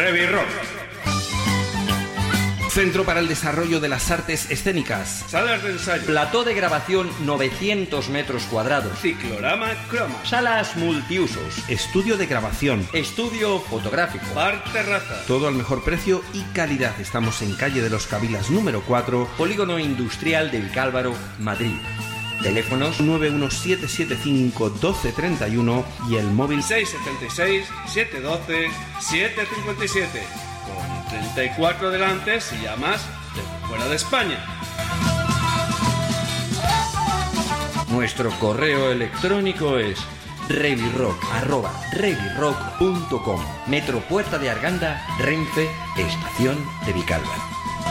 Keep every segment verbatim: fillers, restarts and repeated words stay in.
Revirrock. Centro para el Desarrollo de las Artes Escénicas. Salas de ensayo. Plató de grabación novecientos metros cuadrados. Ciclorama Croma. Salas multiusos. Estudio de grabación. Estudio fotográfico. Bar terraza. Todo al mejor precio y calidad. Estamos en calle de los Cabilas número cuatro. Polígono Industrial de Vicálvaro, Madrid. Teléfonos nueve uno siete siete cinco uno dos tres uno y el móvil seis siete seis, siete uno dos, siete cinco siete. Con treinta y cuatro delante si llamas de fuera de España. Nuestro correo electrónico es revirrock arroba revirrock punto com. Metro Puerta de Arganda, Renfe, Estación de Vicálvaro.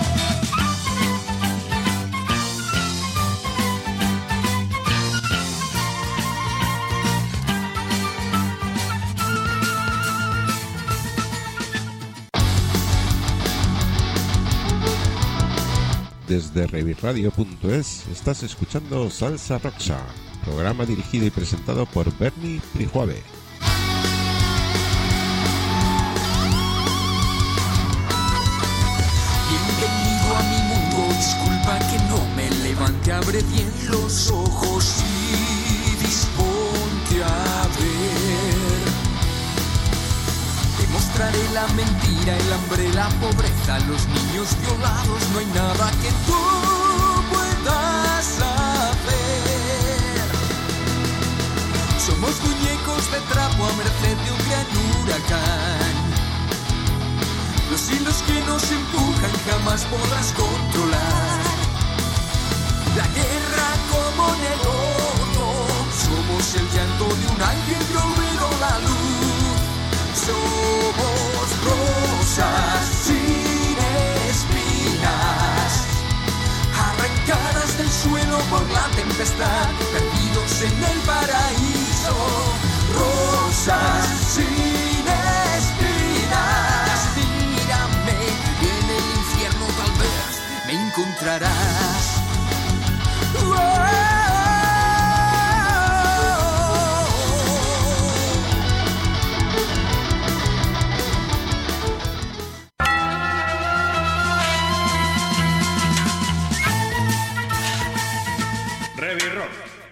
Desde revirradio punto es estás escuchando Salsa Roxa, programa dirigido y presentado por Bernie Prijuave. Bienvenido a mi mundo, disculpa que no me levante, abre bien los ojos y disponte a ver. Demostraré la mentira, el hambre, la pobreza, los niños violados, no hay nada que tú puedas hacer. Somos muñecos de trapo a merced de un gran huracán. Los hilos que nos empujan jamás podrás controlar. La guerra como negocio, somos el llanto de un ángel que olvidó la luz. Somos rosas sin espinas, arrancadas del suelo por la tempestad, perdidos en el paraíso. Rosas sin espinas, mírame, en el infierno tal vez me encontrarás. ¡Oh! Revirrock.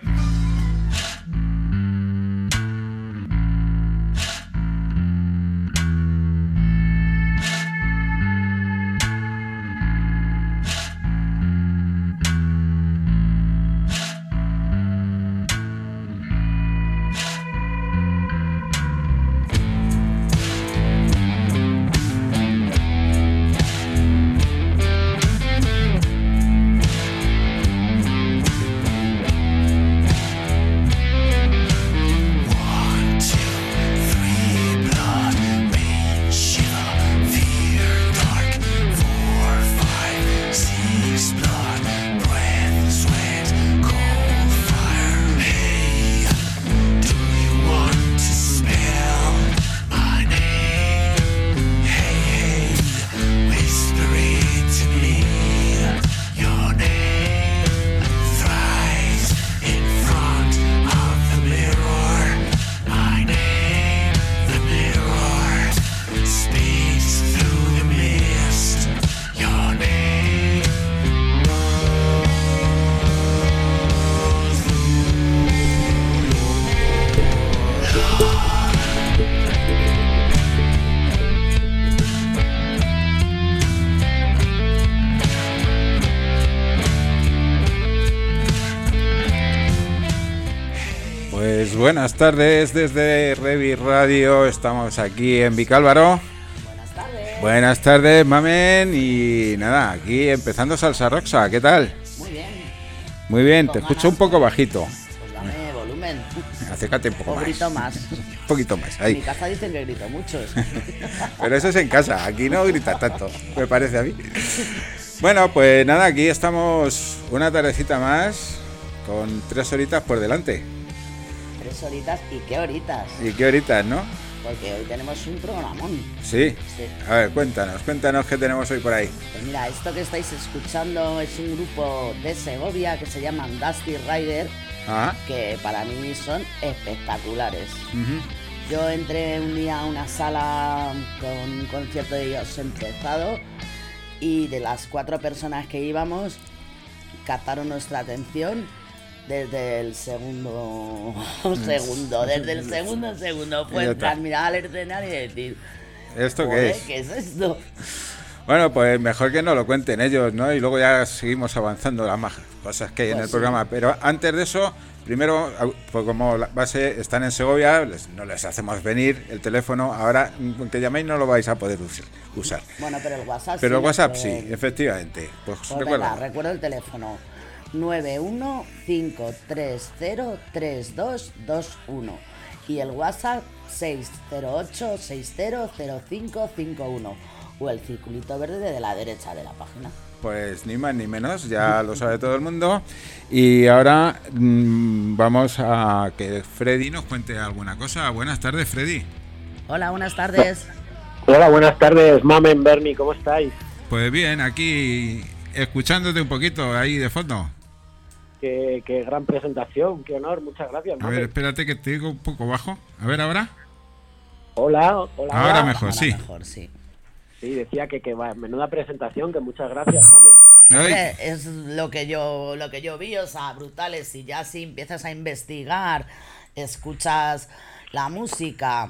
Buenas tardes desde Revi Radio, estamos aquí en Vicálvaro. Buenas tardes. Buenas tardes, mamen, y nada, aquí empezando Salsa Roxa, ¿qué tal? Muy bien. Muy bien, Con te ganas, escucho un poco bajito. Pues dame volumen. Acércate un poco O más. grito más. Un poquito más, En ahí. mi casa dicen que grito mucho. Pero eso es en casa, aquí no gritas tanto, me parece a mí. Bueno, pues nada, aquí estamos una tardecita más, con tres horitas por delante. Tres horitas y qué horitas. ¿Y qué horitas, no? Porque hoy tenemos un programón. Sí. Sí. A ver, cuéntanos, cuéntanos qué tenemos hoy por ahí. Pues mira, esto que estáis escuchando es un grupo de Segovia que se llaman Dusty Rider, Ajá. que para mí son espectaculares. Uh-huh. Yo entré un día a una sala con un concierto de ellos empezado y de las cuatro personas que íbamos captaron nuestra atención desde el segundo segundo, desde el segundo segundo fue entrar, mirar al escenario y decir ¿esto qué es? ¿Qué es esto? Bueno, pues mejor que nos lo cuenten ellos, ¿no? Y luego ya seguimos avanzando las más cosas que hay pues en el sí. programa. Pero antes de eso, primero, pues como la base están en Segovia, les, no les hacemos venir el teléfono. Ahora, aunque llaméis, no lo vais a poder usar. Bueno, pero el WhatsApp Pero sí. el WhatsApp sí, efectivamente. Pues, pues recuerda. Venga, recuerdo el teléfono. nueve uno cinco tres cero tres dos dos uno y el WhatsApp seis cero ocho seis cero cero cinco cinco uno o el circulito verde de la derecha de la página. Pues ni más ni menos, ya lo sabe todo el mundo. Y ahora mmm, vamos a que Freddy nos cuente alguna cosa. Buenas tardes, Freddy. Hola, buenas tardes. Hola, buenas tardes, Mamen, Bernie, ¿cómo estáis? Pues bien, aquí escuchándote un poquito ahí de fondo. Qué, qué gran presentación, qué honor, muchas gracias. A ver, espérate que te digo un poco bajo. A ver, ¿ahora? Hola, hola. Ahora mejor, ahora sí. Mejor, sí. Sí, decía que, que va, menuda presentación, que muchas gracias, Mamen. Hombre, es lo que yo lo que yo vi, o sea, brutales. Y ya si empiezas a investigar, escuchas la música,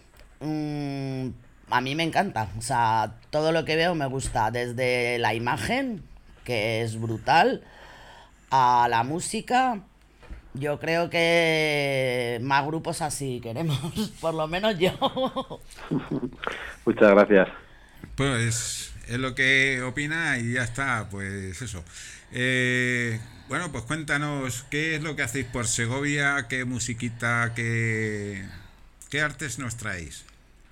mmm, a mí me encanta. O sea, todo lo que veo me gusta, desde la imagen, que es brutal, a la música. Yo creo que más grupos así queremos, por lo menos yo. Muchas gracias. Pues es lo que opina y ya está, pues eso. Eh, bueno, pues cuéntanos qué es lo que hacéis por Segovia, qué musiquita, qué, qué artes nos traéis.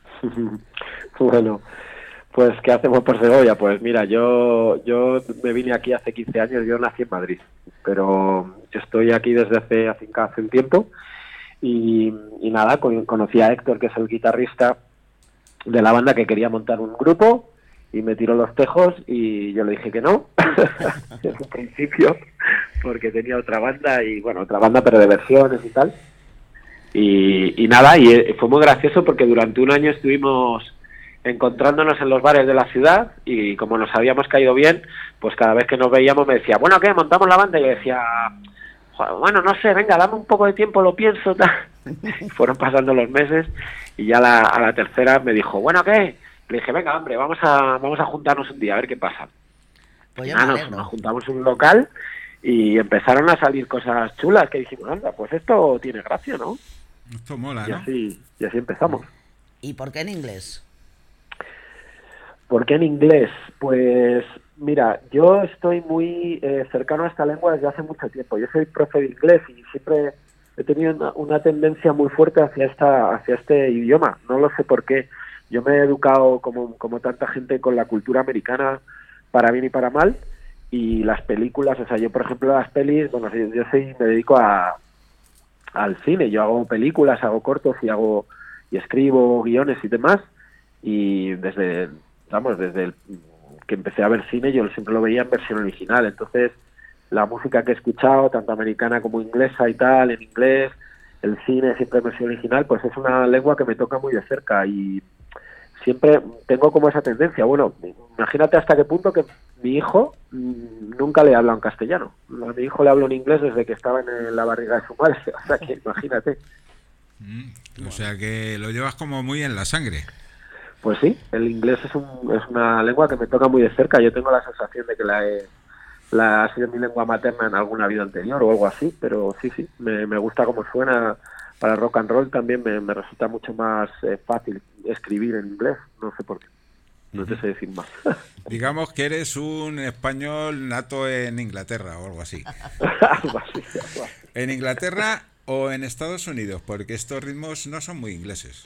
Bueno, pues ¿qué hacemos por Segovia? Pues mira, yo yo me vine aquí hace quince años, yo nací en Madrid, pero estoy aquí desde hace, hace un tiempo y, y nada, con, conocí a Héctor, que es el guitarrista de la banda, que quería montar un grupo y me tiró los tejos y yo le dije que no en un principio, porque tenía otra banda y bueno, otra banda pero de versiones y tal y, y nada, y fue muy gracioso porque durante un año estuvimos encontrándonos en los bares de la ciudad y como nos habíamos caído bien, pues cada vez que nos veíamos me decía, bueno, ¿qué? ¿Montamos la banda? Y yo decía, bueno, no sé, venga, dame un poco de tiempo, lo pienso, tal. Fueron pasando los meses y ya la, a la tercera me dijo, bueno, ¿qué? Le dije, venga, hombre, vamos a vamos a juntarnos un día a ver qué pasa. Pues ya nos, nos juntamos en un local y empezaron a salir cosas chulas que dijimos, anda, pues esto tiene gracia, ¿no? Esto mola, y ¿no? Así, y así empezamos. ¿Y por qué en inglés? ¿Por qué en inglés? Pues mira, yo estoy muy eh, cercano a esta lengua desde hace mucho tiempo. Yo soy profe de inglés y siempre he tenido una, una tendencia muy fuerte hacia esta hacia este idioma. No lo sé por qué. Yo me he educado como, como tanta gente con la cultura americana, para bien y para mal, y las películas, o sea, yo por ejemplo las pelis, bueno, yo, yo soy, me dedico a al cine, yo hago películas, hago cortos y hago y escribo guiones y demás, y desde, vamos, desde el que empecé a ver cine yo siempre lo veía en versión original, entonces la música que he escuchado, tanto americana como inglesa y tal, en inglés, el cine siempre en versión original, pues es una lengua que me toca muy de cerca y siempre tengo como esa tendencia. Bueno, imagínate hasta qué punto que mi hijo mmm, nunca le habla en castellano. A mi hijo le hablo en inglés desde que estaba en la barriga de su madre, o sea que imagínate. Mm, o sea que lo llevas como muy en la sangre. Pues sí, el inglés es, un, es una lengua que me toca muy de cerca. Yo tengo la sensación de que la, he, la ha sido mi lengua materna en alguna vida anterior o algo así, pero sí, sí, me, me gusta cómo suena. Para rock and roll también me, me resulta mucho más eh, fácil escribir en inglés, no sé por qué, no te sé decir más. Digamos que eres un español nato en Inglaterra o algo así. ¿En Inglaterra o en Estados Unidos? Porque estos ritmos no son muy ingleses.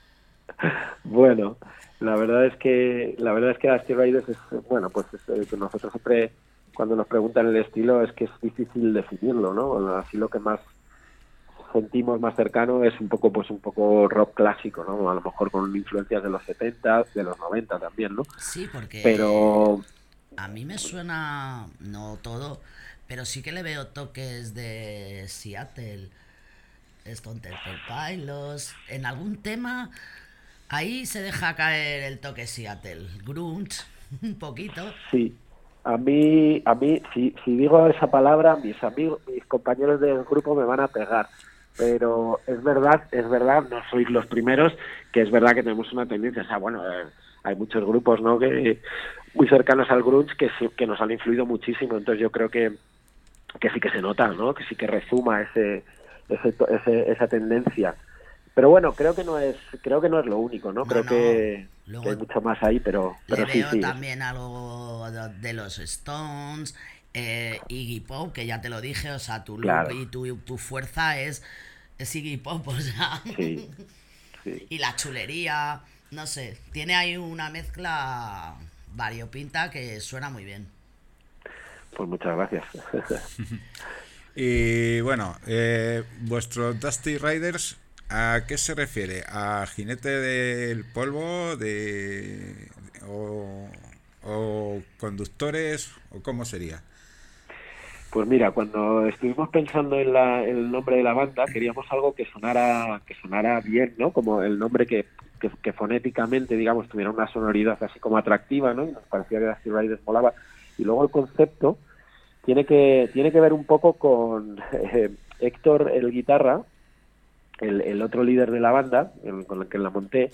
Bueno, la verdad es que la verdad es que Asty Riders es, bueno, pues es, que nosotros siempre cuando nos preguntan el estilo es que es difícil definirlo, ¿no? Así lo que más sentimos más cercano es un poco pues un poco rock clásico, ¿no? A lo mejor con influencias de los setenta, de los noventa también, ¿no? Sí, porque pero a mí me suena, no todo, pero sí que le veo toques de Seattle, Stone Temple Pilots, en algún tema ahí se deja caer el toque Seattle, grunge, un poquito. Sí, a mí, a mí, si, si digo esa palabra, mis amigos, mis compañeros del grupo me van a pegar. Pero es verdad, es verdad, no sois los primeros, que es verdad que tenemos una tendencia, o sea, bueno, eh, hay muchos grupos, ¿no?, que muy cercanos al grunge que sí, que nos han influido muchísimo, entonces yo creo que que sí que se nota, ¿no?, que sí que resuma ese, ese, ese esa tendencia. Pero bueno, creo que no es creo que no es lo único, ¿no? no creo no. Que, que hay mucho más ahí, pero pero le sí, veo sí. también algo de los Stones, eh, Iggy Pop, que ya te lo dije, o sea, tu claro. look y tu, tu fuerza es es Iggy Pop, o sea, sí, sí. Y la chulería, no sé, tiene ahí una mezcla variopinta que suena muy bien. Pues muchas gracias. Y bueno, eh, vuestro Dusty Riders, ¿a qué se refiere? ¿A jinete del polvo, de o, o conductores, o cómo sería? Pues mira, cuando estuvimos pensando en, la, en el nombre de la banda, queríamos algo que sonara que sonara bien, ¿no? Como el nombre que, que, que fonéticamente, digamos, tuviera una sonoridad así como atractiva, ¿no? Y nos parecía que Dusty Riders molaba. Y luego el concepto tiene que tiene que ver un poco con eh, Héctor, el guitarra, el, el otro líder de la banda, el, con el que la monté.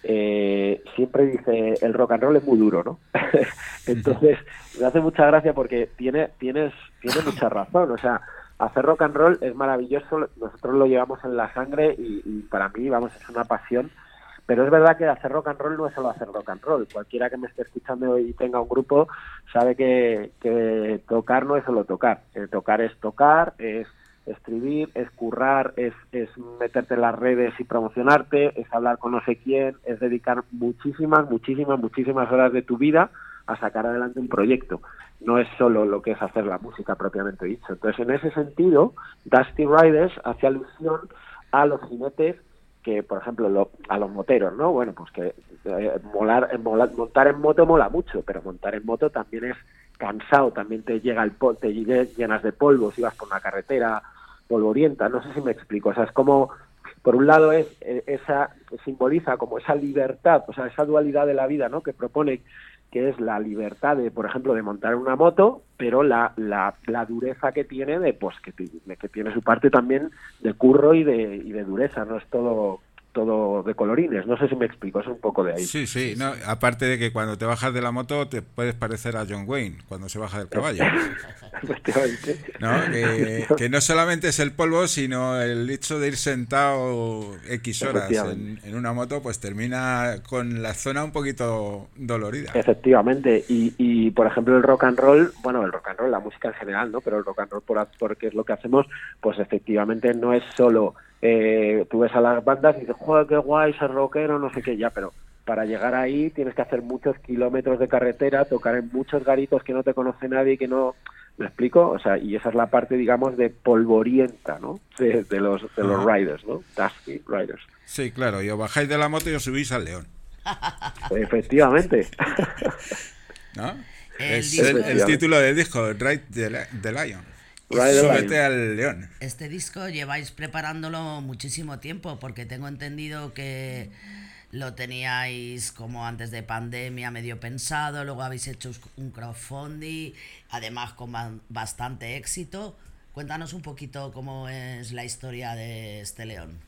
Eh, siempre dice, el rock and roll es muy duro, ¿no? Entonces me hace mucha gracia porque tiene tienes tiene mucha razón, o sea, hacer rock and roll es maravilloso, nosotros lo llevamos en la sangre y, y para mí, vamos, es una pasión, pero es verdad que hacer rock and roll no es solo hacer rock and roll. Cualquiera que me esté escuchando y tenga un grupo sabe que, que tocar no es solo tocar, eh, tocar es tocar, es escribir, es currar, es, es meterte en las redes y promocionarte, es hablar con no sé quién, es dedicar muchísimas, muchísimas, muchísimas horas de tu vida a sacar adelante un proyecto. No es solo lo que es hacer la música propiamente dicho. Entonces, en ese sentido, Dusty Riders hace alusión a los jinetes que, por ejemplo, lo, a los moteros, ¿no? Bueno, pues que eh, molar, molar, montar en moto mola mucho, pero montar en moto también es cansado, también te llega el pol, te llenas de polvo si vas por una carretera polvorienta, no sé si me explico, o sea, es como, por un lado es esa, simboliza como esa libertad, o sea, esa dualidad de la vida, ¿no?, que propone, que es la libertad de, por ejemplo, de montar una moto, pero la, la, la dureza que tiene de, pues, que, que tiene su parte también de curro y de, y de dureza, no es todo todo de colorines, no sé si me explico, es un poco de ahí. Sí, sí, no, aparte de que cuando te bajas de la moto te puedes parecer a John Wayne cuando se baja del caballo. Efectivamente. ¿No? Que, que no solamente es el polvo, sino el hecho de ir sentado X horas en, en una moto, pues termina con la zona un poquito dolorida. Efectivamente, y, y por ejemplo el rock and roll, bueno, el rock and roll, la música en general, ¿no? Pero el rock and roll, por, porque es lo que hacemos, pues efectivamente no es solo... Eh, tú ves a las bandas y dices, joder, qué guay, ser rockero, no sé qué, ya, pero para llegar ahí tienes que hacer muchos kilómetros de carretera, tocar en muchos garitos que no te conoce nadie, que no, ¿me explico? O sea, y esa es la parte, digamos, de polvorienta, ¿no? De, de los de los riders, ¿no? Dusty Riders. Sí, claro, y os bajáis de la moto y os subís al león. Efectivamente. ¿No? El es disco... el, el título del disco, Ride the, the Lion. Súbete al león. Este disco lleváis preparándolo muchísimo tiempo, porque tengo entendido que lo teníais como antes de pandemia medio pensado, luego habéis hecho un crowdfunding, además con bastante éxito. Cuéntanos un poquito cómo es la historia de este león.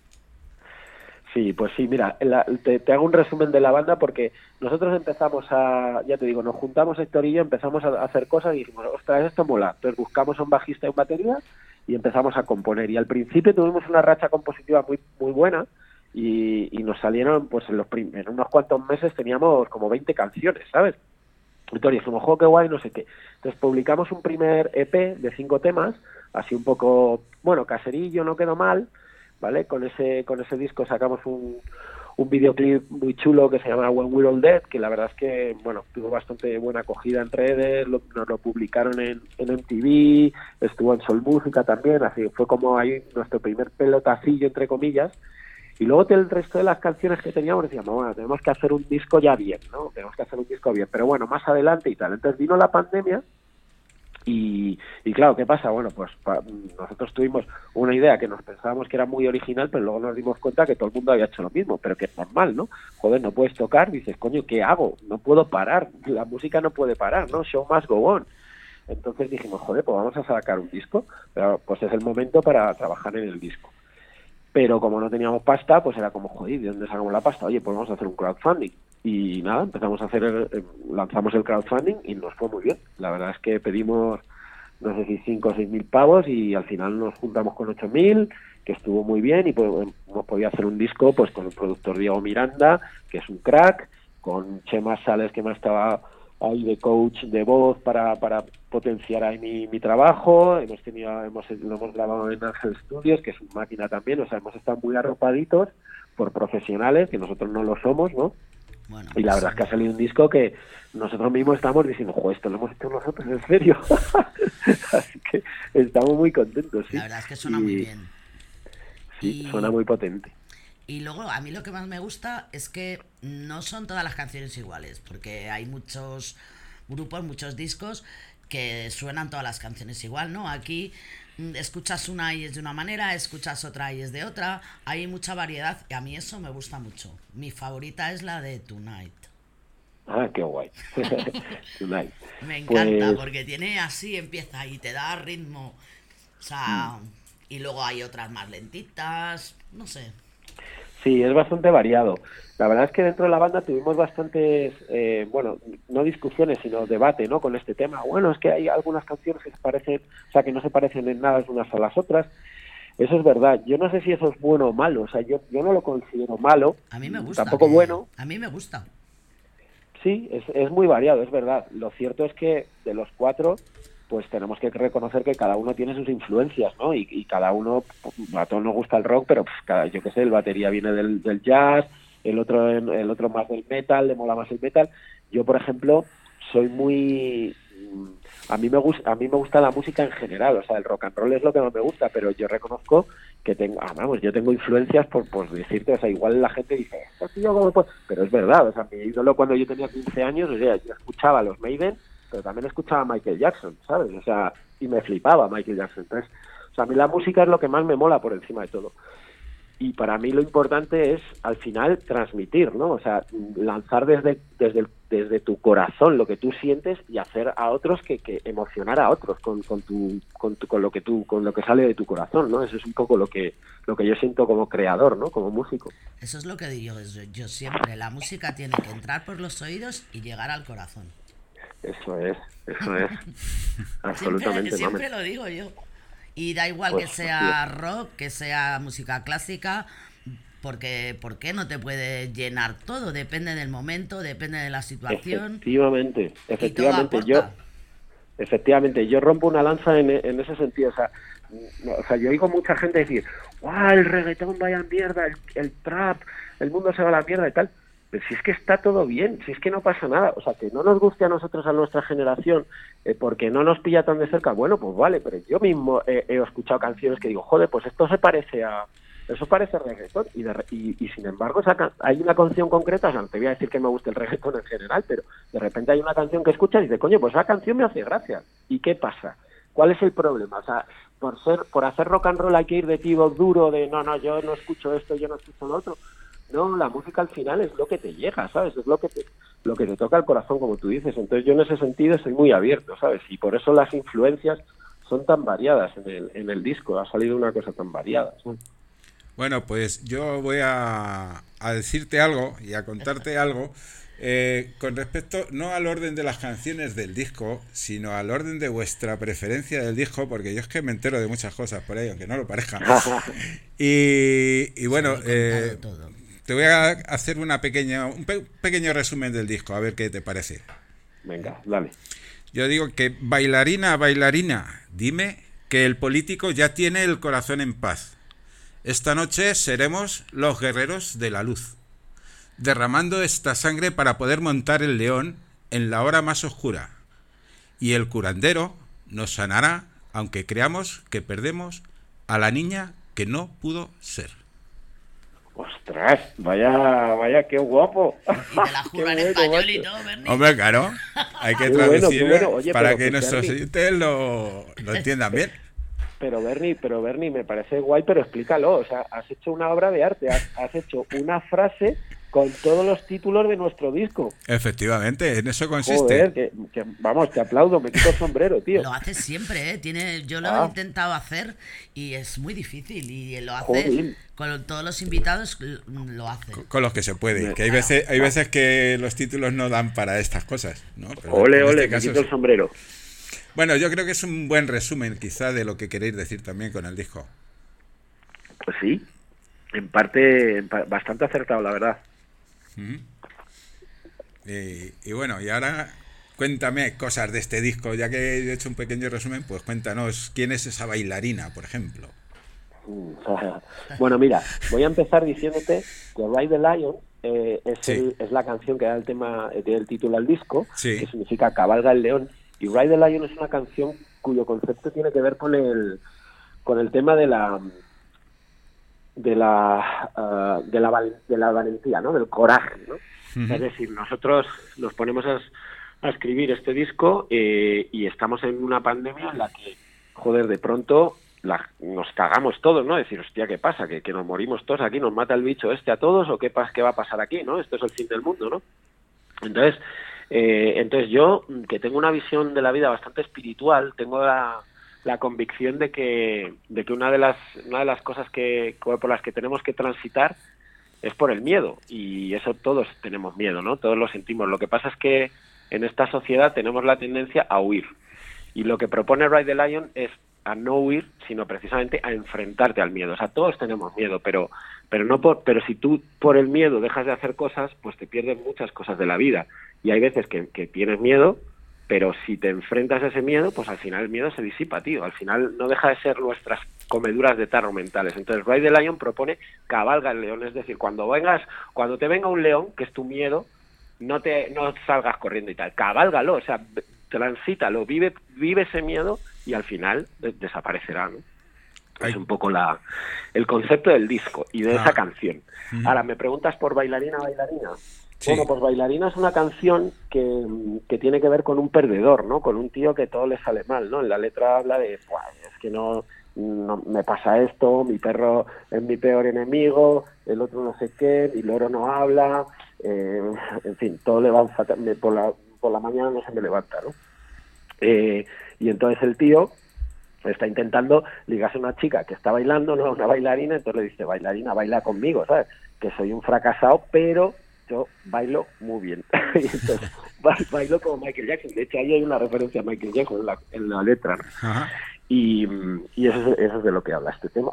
Sí, pues sí, mira, la, te, te hago un resumen de la banda porque nosotros empezamos a, ya te digo, nos juntamos Héctor y yo, empezamos a hacer cosas y dijimos, ostras, esto mola. Entonces buscamos a un bajista y un batería y empezamos a componer. Y al principio tuvimos una racha compositiva muy muy buena y, y nos salieron, pues en los prim- en unos cuantos meses teníamos como veinte canciones, ¿sabes? Entonces dijimos, jo, qué guay, no sé qué. Entonces publicamos un primer E P de cinco temas, así un poco, bueno, caserillo, no quedó mal, ¿vale? Con ese con ese disco sacamos un, un videoclip muy chulo que se llama When We're All Dead, que la verdad es que, bueno, tuvo bastante buena acogida en redes, lo, nos lo publicaron en, en M T V, estuvo en Sol Música también, así fue como ahí nuestro primer pelotacillo, entre comillas. Y luego el resto de las canciones que teníamos decíamos, bueno, tenemos que hacer un disco ya bien, ¿no? Tenemos que hacer un disco bien, pero bueno, más adelante y tal. Entonces vino la pandemia Y, y claro, ¿qué pasa? Bueno, pues pa, nosotros tuvimos una idea que nos pensábamos que era muy original, pero luego nos dimos cuenta que todo el mundo había hecho lo mismo, pero que es normal, ¿no? Joder, no puedes tocar, dices, coño, ¿qué hago? No puedo parar, la música no puede parar, ¿no? Show must go on. Entonces dijimos, joder, pues vamos a sacar un disco, pero pues es el momento para trabajar en el disco. Pero como no teníamos pasta, pues era como, joder, ¿de dónde sacamos la pasta? Oye, pues vamos a hacer un crowdfunding. Y nada, empezamos a hacer, el, lanzamos el crowdfunding y nos fue muy bien. La verdad es que pedimos, no sé si cinco o seis mil pavos y al final nos juntamos con ocho mil, que estuvo muy bien y pues, hemos podido hacer un disco pues con el productor Diego Miranda, que es un crack, con Chema Sales, que me estaba ahí de coach de voz para, para potenciar ahí mi, mi trabajo. Hemos tenido, hemos, lo hemos grabado en Ángel Studios, que es una máquina también, o sea, hemos estado muy arropaditos por profesionales, que nosotros no lo somos, ¿no? Bueno, y la verdad es que ha salido un disco que nosotros mismos estamos diciendo, joder, esto lo hemos hecho nosotros, en serio. Así que estamos muy contentos, sí. La verdad es que suena y, muy bien. Sí, y, suena muy potente. Y luego, a mí lo que más me gusta es que no son todas las canciones iguales, porque hay muchos grupos, muchos discos que suenan todas las canciones igual, ¿no? Aquí escuchas una y es de una manera, escuchas otra y es de otra, hay mucha variedad y a mí eso me gusta mucho. Mi favorita es la de Tonight. Ah, qué guay. Tonight. Me encanta pues... porque tiene así, empieza y te da ritmo, o sea, mm. y luego hay otras más lentitas, no sé. Sí, es bastante variado. La verdad es que dentro de la banda tuvimos bastantes, eh, bueno, no discusiones, sino debate, ¿no? Con este tema. Bueno, es que hay algunas canciones que se parecen, o sea, que no se parecen en nada unas a las otras. Eso es verdad. Yo no sé si eso es bueno o malo. O sea, yo, yo no lo considero malo. A mí me gusta. Tampoco que... bueno. A mí me gusta. Sí, es, es muy variado, es verdad. Lo cierto es que de los cuatro, pues tenemos que reconocer que cada uno tiene sus influencias, ¿no? Y, y cada uno, a todos nos gusta el rock, pero pues, cada, yo qué sé, el batería viene del, del jazz, el otro el otro más del metal, le mola más el metal. Yo, por ejemplo, soy muy... A mí me gusta a mí me gusta la música en general, o sea, el rock and roll es lo que más me gusta, pero yo reconozco que tengo, ah, vamos, yo tengo influencias por, por decirte, o sea, igual la gente dice, tío, ¿cómo puedo? Pero es verdad, o sea, mi ídolo cuando yo tenía quince años, o sea, yo escuchaba a los Maiden, pero también escuchaba a Michael Jackson, ¿sabes? O sea, y me flipaba Michael Jackson. Entonces, o sea, a mí la música es lo que más me mola por encima de todo. Y para mí lo importante es, al final, transmitir, ¿no? O sea, lanzar desde desde desde tu corazón lo que tú sientes y hacer a otros que, que emocionar a otros con, con tu con tu con lo que tú con lo que sale de tu corazón, ¿no? Eso es un poco lo que lo que yo siento como creador, ¿no? Como músico. Eso es lo que digo yo, yo siempre. La música tiene que entrar por los oídos y llegar al corazón. Eso es, eso es. Absolutamente. Siempre, siempre lo digo yo. Y da igual pues, que sea rock, que sea música clásica, porque ¿por qué no te puede llenar todo? Depende del momento, depende de la situación. Efectivamente, efectivamente. Yo, efectivamente, yo rompo una lanza en, en ese sentido. O sea, no, o sea, yo oigo mucha gente decir, ¡guau, el reggaetón vaya mierda, el, el trap, el mundo se va a la mierda y tal! Pero si es que está todo bien, si es que no pasa nada, o sea, que no nos guste a nosotros, a nuestra generación, eh, porque no nos pilla tan de cerca, bueno, pues vale, pero yo mismo he, he escuchado canciones que digo, joder, pues esto se parece a, eso parece reggaetón, y, de, y, y sin embargo esa, hay una canción concreta, o sea, no te voy a decir que me guste el reggaetón en general, pero de repente hay una canción que escuchas y dices, coño, pues esa canción me hace gracia, ¿y qué pasa? ¿Cuál es el problema? O sea, por ser, por hacer rock and roll hay que ir de tío duro, de no, no, yo no escucho esto, yo no escucho lo otro. No, la música al final es lo que te llega, ¿sabes? Es lo que te, lo que te toca el corazón, como tú dices. Entonces yo en ese sentido soy muy abierto, ¿sabes? Y por eso las influencias son tan variadas en el, en el disco. Ha salido una cosa tan variada, ¿sabes? Bueno, pues yo voy a, a decirte algo y a contarte algo eh, con respecto no al orden de las canciones del disco, sino al orden de vuestra preferencia del disco, porque yo es que me entero de muchas cosas por ahí, aunque no lo parezca. y, y bueno... Eh, Te voy a hacer una pequeña, un pe- pequeño resumen del disco, a ver qué te parece. Venga, dale. Yo digo que bailarina, bailarina, dime que el político ya tiene el corazón en paz. Esta noche seremos los guerreros de la luz, derramando esta sangre para poder montar el león en la hora más oscura. Y el curandero nos sanará, aunque creamos que perdemos a la niña que no pudo ser. Ostras, vaya, vaya, qué guapo. Y te la juro en Qué bueno, español macho. y todo, Bernie. Hombre, claro, hay que Qué bueno, qué traducir bueno. Oye, para pero que que nuestros Bernie- oyentes lo, lo entiendan bien. Pero Bernie, pero Bernie, me parece guay, pero explícalo. O sea, has hecho una obra de arte, has, has hecho una frase con todos los títulos de nuestro disco. Efectivamente, en eso consiste. Joder, que, que- vamos, te aplaudo, me quito el sombrero, tío. Lo hace siempre, ¿eh? Tiene, yo lo Ah. he intentado hacer y es muy difícil. Y lo hace Joder. con todos los invitados, lo hace. Con- Con los que se puede. Que hay veces, hay veces que los títulos no dan para estas cosas, ¿no? Pero Ole, en este ole, me caso quito el sí. sombrero. Bueno, yo creo que es un buen resumen, quizá, de lo que queréis decir también con el disco. Pues sí, en parte, en pa- bastante acertado, la verdad. Ujú. Y, y bueno, y ahora cuéntame cosas de este disco, ya que he hecho un pequeño resumen, pues cuéntanos quién es esa bailarina, por ejemplo. Bueno, mira, voy a empezar diciéndote que Ride the Lion eh, es, Sí. el- es la canción que da el tema, eh, tiene el título al disco, Sí. que significa Cabalga el León, y Ride the Lion es una canción cuyo concepto tiene que ver con el con el tema de la de la ah, de la val- de la valentía, ¿no? Del coraje, ¿no? Ujú. Es decir, nosotros nos ponemos a, es- a escribir este disco eh, y estamos en una pandemia en la que, joder, de pronto la- nos cagamos todos, ¿no? Decir, hostia, ¿qué pasa? ¿Que, que nos morimos todos aquí? ¿Nos mata el bicho este a todos? ¿O qué, pas- qué va a pasar aquí, no? Esto es el fin del mundo, ¿no? Entonces, eh, entonces yo, que tengo una visión de la vida bastante espiritual, tengo la, la convicción de que, de que una de las, una de las cosas que, por las que tenemos que transitar es por el miedo, y eso todos tenemos miedo, ¿no? Todos lo sentimos. Lo que pasa es que en esta sociedad tenemos la tendencia a huir, y lo que propone Ride the Lion es a no huir, sino precisamente a enfrentarte al miedo. O sea, todos tenemos miedo, pero pero no por, pero si tú por el miedo dejas de hacer cosas, pues te pierdes muchas cosas de la vida. Y hay veces que, que tienes miedo, pero si te enfrentas a ese miedo, pues al final el miedo se disipa, tío. Al final no deja de ser nuestras comeduras de tarro mentales. Entonces Ride the Lion propone cabalga el león, es decir, cuando vengas, cuando te venga un león, que es tu miedo, no te no salgas corriendo y tal, cabálgalo, o sea, transítalo, vive vive ese miedo y al final de- desaparecerá, ¿no? Ay. Es un poco la el concepto del disco y de Ah. esa canción. Ujú. Ahora, me preguntas por Bailarina, Bailarina. Sí. Bueno, pues Bailarina es una canción que, que tiene que ver con un perdedor, ¿no? Con un tío que todo le sale mal, ¿no? En la letra habla de, "Buah, es que no, no me pasa esto, mi perro es mi peor enemigo, el otro no sé qué, mi loro no habla, eh, en fin, todo le va fatal, me- por la, por la mañana no se me levanta, ¿no? Eh, y entonces el tío está intentando ligarse a una chica que está bailando, no una bailarina, entonces le dice, bailarina, baila conmigo, ¿sabes? Que soy un fracasado, pero yo bailo muy bien. Y entonces ba- bailo como Michael Jackson. De hecho, ahí hay una referencia a Michael Jackson en la, en la letra, ¿no? Ajá. Y, y eso, es, eso es de lo que habla este tema.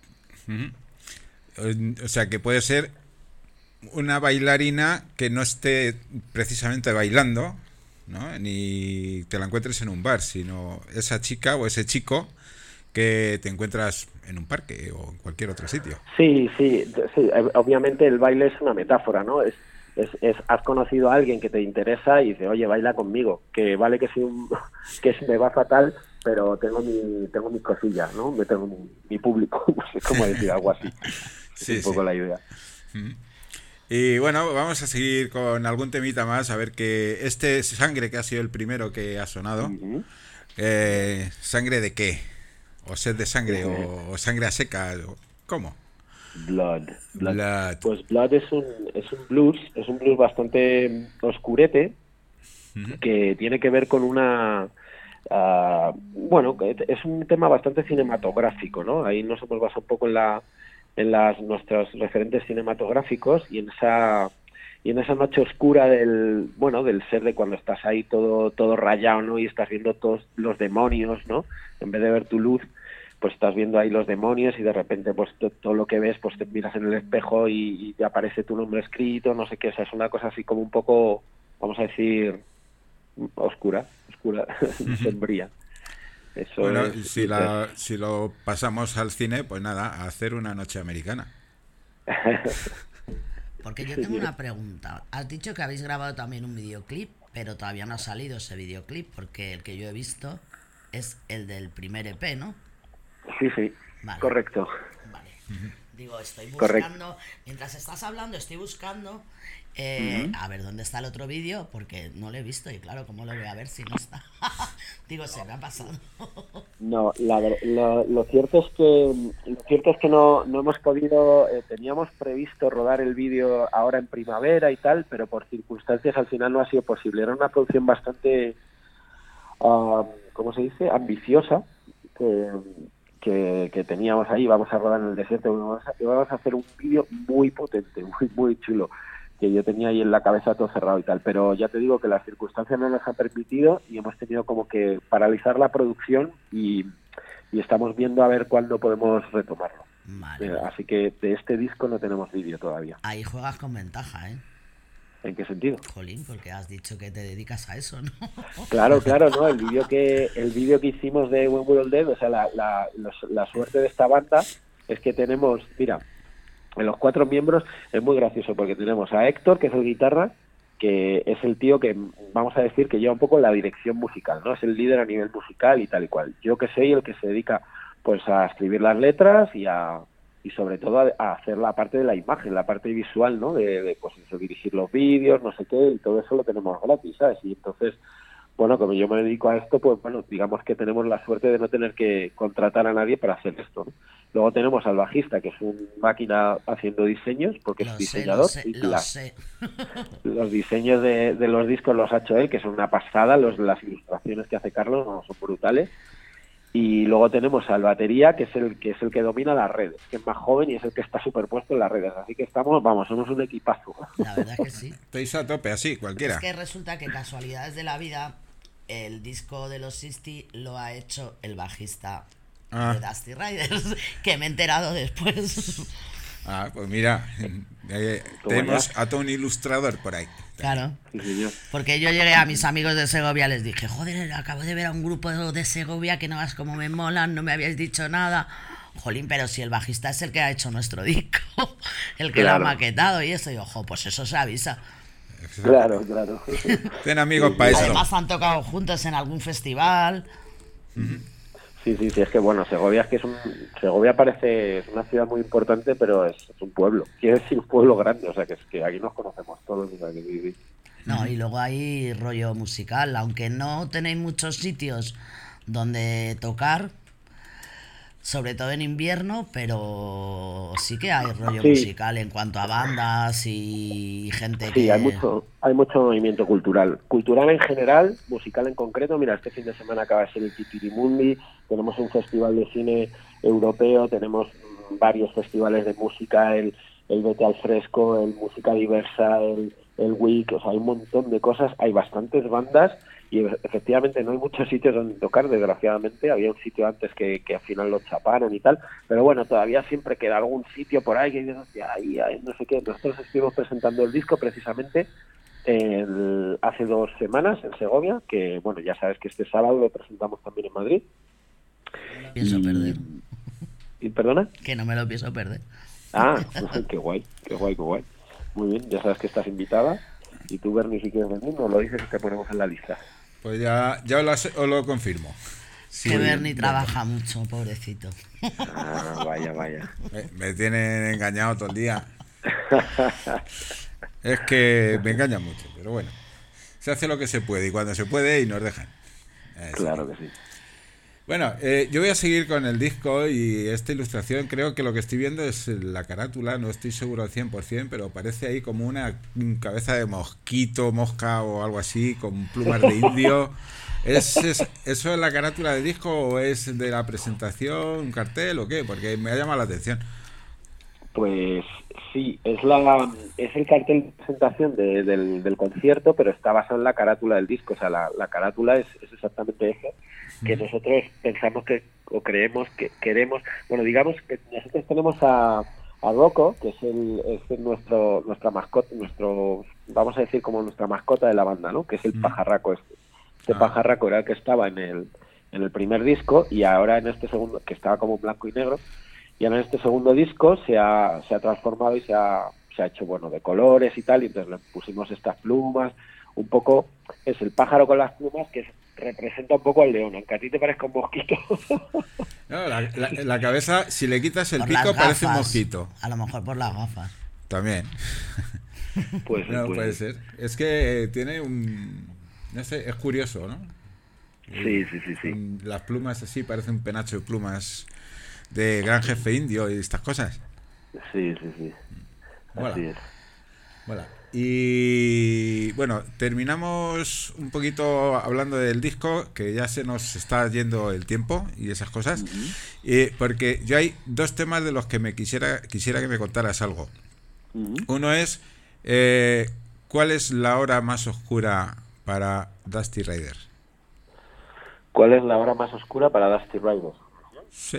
Ujú. O sea, que puede ser una bailarina que no esté precisamente bailando, ¿no? Ni te la encuentres en un bar, sino esa chica o ese chico que te encuentras en un parque o en cualquier otro sitio. Sí, sí, sí. eh, Obviamente el baile es una metáfora, ¿no? Es, es, es has conocido a alguien que te interesa y dice, oye, baila conmigo, que vale que soy un, que me va fatal, pero tengo mi tengo mis cosillas, ¿no? Me tengo mi, mi público, no sé cómo decir, algo así. Sí, es un poco sí. la idea. Ujú. Y bueno, vamos a seguir con algún temita más, a ver que este Sangre, que ha sido el primero que ha sonado, Ujú. eh, ¿sangre de qué? ¿O sed de sangre? Ujú. ¿O, o sangre a seca? o- ¿Cómo? Blood. Blood. Blood. Pues Blood es un, es un blues, es un blues bastante oscurete, Ujú. que tiene que ver con una... ah, bueno, que es un tema bastante cinematográfico, ¿no? Ahí nos hemos basado un poco en la en las nuestros referentes cinematográficos y en esa y en esa noche oscura del bueno del ser, de cuando estás ahí todo todo rayado, ¿no? Y estás viendo todos los demonios, ¿no? En vez de ver tu luz, pues estás viendo ahí los demonios y de repente pues to- todo lo que ves, pues te miras en el espejo y, y te aparece tu nombre escrito, no sé qué, o sea, es una cosa así como un poco, vamos a decir, oscura, oscura, sombría. Eso Bueno, es- y si, la, si lo pasamos al cine, pues nada, a hacer una noche americana. Porque yo tengo una pregunta. Has dicho que habéis grabado también un videoclip, pero todavía no ha salido ese videoclip, porque el que yo he visto es el del primer E P, ¿no? Sí, sí, Vale. correcto. Vale. Digo, estoy Correcto. buscando, mientras estás hablando, estoy buscando eh, Ujú. a ver dónde está el otro vídeo, porque no lo he visto y claro, ¿cómo lo voy a ver si no está? Digo, se me ha pasado. No, la ver- lo, lo cierto es que lo cierto es que no, no hemos podido, eh, teníamos previsto rodar el vídeo ahora en primavera y tal, pero por circunstancias al final no ha sido posible. Era una producción bastante, ah, ¿cómo se dice? Ambiciosa que, que, que teníamos ahí. Vamos a rodar en el desierto, vamos a, vamos a hacer un vídeo muy potente, muy muy chulo, que yo tenía ahí en la cabeza todo cerrado y tal, pero ya te digo que las circunstancias no nos han permitido y hemos tenido como que paralizar la producción y, y estamos viendo a ver cuándo podemos retomarlo. Vale, Eh, vale. así que de este disco no tenemos vídeo todavía. Ahí juegas con ventaja, ¿eh? ¿En qué sentido? Jolín, porque has dicho que te dedicas a eso, ¿no? Claro, claro, no, el vídeo que el vídeo que hicimos de When We're All Dead, o sea, la, la, los- la suerte de esta banda es que tenemos, mira, en los cuatro miembros es muy gracioso porque tenemos a Héctor, que es el guitarra, que es el tío que, vamos a decir, que lleva un poco la dirección musical, ¿no? Es el líder a nivel musical y tal y cual. Yo que soy el que se dedica pues a escribir las letras y a y sobre todo a, a hacer la parte de la imagen, la parte visual, ¿no? De, de pues eso, dirigir los vídeos, no sé qué, y todo eso lo tenemos gratis, ¿sabes? Y entonces, bueno, como yo me dedico a esto, pues bueno, digamos que tenemos la suerte de no tener que contratar a nadie para hacer esto, ¿no? Luego tenemos al bajista, que es una máquina haciendo diseños, porque es Lo sé, diseñador, lo sé, y lo las- sé. los diseños de, de los discos los ha hecho él, que son una pasada, los, las ilustraciones que hace Carlos no, son brutales. Y luego tenemos al batería, que es el que es el que domina las redes, que es más joven y es el que está superpuesto en las redes. Así que estamos, vamos, somos un equipazo. La verdad que sí. Estáis a tope así, cualquiera. Es que resulta que casualidades de la vida, el disco de los sesenta lo ha hecho el bajista Ah. de Dusty Riders, que me he enterado después. Ah, pues mira, eh, Toma tenemos ya. a todo un ilustrador por ahí. Claro. Sí, señor. Porque yo llegué a mis amigos de Segovia, les dije, joder, acabo de ver a un grupo de Segovia que no vas como me molan, no me habíais dicho nada. Jolín, pero si el bajista es el que ha hecho nuestro disco, el que Claro. lo ha maquetado y eso, y ojo, pues eso se avisa. Claro, claro. Ten amigos para eso. Además han tocado juntos en algún festival. Sí, sí, sí, es que bueno, Segovia es que es un, Segovia parece es una ciudad muy importante, pero es, es un pueblo. Quiere decir un pueblo grande, o sea que es que aquí nos conocemos todos. O sea, que sí, sí. No, y luego hay rollo musical, aunque no tenéis muchos sitios donde tocar, sobre todo en invierno, pero sí que hay rollo Sí. musical en cuanto a bandas y gente Sí, que... hay mucho, hay mucho movimiento cultural. Cultural en general, musical en concreto. Mira, este fin de semana acaba de ser el Kitirimundi, tenemos un festival de cine europeo, tenemos mm, varios festivales de música, el, el Vete al Fresco, el Música Diversa, el, el Week, o sea, hay un montón de cosas, hay bastantes bandas y e- efectivamente no hay muchos sitios donde tocar, desgraciadamente. Había un sitio antes que, que al final lo chaparon y tal, pero bueno, todavía siempre queda algún sitio por ahí que dices, hostia, ahí, ahí, no sé qué. Nosotros estuvimos presentando el disco precisamente el- hace dos semanas en Segovia, que bueno, ya sabes que este sábado lo presentamos también en Madrid. No lo pienso Y- perder, ¿Y perdona? que no me lo pienso perder. Ah, qué guay, qué guay, qué guay. Muy bien, ya sabes que estás invitada. Y tú, Bernie, si quieres venir, nos lo dices y te ponemos en la lista. Pues ya, ya os, lo, as- os lo confirmo. Sí, que Bernie trabaja mucho, pobrecito. Ah, vaya, vaya. me, me tienen engañado todo el día. Es que me engañan mucho, pero bueno. Se hace lo que se puede y cuando se puede y nos dejan. Así Claro que- que sí. Bueno, eh, yo voy a seguir con el disco y esta ilustración. Creo que lo que estoy viendo es la carátula, no estoy seguro al cien por ciento, pero parece ahí como una mm, cabeza de mosquito, mosca o algo así, con plumas de indio. ¿Es, es- ¿Eso es la carátula del disco o es de la presentación, un cartel o qué? Porque me ha llamado la atención. Pues sí, es la es el cartel de presentación de- del, del concierto, pero está basado en la carátula del disco. O sea, la, la carátula es, es exactamente eso, que nosotros pensamos que, o creemos que queremos. Bueno, digamos que nosotros tenemos a, a Rocco, que es, el, es nuestro nuestra mascota, nuestro, vamos a decir como nuestra mascota de la banda, ¿no? Que es el Mm. pajarraco este. Este Ah. pajarraco era el que estaba en el, en el primer disco y ahora en este segundo, que estaba como blanco y negro, y ahora en este segundo disco se ha, se ha transformado y se ha, se ha hecho, bueno, de colores y tal, y entonces le pusimos estas plumas, un poco, es el pájaro con las plumas, que es representa un poco al león, aunque a ti te parezca un mosquito. No, la, la, la cabeza, si le quitas el Por pico, las parece un gafas. mosquito. A lo mejor por las gafas. También. Pues No, pues, puede ser. Es que tiene un... No sé, es curioso, ¿no? Sí, sí, sí, sí. Un- Las plumas así, parece un penacho de plumas de gran jefe indio y estas cosas. Sí, sí, sí. Mola. Así es. Mola. Y bueno, terminamos un poquito hablando del disco, que ya se nos está yendo el tiempo y esas cosas. Ujú. Eh, porque yo hay dos temas de los que me quisiera, quisiera que me contaras algo. Ujú. Uno es, eh, ¿cuál es la hora más oscura para Dusty Rider? ¿Cuál es la hora más oscura para Dusty Rider? Sí.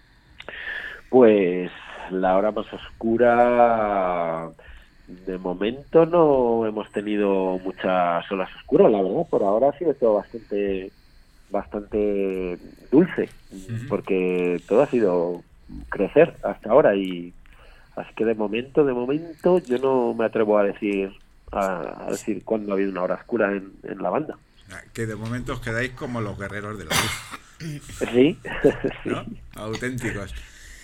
Pues la hora más oscura, de momento no hemos tenido muchas horas oscuras, la verdad. Por ahora ha sido todo bastante, bastante dulce, Ujú. porque todo ha sido crecer hasta ahora y así que de momento, de momento yo no me atrevo a decir a, a decir cuándo ha habido una hora oscura en, en la banda. Que de momento os quedáis como los guerreros de la luz, Sí, ¿no? Auténticos.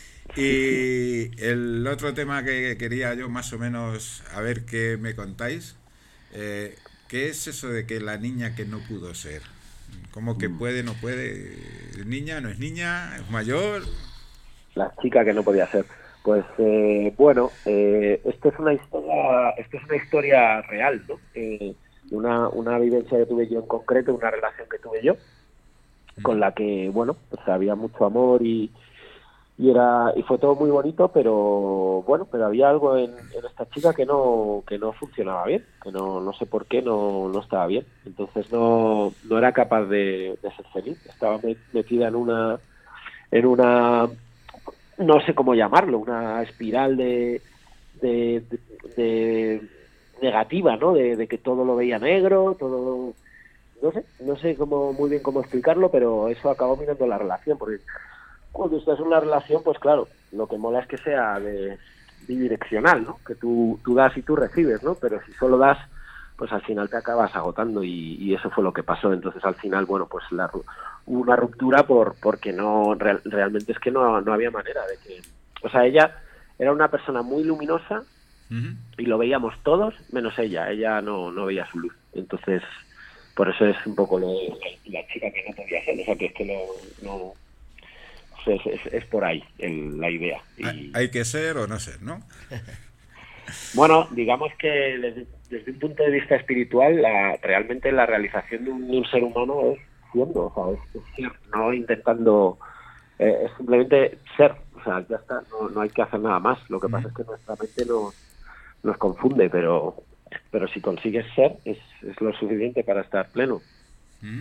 Y el otro tema que quería yo más o menos a ver qué me contáis, eh, ¿qué es eso de que la niña que no pudo ser? ¿Cómo que puede, no puede? ¿Es niña, no es niña? ¿Es mayor? la chica que no podía ser. Pues eh, bueno, eh, esto es una historia, esto es una historia real, ¿no? Eh, una, una vivencia que tuve yo en concreto, una relación que tuve yo, con la que, bueno, pues había mucho amor y, y era y fue todo muy bonito, pero bueno, pero había algo en, en esta chica que no que no funcionaba bien, que no no sé por qué no, no estaba bien. Entonces no no era capaz de, de ser feliz. Estaba metida en una en una no sé cómo llamarlo, una espiral de, de, de, de negativa, ¿no? De, de que todo lo veía negro, todo, no sé, no sé cómo muy bien cómo explicarlo, pero eso acabó mirando la relación, porque cuando estás en una relación, pues claro, lo que mola es que sea de bidireccional, ¿no? Que tú, tú das y tú recibes, ¿no? Pero si solo das, pues al final te acabas agotando y, y eso fue lo que pasó. Entonces al final, bueno, pues la hubo una ruptura por porque no real, realmente es que no, no había manera de que, o sea, ella era una persona muy luminosa uh-huh. y lo veíamos todos menos ella, ella no, no veía su luz. Entonces por eso es un poco lo, la, la chica que no podía ser, o sea, que es que no, no es, es, es por ahí el, la idea. Y... Hay que ser o no ser, ¿no? Bueno, digamos que desde, desde un punto de vista espiritual, la, realmente la realización de un, de un ser humano es siendo, o sea, es, es ser, no intentando, eh, es simplemente ser, o sea, ya está, no, no hay que hacer nada más. Lo que mm. pasa es que nuestra mente nos, nos confunde, pero pero si consigues ser, es, es lo suficiente para estar pleno. Mm.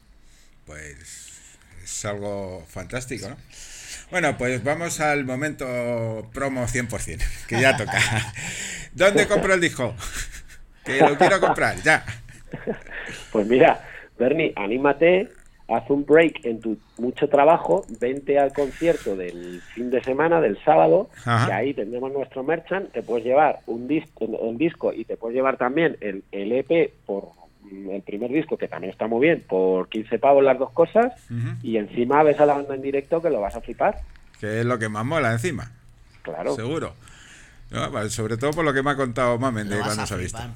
Pues es algo fantástico, ¿no? Bueno, pues vamos al momento promo cien por ciento, que ya toca. ¿Dónde compro el disco? Que lo quiero comprar, ya. Pues mira, Bernie, anímate, haz un break en tu mucho trabajo, vente al concierto del fin de semana, del sábado, Ajá. que ahí tendremos nuestro merchant, te puedes llevar un disco, el disco y te puedes llevar también el, el E P por el primer disco, que también está muy bien, por quince pavos las dos cosas, uh-huh. y encima ves a la banda en directo que lo vas a flipar. Que es lo que más mola encima. Claro. Seguro. No, sobre todo por lo que me ha contado Mamen de cuando se ha visto.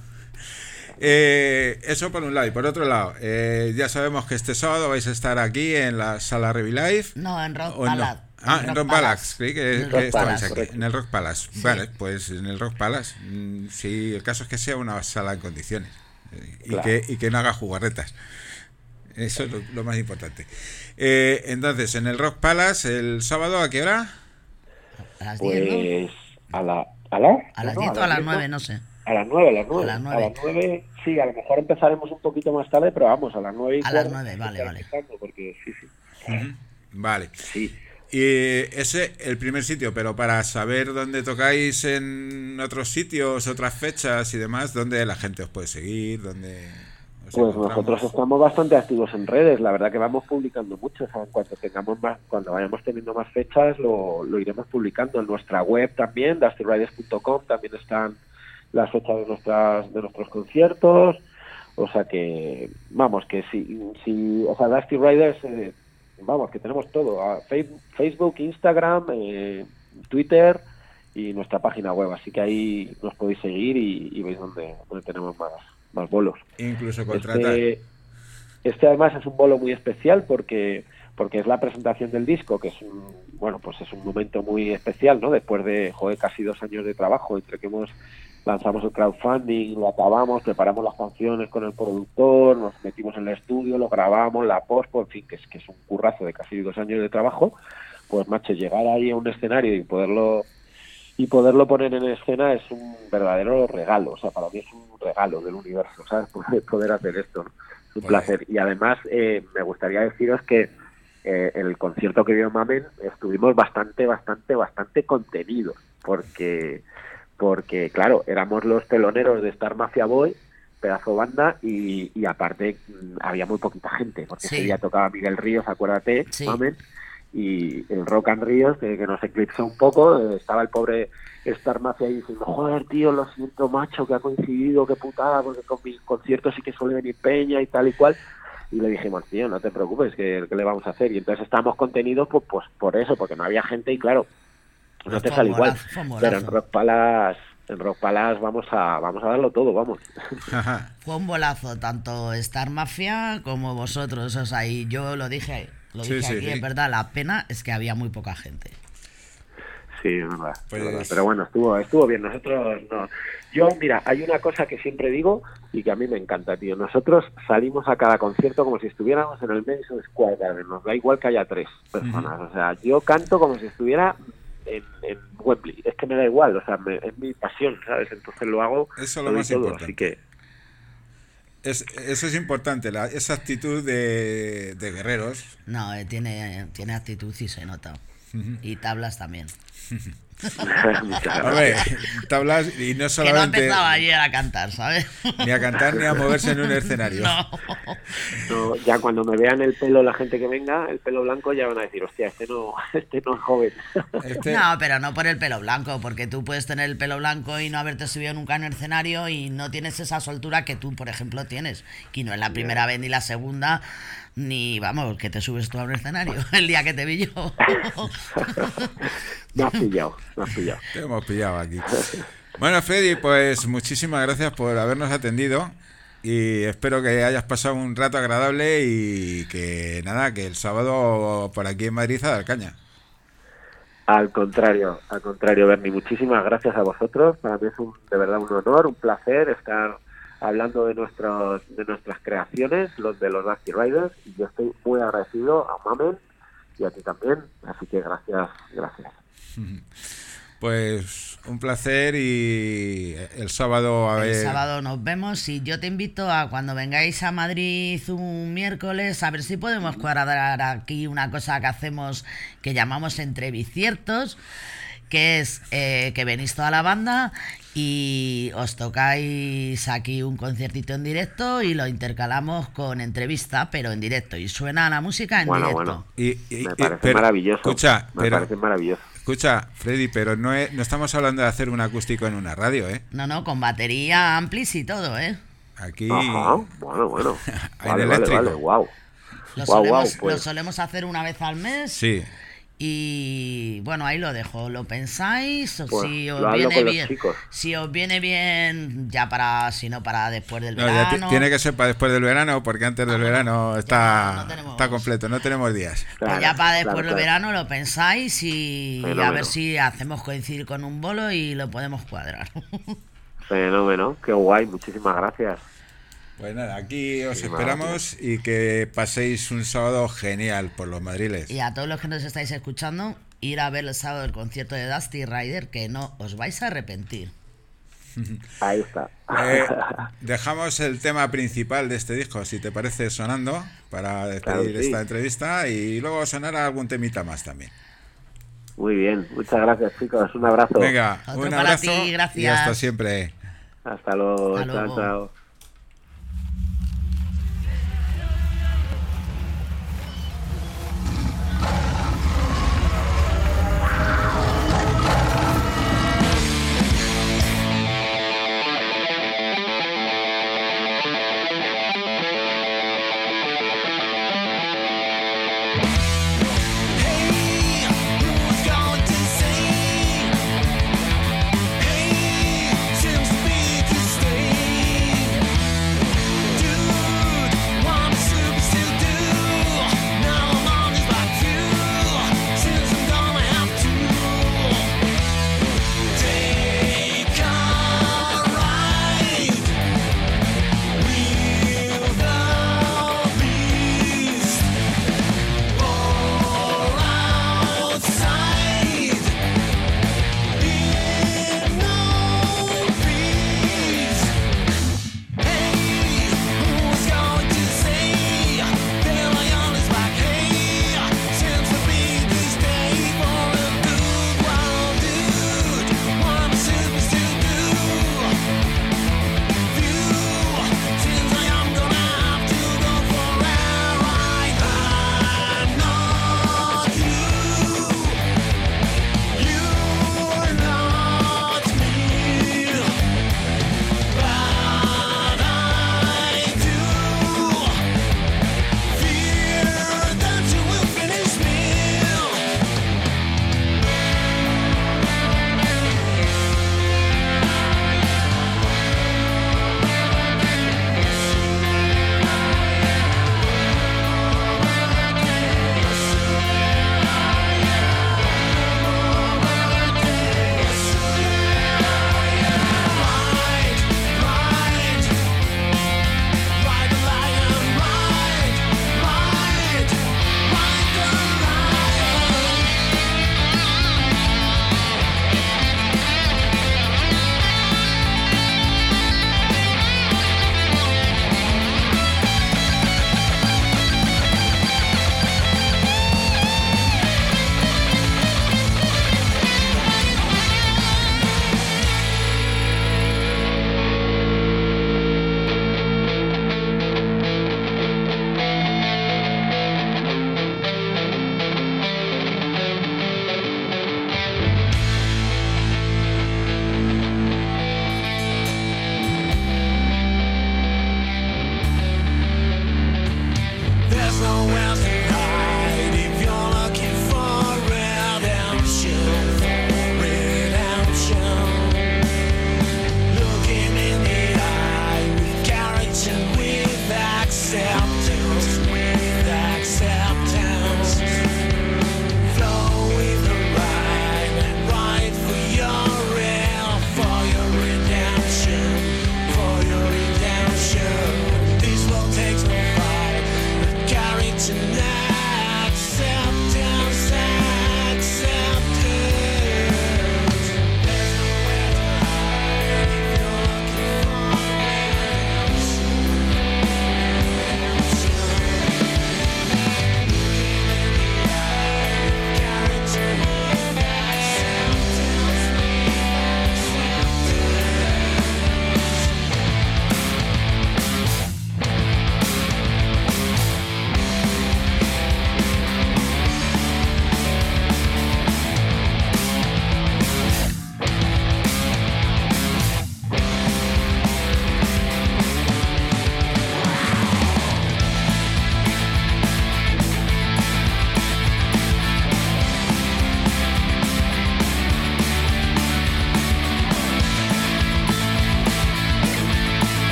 Eh, eso por un lado. Y por otro lado, eh, ya sabemos que este sábado vais a estar aquí en la sala Revilive. No, en Rock Palace. No. Ah, en, en Rock, Rock Palace. Creí que, que Rock estabais Palace, aquí. En el Rock Palace. Sí. Vale, pues en el Rock Palace. Sí, el caso es que sea una sala en condiciones. Y, claro. que, y que no haga jugarretas. Eso es lo, lo más importante. Eh, entonces, en el Rock Palace, el sábado, ¿a qué hora? A las pues diez, ¿no? a, la, a, la, a las no, diez no, o a las diez, nueve, no sé. A las nueve, a las nueve. A las nueve. A las nueve, sí, a lo mejor empezaremos un poquito más tarde, pero vamos, a las nueve y A las nueve, vale, vale. Porque, sí, sí. Uh-huh. Vale. Sí. Y ese el primer sitio, pero para saber dónde tocáis en otros sitios, otras fechas y demás, ¿dónde la gente os puede seguir? ¿Dónde os pues encontramos? Nosotros estamos bastante activos en redes, la verdad que vamos publicando mucho, o sea, en cuanto tengamos más, cuando vayamos teniendo más fechas lo, lo iremos publicando en nuestra web también, dusty riders punto com, también están las fechas de nuestras de nuestros conciertos. O sea que, vamos, que si, si o sea, Dusty Riders, eh, vamos, que tenemos todo, a Facebook, Instagram, eh, Twitter y nuestra página web, así que ahí nos podéis seguir y, y veis dónde, dónde tenemos más, más bolos. Incluso contratar. Este, este además es un bolo muy especial porque porque es la presentación del disco, que es un, bueno, pues es un momento muy especial, ¿no? Después de, joder, casi dos años de trabajo, entre que hemos lanzamos el crowdfunding, lo acabamos, preparamos las canciones con el productor, nos metimos en el estudio, lo grabamos, la post, en fin, que es que es un currazo de casi dos años de trabajo. Pues, macho, llegar ahí a un escenario y poderlo y poderlo poner en escena es un verdadero regalo, o sea, para mí es un regalo del universo, ¿sabes? Poder, poder hacer esto, ¿no? Es un pues placer. Y además, eh, me gustaría deciros que eh, el concierto que dio Mamen estuvimos bastante, bastante, bastante contenidos, porque, porque claro, éramos los teloneros de Star Mafia Boy, pedazo banda, y, y aparte había muy poquita gente, porque sí. Ese día tocaba Miguel Ríos, acuérdate, sí. Mamen, y el Rock and Ríos, que, que nos eclipsó un poco, eh, estaba el pobre Star Mafia ahí diciendo, joder, tío, lo siento, macho, que ha coincidido, qué putada, porque con mis conciertos sí que suele venir peña y tal y cual. Y le dijimos, tío, no te preocupes, que, que le vamos a hacer. Y entonces estábamos contenidos pues, pues por eso, porque no había gente y claro, no pues te sale igual. Pero en Rock Palace, en Rock Palace vamos a, vamos a darlo todo, vamos. Fue un bolazo, tanto Star Mafia como vosotros, o sea, y yo lo dije, lo dije sí, aquí, sí, en sí. verdad, la pena es que había muy poca gente. Sí, es verdad, pues... es verdad. Pero bueno, estuvo estuvo bien. Nosotros no. Yo, mira, hay una cosa que siempre digo y que a mí me encanta, tío. Nosotros salimos a cada concierto como si estuviéramos en el Madison Square Garden. Nos da igual que haya tres personas. Uh-huh. O sea, yo canto como si estuviera en, en Wembley. Es que me da igual, o sea, me, es mi pasión, ¿sabes? Entonces lo hago. Eso es lo más todo, importante. Así que... Es, eso es importante, la, esa actitud de, de guerreros. No, eh, tiene, tiene actitud y se nota. Uh-huh. Y tablas también. A ver, tablas y no solamente. Que no empezaba ayer a cantar, ¿sabes? Ni a cantar ni a moverse en un escenario. No. No, ya cuando me vean el pelo, la gente que venga, el pelo blanco, ya van a decir, hostia, este no, este no es joven. Este... No, pero no por el pelo blanco, porque tú puedes tener el pelo blanco y no haberte subido nunca en el escenario y no tienes esa soltura que tú, por ejemplo, tienes. Y no es la primera vez ni la segunda. Ni, vamos, que te subes tú a un escenario el día que te vi yo. Me has pillado, me has pillado. Te hemos pillado aquí. Bueno, Freddy, pues muchísimas gracias por habernos atendido y espero que hayas pasado un rato agradable y que nada, que el sábado por aquí en Madrid a dar caña. Al contrario, al contrario, Bernie, muchísimas gracias a vosotros. Para mí es un, de verdad un honor, un placer estar hablando de nuestros de nuestras creaciones, los de los Dusty Riders, y yo estoy muy agradecido a Mamen y a ti también, así que gracias, gracias. Pues un placer y el sábado a ver... El sábado nos vemos y yo te invito a cuando vengáis a Madrid un miércoles a ver si podemos cuadrar aquí una cosa que hacemos que llamamos entreviciertos, que es eh, que venís toda la banda y os tocáis aquí un conciertito en directo y lo intercalamos con entrevista, pero en directo, y suena la música en bueno, directo. Bueno, y, y, me parece pero, maravilloso. Escucha, me pero, parece maravilloso. Escucha, Freddy, pero no, es, no estamos hablando de hacer un acústico en una radio, ¿eh? No, no, con batería, amplis y todo, ¿eh? Aquí... Ajá, bueno, bueno. Hay vale, eléctrico. Vale, vale, wow. Lo, wow, solemos, wow, pues. lo solemos hacer una vez al mes. Sí. Y bueno, ahí lo dejo, lo pensáis, pues si os viene bien, si os viene bien ya para, si no para después del no, verano. Ya tiene que ser para después del verano, porque antes del verano está, no, no tenemos, está completo, no tenemos días. Claro, pues ya para después claro, del claro. verano lo pensáis y Fenómeno. A ver si hacemos coincidir con un bolo y lo podemos cuadrar. Fenómeno, qué guay, muchísimas gracias. Pues nada, aquí os esperamos y que paséis un sábado genial por los madriles. Y a todos los que nos estáis escuchando, ir a ver el sábado el concierto de Dusty Rider, que no os vais a arrepentir. Ahí está. Eh, dejamos el tema principal de este disco, si te parece, sonando, para despedir claro, sí. esta entrevista, y luego sonará algún temita más también. Muy bien, muchas gracias, chicos, un abrazo. Venga, Otro un para abrazo ti, gracias. Y hasta siempre. Hasta luego, hasta chao, luego. chao.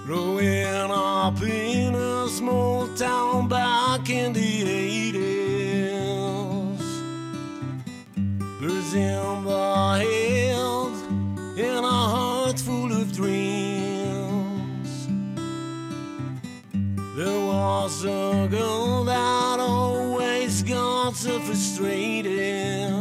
Growing up in a small town back in the eighties, birds in the hills, in a heart full of dreams. There was a girl that always got so frustrated.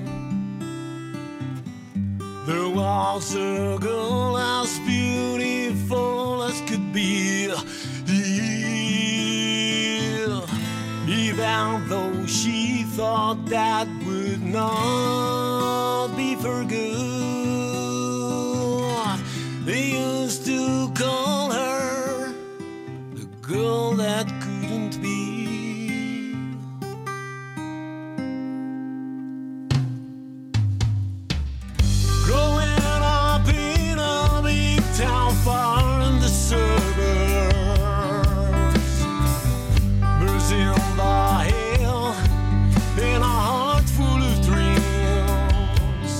There was a girl as beautiful as could be, yeah. Even though she thought that would not be for good, they used to call her the girl that couldn't be. Far in the suburbs, birds in the hill, in a heart full of dreams.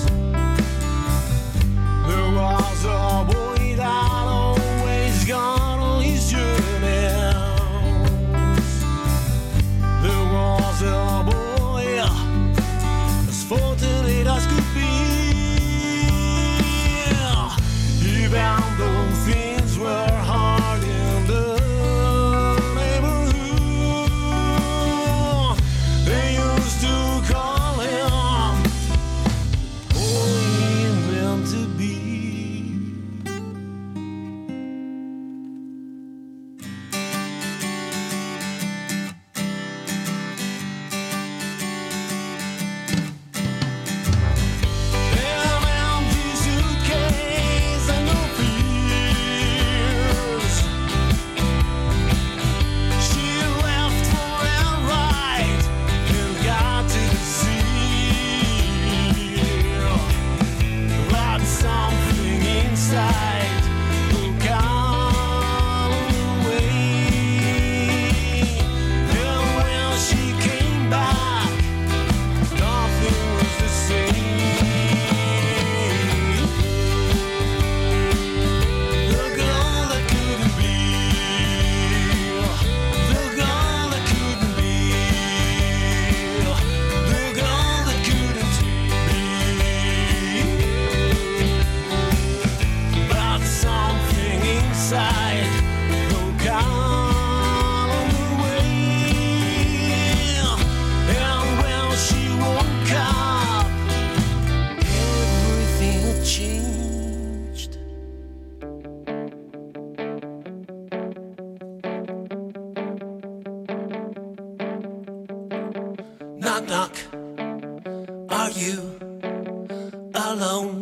There was a boy that always got on his journeys. There was a boy as fortunate as could be. Even though things were hard in the neighborhood, they used to call him the boy he meant to be. Knock, knock, are you alone?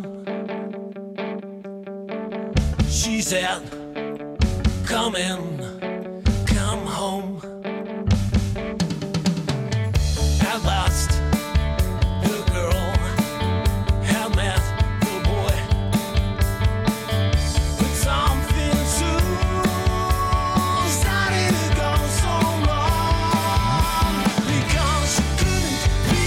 She said, come in, come home. At last, the girl had met the boy, but something soon started to go so wrong, because she couldn't be,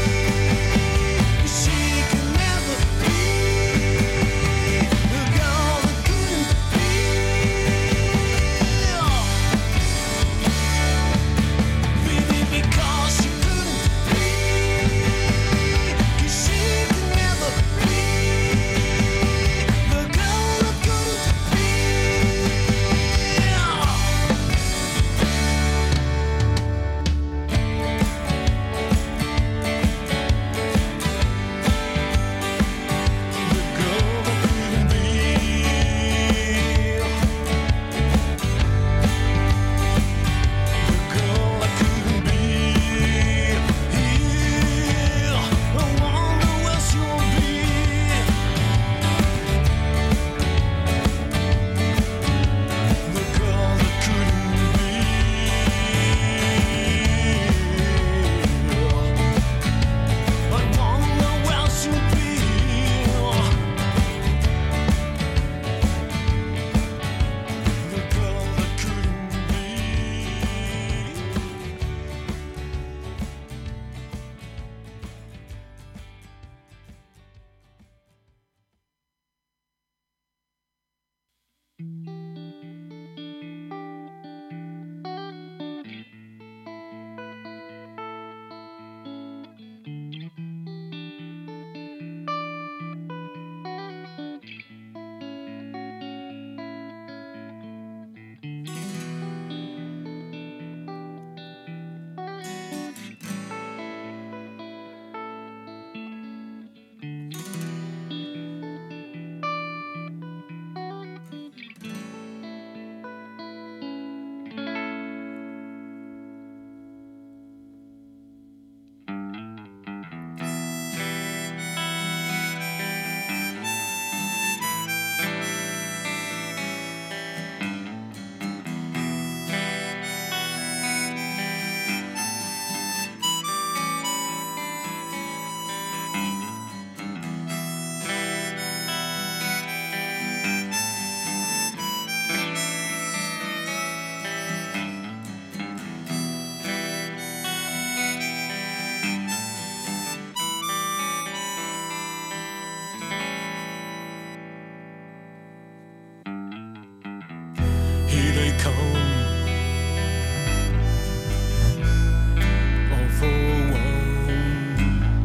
she could never be the girl that couldn't be. come. All for one.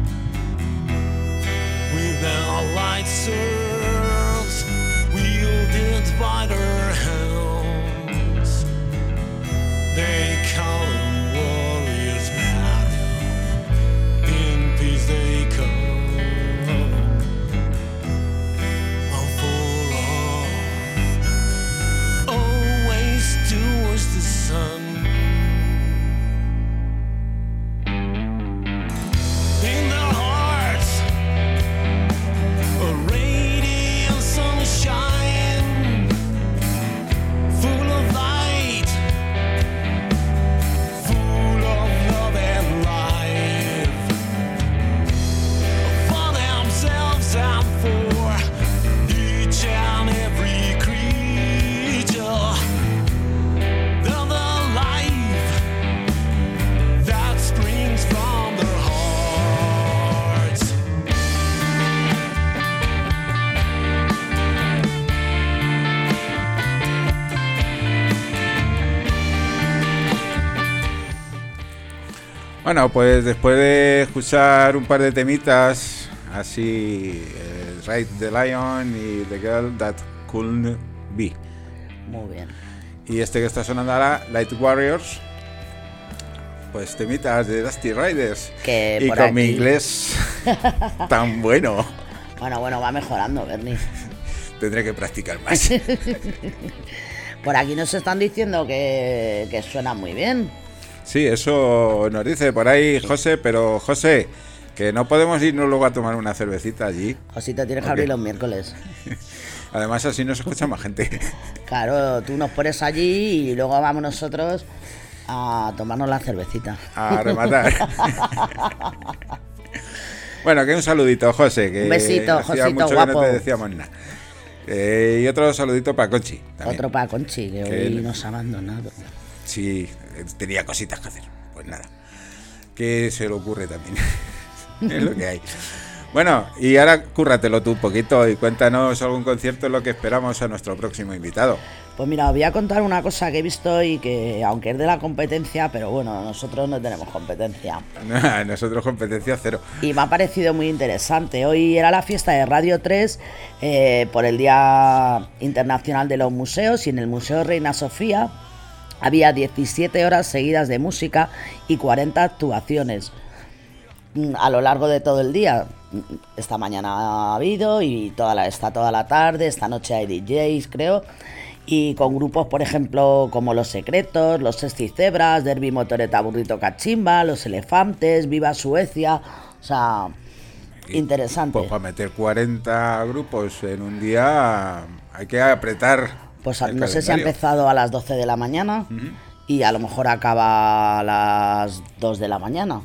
With our light swords wielded by their hands, they call them warriors mad. In peace they come. All for all. Always towards the sun. In their hearts, a radiant sunshine, full of light, full of love and life, for themselves and for each and every creature. They're the life that springs from their hearts. Bueno, pues después de escuchar un par de temitas, así, eh, Ride the Lion y The Girl That Couldn't Be, Muy bien. y este que está sonando ahora, Light Warriors, pues temitas de Dusty Riders, Que y por con mi aquí- inglés tan bueno, Bueno, bueno, va mejorando, Bernie. tendré que practicar más. Por aquí nos están diciendo que, que suena muy bien. Sí, eso nos dice por ahí José, pero José, que no podemos irnos luego a tomar una cervecita allí. Josito, tienes que Ok. abrir los miércoles. Además así nos escucha más gente. Claro, tú nos pones allí y luego vamos nosotros a tomarnos la cervecita. A rematar. Bueno, que un saludito, José. Que Un besito, hacía Josito, mucho guapo. que no te decíamos nada. Eh, y otro saludito para Conchi. También. Otro para Conchi, que Que hoy él- nos ha abandonado. Sí, eh, tenía cositas que hacer. Pues nada. Que se le ocurre también. Es lo que hay. Bueno, y ahora cúrratelo tú un poquito y cuéntanos algún concierto en lo que esperamos a nuestro próximo invitado. Pues mira, os voy a contar una cosa que he visto y que, aunque es de la competencia, pero bueno, nosotros no tenemos competencia. Nosotros competencia cero. Y me ha parecido muy interesante. Hoy era la fiesta de Radio tres eh, por el Día Internacional de los Museos, y en el Museo Reina Sofía había diecisiete horas seguidas de música y cuarenta actuaciones mm, a lo largo de todo el día. Esta mañana ha habido y toda la, está toda la tarde, esta noche hay D Js, creo. Y con grupos, por ejemplo, como Los Secretos, Los Sexticebras, Derby Motoreta Burrito Cachimba, Los Elefantes, Viva Suecia. O sea, Y, interesante. Pues para meter cuarenta grupos en un día hay que apretar. Pues el no sé si ha calendario. empezado a las doce de la mañana Ujú. y a lo mejor acaba a las dos de la mañana.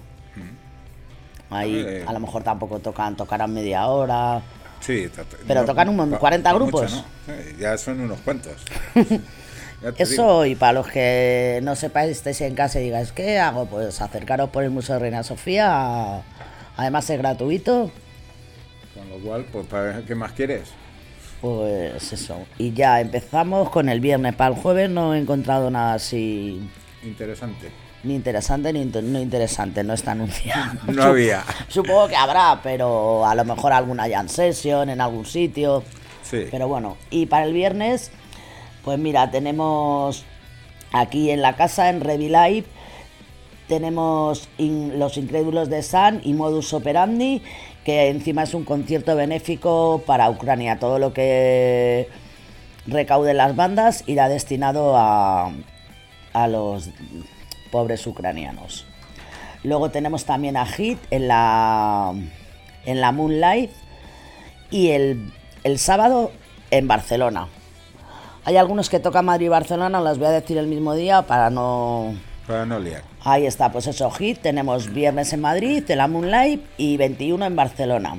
Ahí Eh. a lo mejor tampoco tocan, tocarán media hora. Sí, ta- ta- Pero tocan un mon- pa- cuarenta pa grupos. mucho, ¿no? Eh, Ya son unos cuantos. Ya te digo. Eso, y para los que no sepáis, estéis en casa y digáis, ¿qué hago? Pues acercaros por el Museo Reina Sofía. Además es gratuito. Con lo cual, pues, ¿para qué más quieres? Pues eso. Y ya empezamos con el viernes. Para el jueves no he encontrado nada así, Interesante. ni interesante ni inter- no interesante. No está anunciado. No había. Supongo que habrá, pero a lo mejor alguna jam session en algún sitio. Sí. Pero bueno, y para el viernes, pues mira, tenemos aquí en la casa, en Revilive, tenemos in- Los Incrédulos de Sun y Modus Operandi, que encima es un concierto benéfico para Ucrania. Todo lo que recauden las bandas irá destinado a, a los pobres ucranianos. Luego tenemos también a Hit en la, en la Moonlight, y el, el sábado en Barcelona. Hay algunos que tocan Madrid y Barcelona, las voy a decir el mismo día para no... Para no liar. Ahí está, pues eso, Hit, tenemos viernes en Madrid, en la Moonlight, y veintiuno en Barcelona.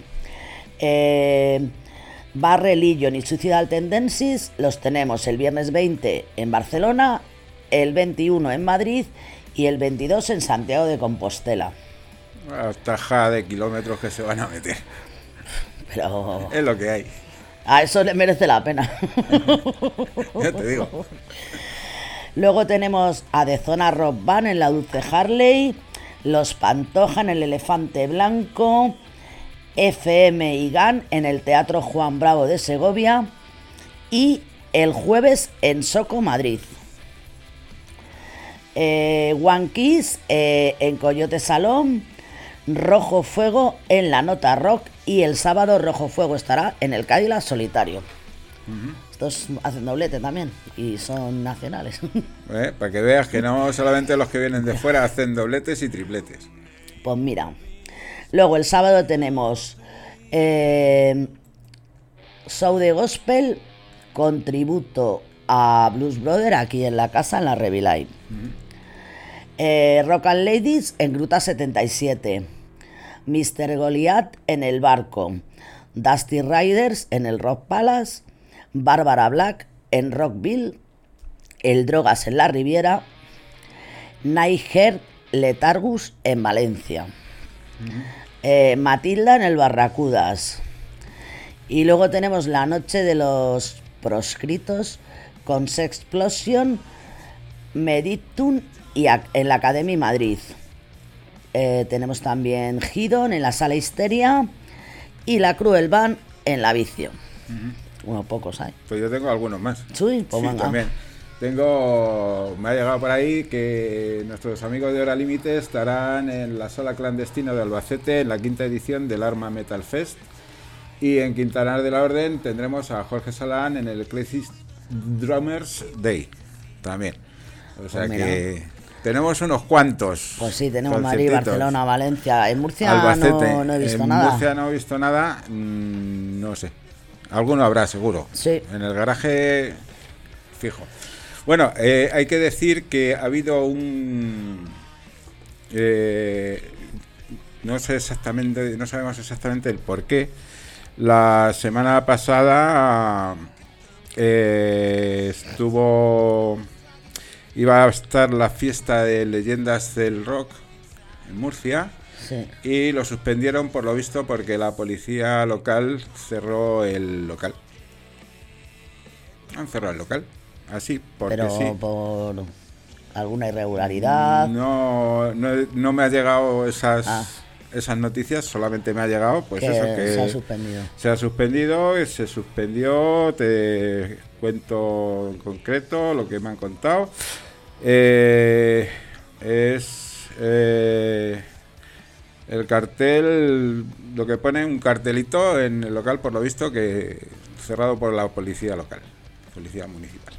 Eh, Bad Religion y Suicidal Tendencies los tenemos el viernes veinte en Barcelona, el veintiuno en Madrid y el veintidós en Santiago de Compostela. Hasta ja de kilómetros que se van a meter. Pero Es lo que hay. a eso le merece la pena. Ya te digo. Luego tenemos a The Zona Rock Band en la Dulce Harley, Los Pantoja en el Elefante Blanco, F M y G A N en el Teatro Juan Bravo de Segovia y el jueves en Soco, Madrid. Eh, One Kiss eh, en Coyote Salón, Rojo Fuego en La Nota Rock y el sábado Rojo Fuego estará en el Cadillac Solitario. Uh-huh. Estos hacen doblete también y son nacionales. Eh, para que veas que no solamente los que vienen de fuera hacen dobletes y tripletes. Pues mira, luego el sábado tenemos eh, show de gospel con tributo a Blues Brother aquí en la casa, en la Reviline. Uh-huh. eh, Rock and Ladies en Gruta setenta y siete, mister Goliath en el Barco, Dusty Riders en el Rock Palace, Bárbara Black en Rockville, El Drogas en la Riviera, Niger Letargus en Valencia, uh-huh. eh, Matilda en el Barracudas. Y luego tenemos la noche de los proscritos con Sexplosion, Meditum y a, en la Academy Madrid. Eh, tenemos también Hidon en la Sala Histeria y la Cruel Band en la Vicio. Uh-huh. Unos pocos hay. Pues yo tengo algunos más. Sí, pues sí, venga. También. Tengo, me ha llegado por ahí que nuestros amigos de Hora Límite estarán en la Sala Clandestina de Albacete en la quinta edición del Arma Metal Fest. Y en Quintanar de la Orden tendremos a Jorge Salán en el Eclectic Drummers Day también. O sea pues que tenemos unos cuantos. Pues sí, tenemos Madrid, Barcelona, Valencia. En Murcia Albacete. No, no he visto en nada. En Murcia no he visto nada, mmm, no sé. Alguno habrá, seguro. Sí. En el garaje, fijo. Bueno, eh, hay que decir que ha habido un... Eh, no sé exactamente, no sabemos exactamente el por qué. La semana pasada eh, estuvo... Iba a estar la fiesta de leyendas del rock en Murcia. Sí. Y lo suspendieron por lo visto porque la policía local cerró el local. Han cerrado el local, así, porque Pero sí. por alguna irregularidad. No, no, no me ha llegado esas ah. esas noticias, solamente me ha llegado, pues que eso que se ha suspendido. Se ha suspendido, se suspendió, te cuento en concreto lo que me han contado. Eh, es eh, el cartel, lo que pone un cartelito en el local, por lo visto, que cerrado por la policía local, policía municipal.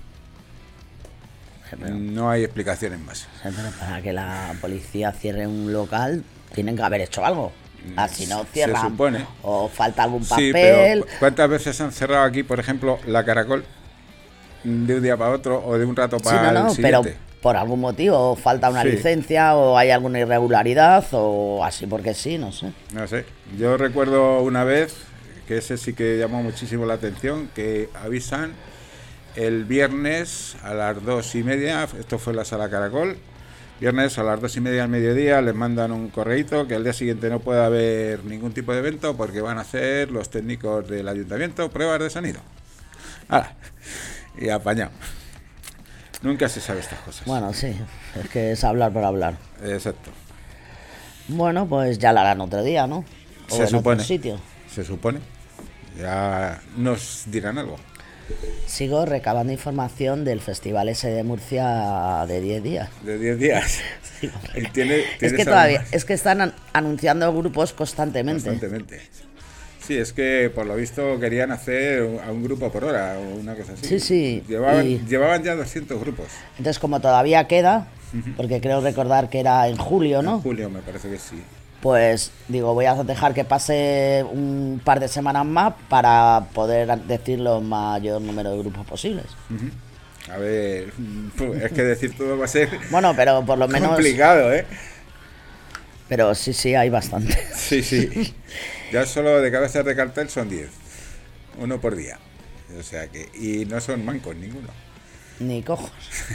Pero, no hay explicaciones más. Pero para que la policía cierre un local, tienen que haber hecho algo. Así no cierran. Se supone. O falta algún papel. Sí, pero ¿cuántas veces han cerrado aquí, por ejemplo, la Caracol de un día para otro o de un rato para sí, no, no, el siguiente? Pero por algún motivo, falta una sí. licencia o hay alguna irregularidad o así porque sí, no sé. No sé. Yo recuerdo una vez, que ese sí que llamó muchísimo la atención, que avisan el viernes a las dos y media, esto fue en la Sala Caracol, viernes a las dos y media al mediodía les mandan un correíto que al día siguiente no puede haber ningún tipo de evento porque van a hacer los técnicos del ayuntamiento pruebas de sonido. ¡Hala! Y apañado. Nunca se sabe estas cosas. Bueno, sí, es que es hablar por hablar. Exacto. Bueno, pues ya la harán otro día, ¿no? O se en supone. otro sitio. Se supone. Ya nos dirán algo. Sigo recabando información del festival ese de Murcia de diez días. De diez días. Sí, ¿Tiene, es que todavía, más? es que están an- anunciando grupos constantemente. Constantemente. Sí, es que por lo visto querían hacer a un grupo por hora o una cosa así. Sí, sí. Llevaban, y... llevaban ya doscientos grupos. Entonces, como todavía queda, uh-huh. porque creo recordar que era en julio, ¿no? En julio me parece que sí. Pues digo, voy a dejar que pase un par de semanas más para poder decir lo mayor número de grupos posibles. Uh-huh. A ver, es que decir todo va a ser bueno, pero por lo menos complicado, ¿eh? Pero sí, sí, hay bastante. Sí, sí. Ya solo de cabezas de cartel son diez. Uno por día. O sea que... Y no son mancos ninguno. Ni cojos.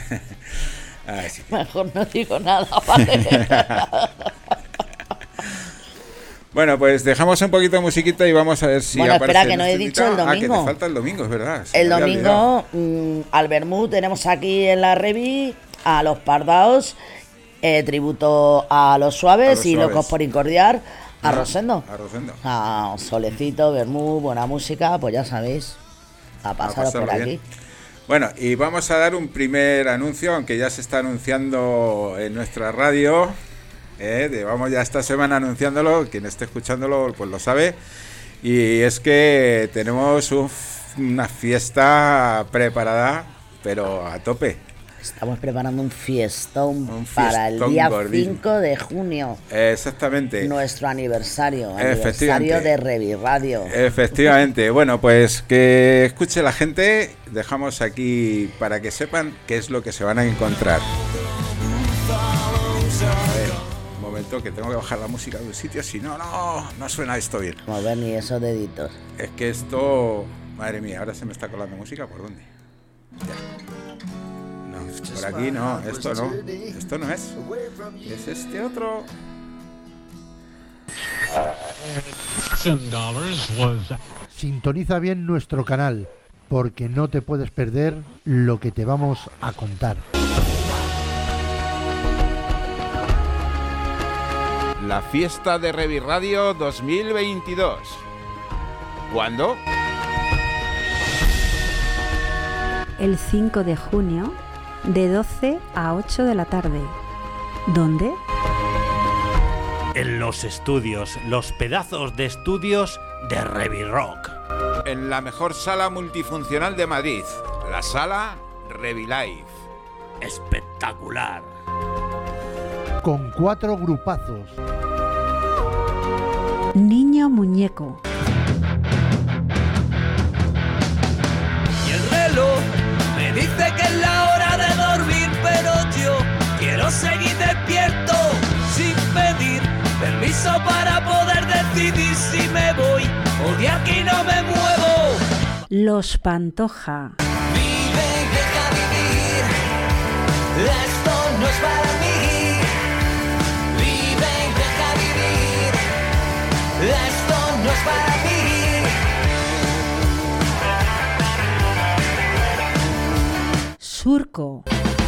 Ah, sí. Mejor no digo nada, ¿vale? Bueno, pues dejamos un poquito de musiquita y vamos a ver si Bueno, aparece espera, que no he dicho el nuestra invitado. domingo. Ah, que te falta el domingo, es verdad. se El me había domingo, mmm, al Bermú, tenemos aquí en la Revi a los Pardaos, eh, tributo a los Suaves, A los y Suaves. Locos por Incordiar, a Ah, Rosendo. a Rosendo. A Solecito, Bermú, buena música, pues ya sabéis, a pasaros pasarlo por aquí. bien. Bueno, y vamos a dar un primer anuncio, aunque ya se está anunciando en nuestra radio. Eh, llevamos ya esta semana anunciándolo, quien esté escuchándolo pues lo sabe, y es que tenemos un, una fiesta preparada, pero a tope. Estamos preparando un fiestón, Un para el fiestón día gordísimo. cinco de junio, Exactamente. nuestro aniversario, Efectivamente. aniversario de Revi Radio. Efectivamente, bueno, pues que escuche la gente, dejamos aquí para que sepan qué es lo que se van a encontrar. A ver, un momento que tengo que bajar la música de un sitio, si no, no, no suena esto bien. Como ven, ni esos deditos. Es que esto, madre mía, ahora se me está colando música, ¿por dónde? Ya. No, por aquí no, esto no, esto no es. Es este otro. Sintoniza bien nuestro canal, porque no te puedes perder lo que te vamos a contar. La fiesta de Revi Radio dos mil veintidós. ¿Cuándo? El cinco de junio, de doce a ocho de la tarde. ¿Dónde? En los estudios, los pedazos de estudios de Revi Rock. En la mejor sala multifuncional de Madrid, la sala Revi Live. Espectacular. Con cuatro grupazos. Niño Muñeco. Y el reloj me dice que es la hora de dormir, pero yo quiero seguir despierto sin pedir permiso para poder decidir si me voy o de aquí no me muevo. Los Pantoja. Vive y deja vivir, esto no es para mí. Vive y deja vivir, esto no es para mí. Surco.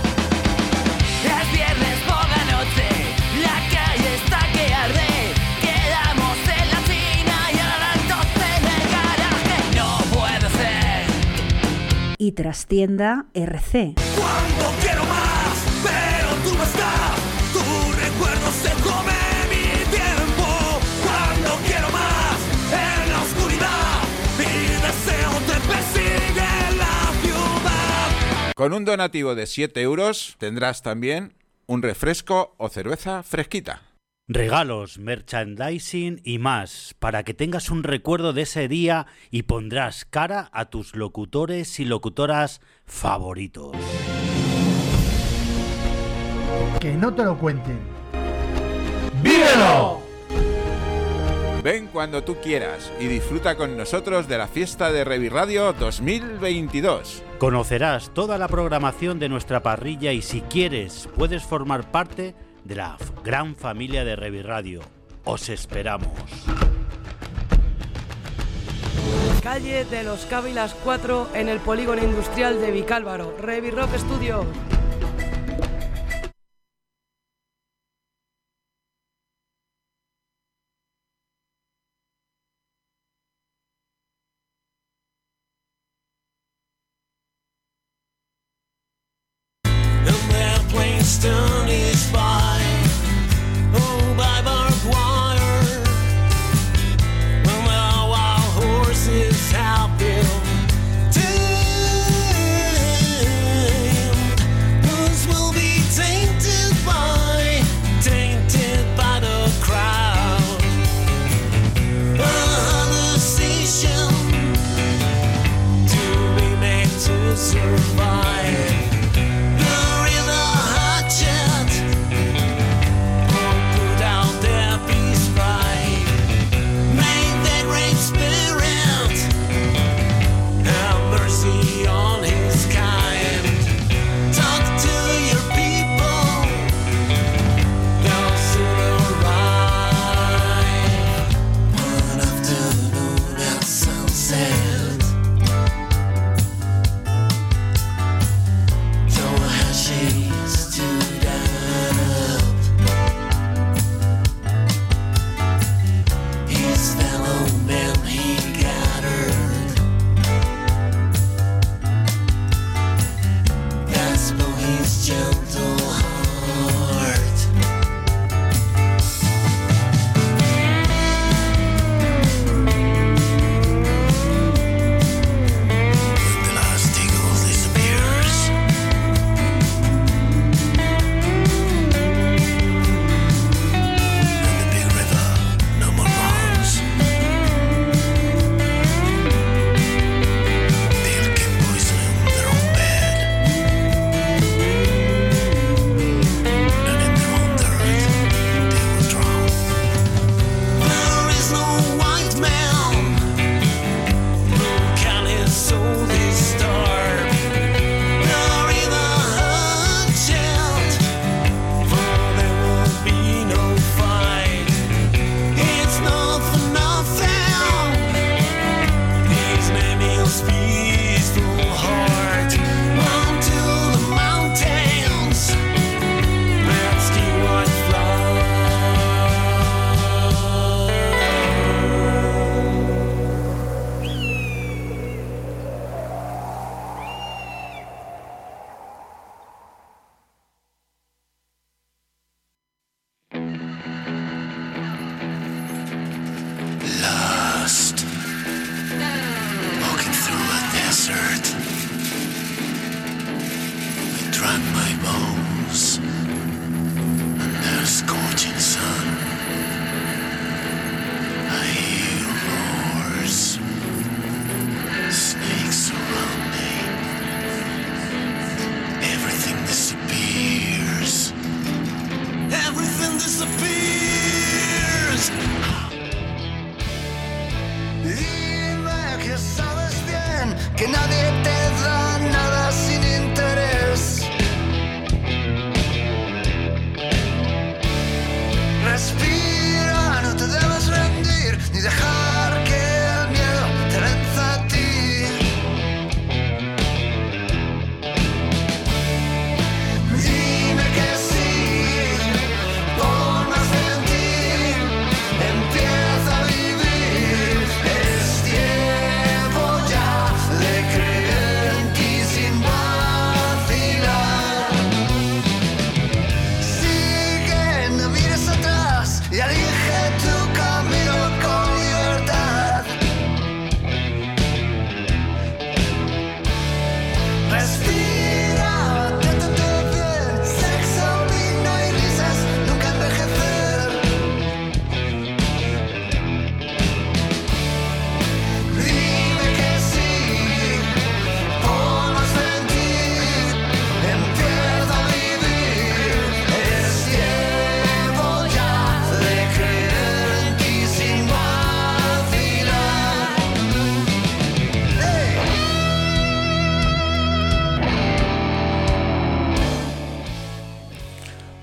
Es viernes por la noche, la calle está que arde. Quedamos en la China y a las doce en el garaje. No puede ser. Y Trastienda R C. Cuando quiero más, pero tú no estás. Tu recuerdo se come mi tiempo. Cuando quiero más, en la oscuridad, mi deseo te persigue en la ciudad. Con un donativo de siete euros tendrás también un refresco o cerveza fresquita. Regalos, merchandising y más, para que tengas un recuerdo de ese día y pondrás cara a tus locutores y locutoras favoritos. Que no te lo cuenten. ¡Vívelo! Ven cuando tú quieras y disfruta con nosotros de la fiesta de Revi Radio dos mil veintidós. Conocerás toda la programación de nuestra parrilla y si quieres puedes formar parte de la f- gran familia de Revi Radio. Os esperamos. Calle de los Cávilas cuatro en el polígono industrial de Vicálvaro. Revi Rock Studio. And that place done is by, oh, by barbed wire. Well, now wild horses have been tamed.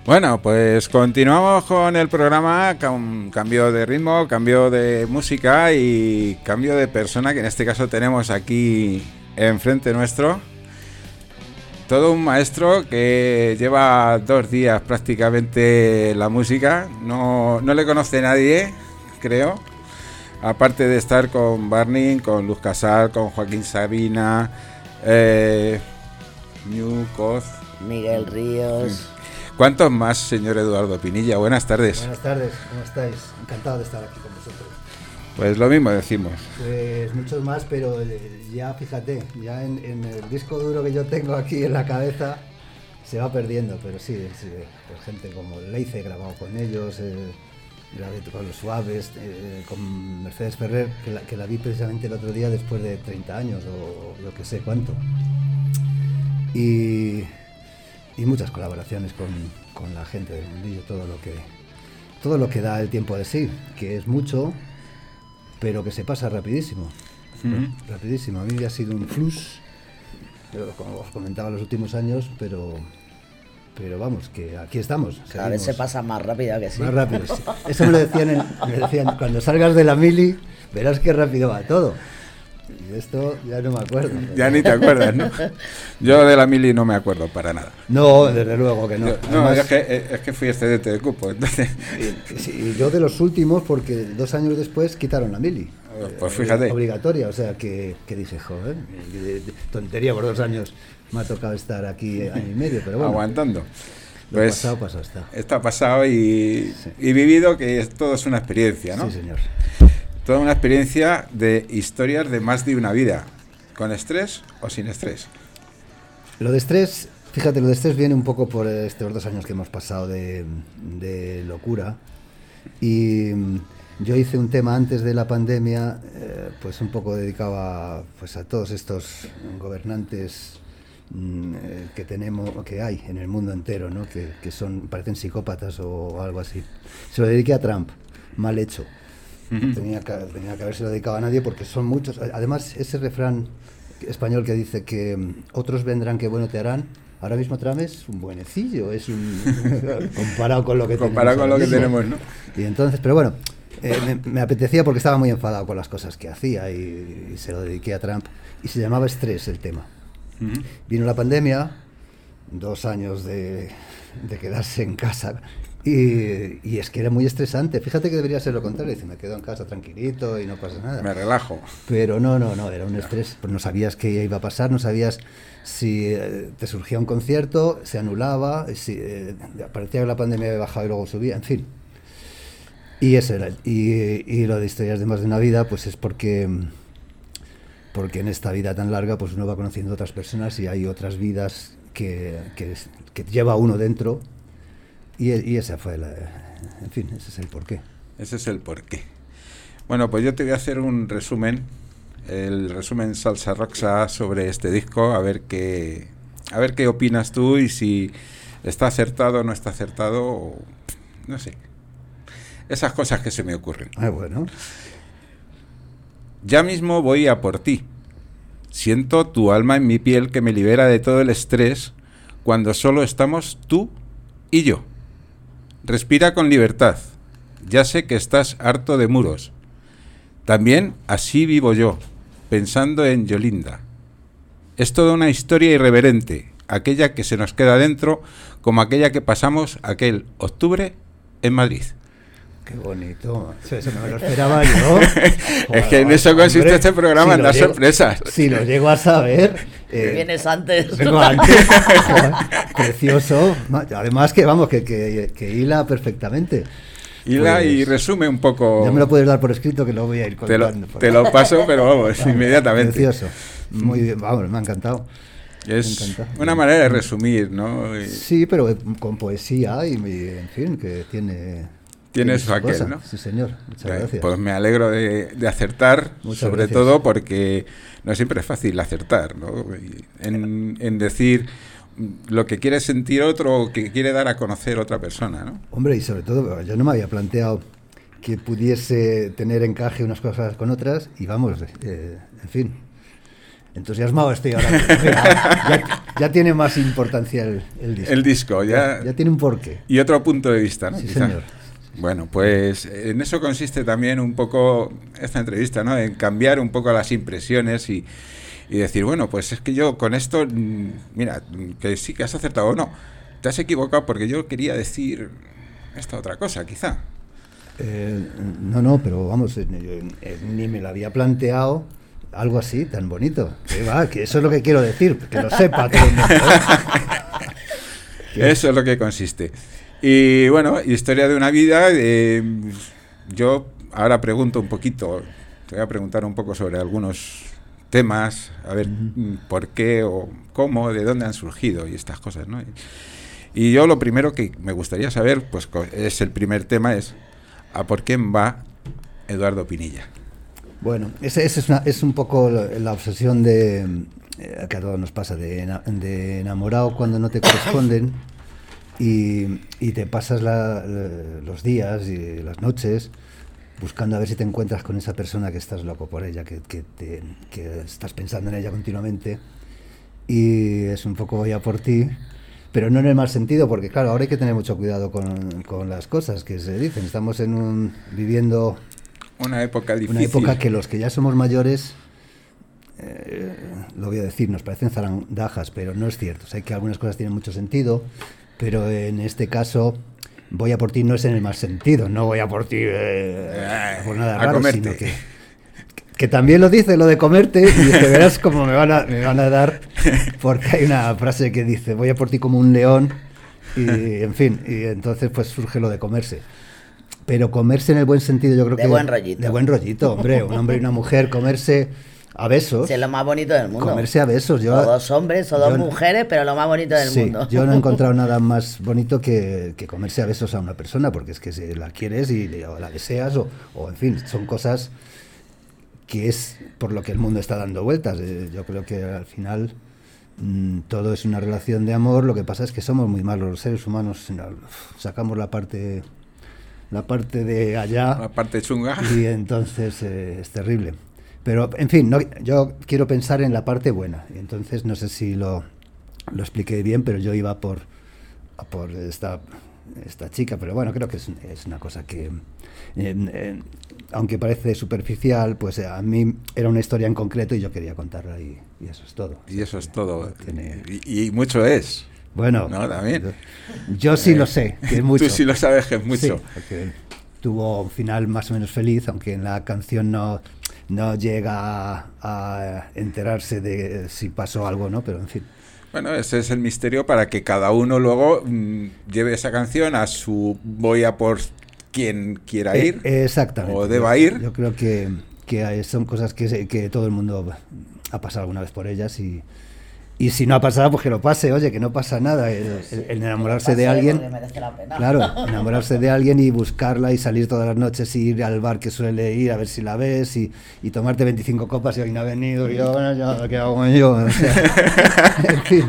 Bueno, pues continuamos con el programa, con cambio de ritmo, cambio de música y cambio de persona, que en este caso tenemos aquí enfrente nuestro. Todo un maestro que lleva dos días prácticamente la música, no, no le conoce nadie, creo, aparte de estar con Barney, con Luz Casal, con Joaquín Sabina, eh, New Coz, Miguel Ríos. ¿Cuántos más, señor Eduardo Pinilla? Buenas tardes. Buenas tardes, ¿cómo estáis? Encantado de estar aquí con vosotros. Pues lo mismo decimos. Pues muchos más, pero ya fíjate, ya en, en el disco duro que yo tengo aquí en la cabeza se va perdiendo, pero sí, sí pues gente como Leice, grabado con ellos, eh, grabé con Los Suaves, eh, con Mercedes Ferrer, que la, que la vi precisamente el otro día después de treinta años o lo que sé cuánto. Y... y muchas colaboraciones con, con la gente del mundillo, todo lo que todo lo que da el tiempo de sí, que es mucho, pero que se pasa rapidísimo. Uh-huh. Rapidísimo. A mí ha sido un flux, como os comentaba, los últimos años, pero pero vamos, que aquí estamos. Cada vez se pasa más rápido que sí. Más rápido, sí. Eso me lo decían, en, me decían, cuando salgas de la mili, verás qué rápido va todo. Y esto ya no me acuerdo. Ya ni te acuerdas, ¿no? Yo de la mili no me acuerdo para nada. No, desde luego que no. Yo, no, Además, es, que, es que fui excedente de cupo, entonces... Y, sí, yo de los últimos, porque dos años después quitaron la mili. Pues fíjate. Obligatoria, o sea que, que dije, joder, tontería, por dos años me ha tocado estar aquí año y medio, pero bueno. Aguantando. Lo pues, pasado, pasado está. Está pasado y, sí. y vivido, que es, todo es una experiencia, ¿no? Sí, señor. Toda una experiencia de historias de más de una vida, con estrés o sin estrés. Lo de estrés, fíjate, lo de estrés viene un poco por estos dos años que hemos pasado de, de locura. Y yo hice un tema antes de la pandemia, eh, pues un poco dedicado a, pues a todos estos gobernantes mm, eh, que tenemos, que hay en el mundo entero, ¿no? que, que son, parecen psicópatas o algo así. Se lo dediqué a Trump, mal hecho. Uh-huh. Tenía que, tenía que haberse dedicado a nadie porque son muchos. Además, ese refrán español que dice que um, otros vendrán que bueno te harán, ahora mismo Trump es un buenecillo, es un comparado con lo que comparado tenemos. con lo que tenemos, ¿no? Y entonces, pero bueno, eh, me, me apetecía porque estaba muy enfadado con las cosas que hacía y, y se lo dediqué a Trump. Y se llamaba Estrés el tema. Uh-huh. Vino la pandemia, dos años de, de quedarse en casa. Y, y es que era muy estresante. Fíjate que debería ser lo contrario. Dice, me quedo en casa tranquilito y no pasa nada. Me relajo. Pero no, no, no. Era un estrés. Pues no sabías qué iba a pasar, no sabías si eh, te surgía un concierto, se anulaba, si eh, parecía que la pandemia había bajado y luego subía, en fin. Y eso era. Y, y lo de historias de más de una vida, pues es porque porque en esta vida tan larga, pues uno va conociendo otras personas y hay otras vidas que, que, que lleva uno dentro. Y, y esa fue la... En fin, ese es el porqué. Ese es el porqué. Bueno, pues yo te voy a hacer un resumen, el resumen Salsa Roxa sobre este disco, a ver qué, a ver qué opinas tú y si está acertado o no está acertado, o, no sé. Esas cosas que se me ocurren. Ah, bueno. Ya mismo voy a por ti. Siento tu alma en mi piel que me libera de todo el estrés cuando solo estamos tú y yo. Respira con libertad. Ya sé que estás harto de muros. También así vivo yo, pensando en Yolinda. Es toda una historia irreverente, aquella que se nos queda dentro, como aquella que pasamos aquel octubre en Madrid. Qué bonito. Eso no me lo esperaba yo. Es que en eso consiste hombre, este programa, si en dar llego, sorpresas. Si lo llego a saber... Eh, vienes antes. Vengo antes. Precioso. Además que, vamos, que, que, que hila perfectamente. Hila pues, y resume un poco... Ya me lo puedes dar por escrito que lo voy a ir contando. Te lo, te lo paso, pero vamos, vamos, inmediatamente. Precioso. Muy bien, vamos, me ha encantado. Es encantado. Una manera de resumir, ¿no? Y... Sí, pero con poesía y, en fin, que tiene... Tiene su aquel, ¿no? Sí, señor. Muchas eh, gracias. Pues me alegro de, de acertar, Muchas sobre gracias. todo porque no siempre es fácil acertar, ¿no? En, en decir lo que quiere sentir otro o que quiere dar a conocer otra persona, ¿no? Hombre, y sobre todo, yo no me había planteado que pudiese tener encaje unas cosas con otras y vamos, eh, en fin, entusiasmado estoy ahora. Mira, ya, ya tiene más importancia el, el disco. El disco, ya, ya, ya tiene un porqué. Y otro punto de vista, ¿no? Sí, Quizá. señor. Bueno, pues en eso consiste también un poco esta entrevista, ¿no? En cambiar un poco las impresiones y, y decir, bueno, pues es que yo con esto, mira, que sí que has acertado o no, te has equivocado porque yo quería decir esta otra cosa, quizá. Eh, no, no, pero vamos, eh, eh, ni me lo había planteado algo así tan bonito. Que va, que eso es lo que quiero decir, que lo sepa todo el mundo, ¿eh? Eso es lo que consiste. Y bueno, historia de una vida. Eh, yo ahora pregunto un poquito, te voy a preguntar un poco sobre algunos temas, a ver uh-huh. por qué o cómo, de dónde han surgido y estas cosas, ¿no? Y, y yo lo primero que me gustaría saber, pues es el primer tema, es ¿a por quién va Eduardo Pinilla? Bueno, ese, ese es, una, es un poco la, la obsesión de eh, que a todos nos pasa, de, de enamorado cuando no te corresponden. Y, y te pasas la, la, los días y las noches buscando a ver si te encuentras con esa persona que estás loco por ella, que, que, te, que estás pensando en ella continuamente, y es un poco voy a por ti, pero no en el mal sentido, porque claro, ahora hay que tener mucho cuidado con, con las cosas que se dicen. Estamos en un viviendo una época difícil, una época que los que ya somos mayores, eh, lo voy a decir, nos parecen zarandajas, pero no es cierto. O sea, que algunas cosas tienen mucho sentido, pero en este caso voy a por ti no es en el mal sentido, no voy a por ti eh, por nada a raro, comerte. sino que, que también lo dice, lo de comerte, y te verás como me van a, me van a dar, porque hay una frase que dice voy a por ti como un león, y en fin, y entonces pues surge lo de comerse. Pero comerse en el buen sentido, yo creo de que... De buen rollito. De buen rollito, hombre, un hombre y una mujer, comerse a besos. Es lo más bonito del mundo. Comerse a besos. Yo, o dos hombres o dos yo, mujeres, pero lo más bonito del sí, mundo. Yo no he encontrado nada más bonito que, que comerse a besos a una persona, porque es que si la quieres y o la deseas, o, o en fin, son cosas que es por lo que el mundo está dando vueltas. Eh, yo creo que al final mmm, todo es una relación de amor. Lo que pasa es que somos muy malos los seres humanos, sacamos la parte la parte de allá, la parte chunga, y entonces eh, es terrible. Pero, en fin, no, yo quiero pensar en la parte buena. Y entonces, no sé si lo, lo expliqué bien, pero yo iba por, por esta, esta chica. Pero bueno, creo que es, es una cosa que, eh, eh, aunque parece superficial, pues eh, a mí era una historia en concreto y yo quería contarla y, y eso es todo. Y eso es todo. Tiene... Y, y mucho es. Bueno, ¿no? También. Yo sí eh, lo sé, que es mucho. Tú sí lo sabes que es mucho. Sí, porque tuvo un final más o menos feliz, aunque en la canción no... no llega a, a enterarse de si pasó algo, ¿no? Pero en fin. Bueno, ese es el misterio para que cada uno luego mmm, lleve esa canción a su voy a por quien quiera ir. Eh, exactamente. O deba ir. Yo creo que, que son cosas que, que todo el mundo ha pasado alguna vez por ellas y, y si no ha pasado, pues que lo pase, oye, que no pasa nada. El, el, el enamorarse de alguien, claro, enamorarse de alguien y buscarla y salir todas las noches y ir al bar que suele ir a ver si la ves y, y tomarte veinticinco copas y hoy no ha venido y yo, bueno, yo, ¿qué hago yo? O sea, en fin.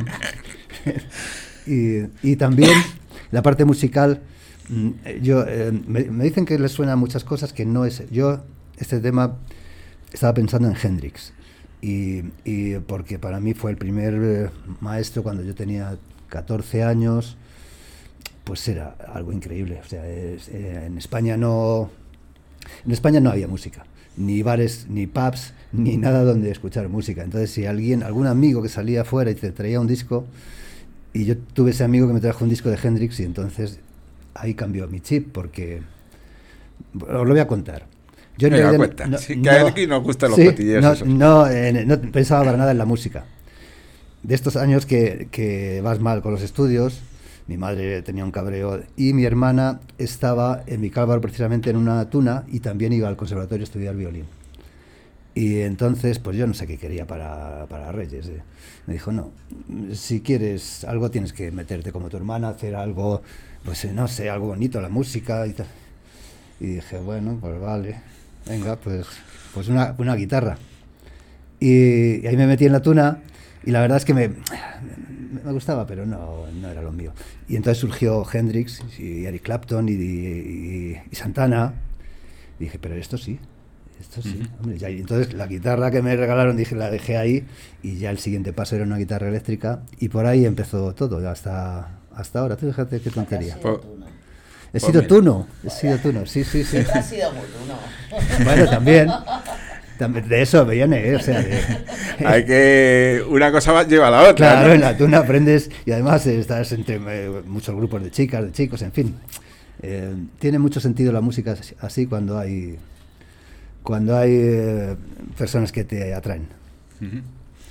Y, y también la parte musical, yo eh, me, me dicen que les suenan muchas cosas que no es. Yo, este tema, estaba pensando en Hendrix. Y, y porque para mí fue el primer eh, maestro cuando yo tenía catorce años, pues era algo increíble. O sea, es, eh, en España no en España no había música, ni bares, ni pubs, ni nada donde escuchar música. Entonces, si alguien, algún amigo que salía afuera y te traía un disco, y yo tuve ese amigo que me trajo un disco de Hendrix, y entonces ahí cambió mi chip, porque os lo voy a contar. Yo en Venga, cuenta. No, sí, que no, aquí nos gustan los sí, cotilleos. No, no, eh, no pensaba para nada en la música. De estos años que, que vas mal con los estudios, mi madre tenía un cabreo y mi hermana estaba en Vicálvaro precisamente en una tuna y también iba al conservatorio a estudiar violín. Y entonces, pues yo no sé qué quería para, para Reyes. Eh. Me dijo, no, si quieres algo tienes que meterte como tu hermana, hacer algo, pues no sé, algo bonito, la música y tal. Y dije, bueno, pues vale. Venga, pues, pues una, una guitarra. Y, y ahí me metí en la tuna y la verdad es que me, me gustaba, pero no, no era lo mío. Y entonces surgió Hendrix y Eric Clapton y, y, y Santana. Y dije, pero esto sí, Esto sí, hombre, ya, y entonces la guitarra que me regalaron dije, la dejé ahí y ya el siguiente paso era una guitarra eléctrica y por ahí empezó todo, hasta, hasta ahora. Tú fíjate qué tontería. He sido tuno, he sido tuno, sí, sí, sí. Siempre has sido muy tuno. Bueno, también. También de eso viene, ¿eh? O sea, de, hay que una cosa lleva a la otra. Claro, ¿no? En la tuna aprendes y además estás entre eh, muchos grupos de chicas, de chicos, en fin. Eh, tiene mucho sentido la música así cuando hay cuando hay eh, personas que te atraen. Uh-huh.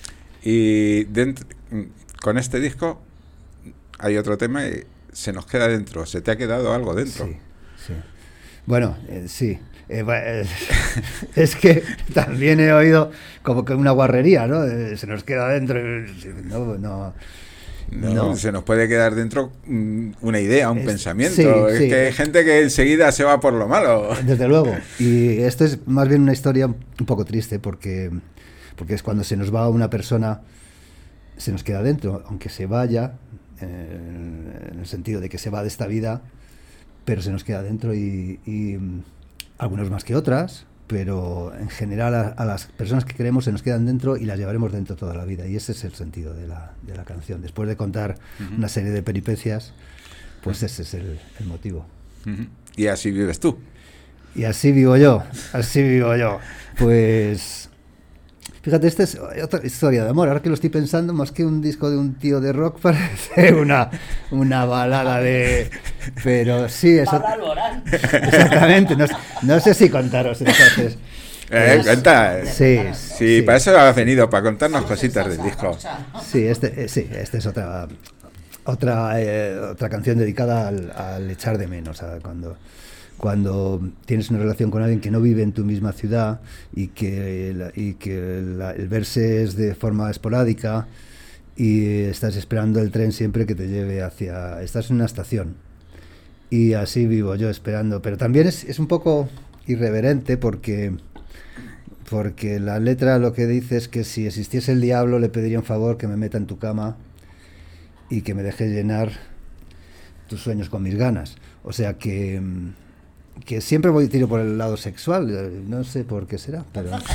Y dentro, con este disco hay otro tema y se nos queda dentro. ¿Se te ha quedado algo dentro? Sí, sí. Bueno, eh, sí. Eh, eh, es que también he oído como que una guarrería, ¿no? Eh, se nos queda dentro. No, no, no, no. Se nos puede quedar dentro um, una idea, un es, pensamiento. Sí, es sí. que hay gente que enseguida se va por lo malo. Desde luego. Y esto es más bien una historia un poco triste porque, porque es cuando se nos va una persona, se nos queda dentro, aunque se vaya, eh, en el sentido de que se va de esta vida, pero se nos queda dentro y... y algunos más que otras, pero en general a, a las personas que queremos se nos quedan dentro y las llevaremos dentro toda la vida. Y ese es el sentido de la, de la canción. Después de contar uh-huh. una serie de peripecias, pues uh-huh. ese es el, el motivo. Uh-huh. Y así vives tú. Y así vivo yo, así vivo yo. Pues... Fíjate, esta es otra historia de amor. Ahora que lo estoy pensando, más que un disco de un tío de rock, parece una, una balada de... Pero sí, eso... Exactamente. No, no sé si contaros entonces. Eh, pues, cuenta. Sí, sí, sí. Para eso has venido, para contarnos cositas del disco. Sí, este, eh, sí, esta es otra otra eh, otra canción dedicada al, al echar de menos, a cuando... cuando tienes una relación con alguien que no vive en tu misma ciudad y que, la, y que la, el verse es de forma esporádica y estás esperando el tren siempre que te lleve hacia... Estás en una estación y así vivo yo esperando, pero también es, es un poco irreverente porque, porque la letra lo que dice es que si existiese el diablo le pediría un favor que me meta en tu cama y que me deje llenar tus sueños con mis ganas. O sea que... que siempre voy tiro por el lado sexual, no sé por qué será, pero a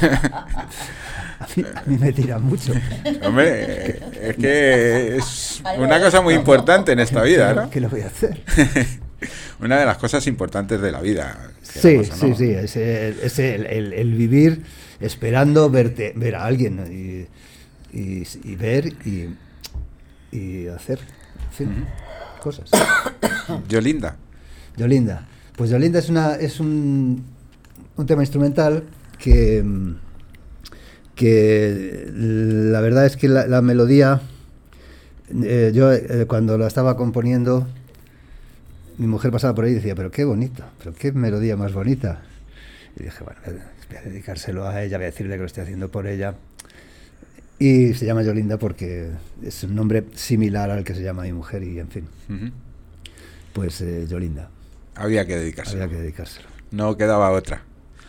mí, a mí me tira mucho. Hombre, es que es una cosa muy importante en esta vida, ¿no? ¿Qué lo voy a hacer? Una de las cosas importantes de la vida. Sí, cosa, sí, ¿no? sí, es, el, es el, el, el vivir esperando verte, ver a alguien y, y, y ver y, y hacer, en fin, uh-huh. cosas. Yolinda. Yolinda. Pues Yolinda es una es un, un tema instrumental que, que la verdad es que la, la melodía, eh, yo eh, cuando la estaba componiendo, mi mujer pasaba por ahí y decía, pero qué bonito, pero qué melodía más bonita. Y dije, bueno, voy a dedicárselo a ella, voy a decirle que lo estoy haciendo por ella. Y se llama Yolinda porque es un nombre similar al que se llama mi mujer y en fin. Uh-huh. Pues eh, Yolinda. Había que dedicárselo. Había que dedicárselo. No quedaba otra.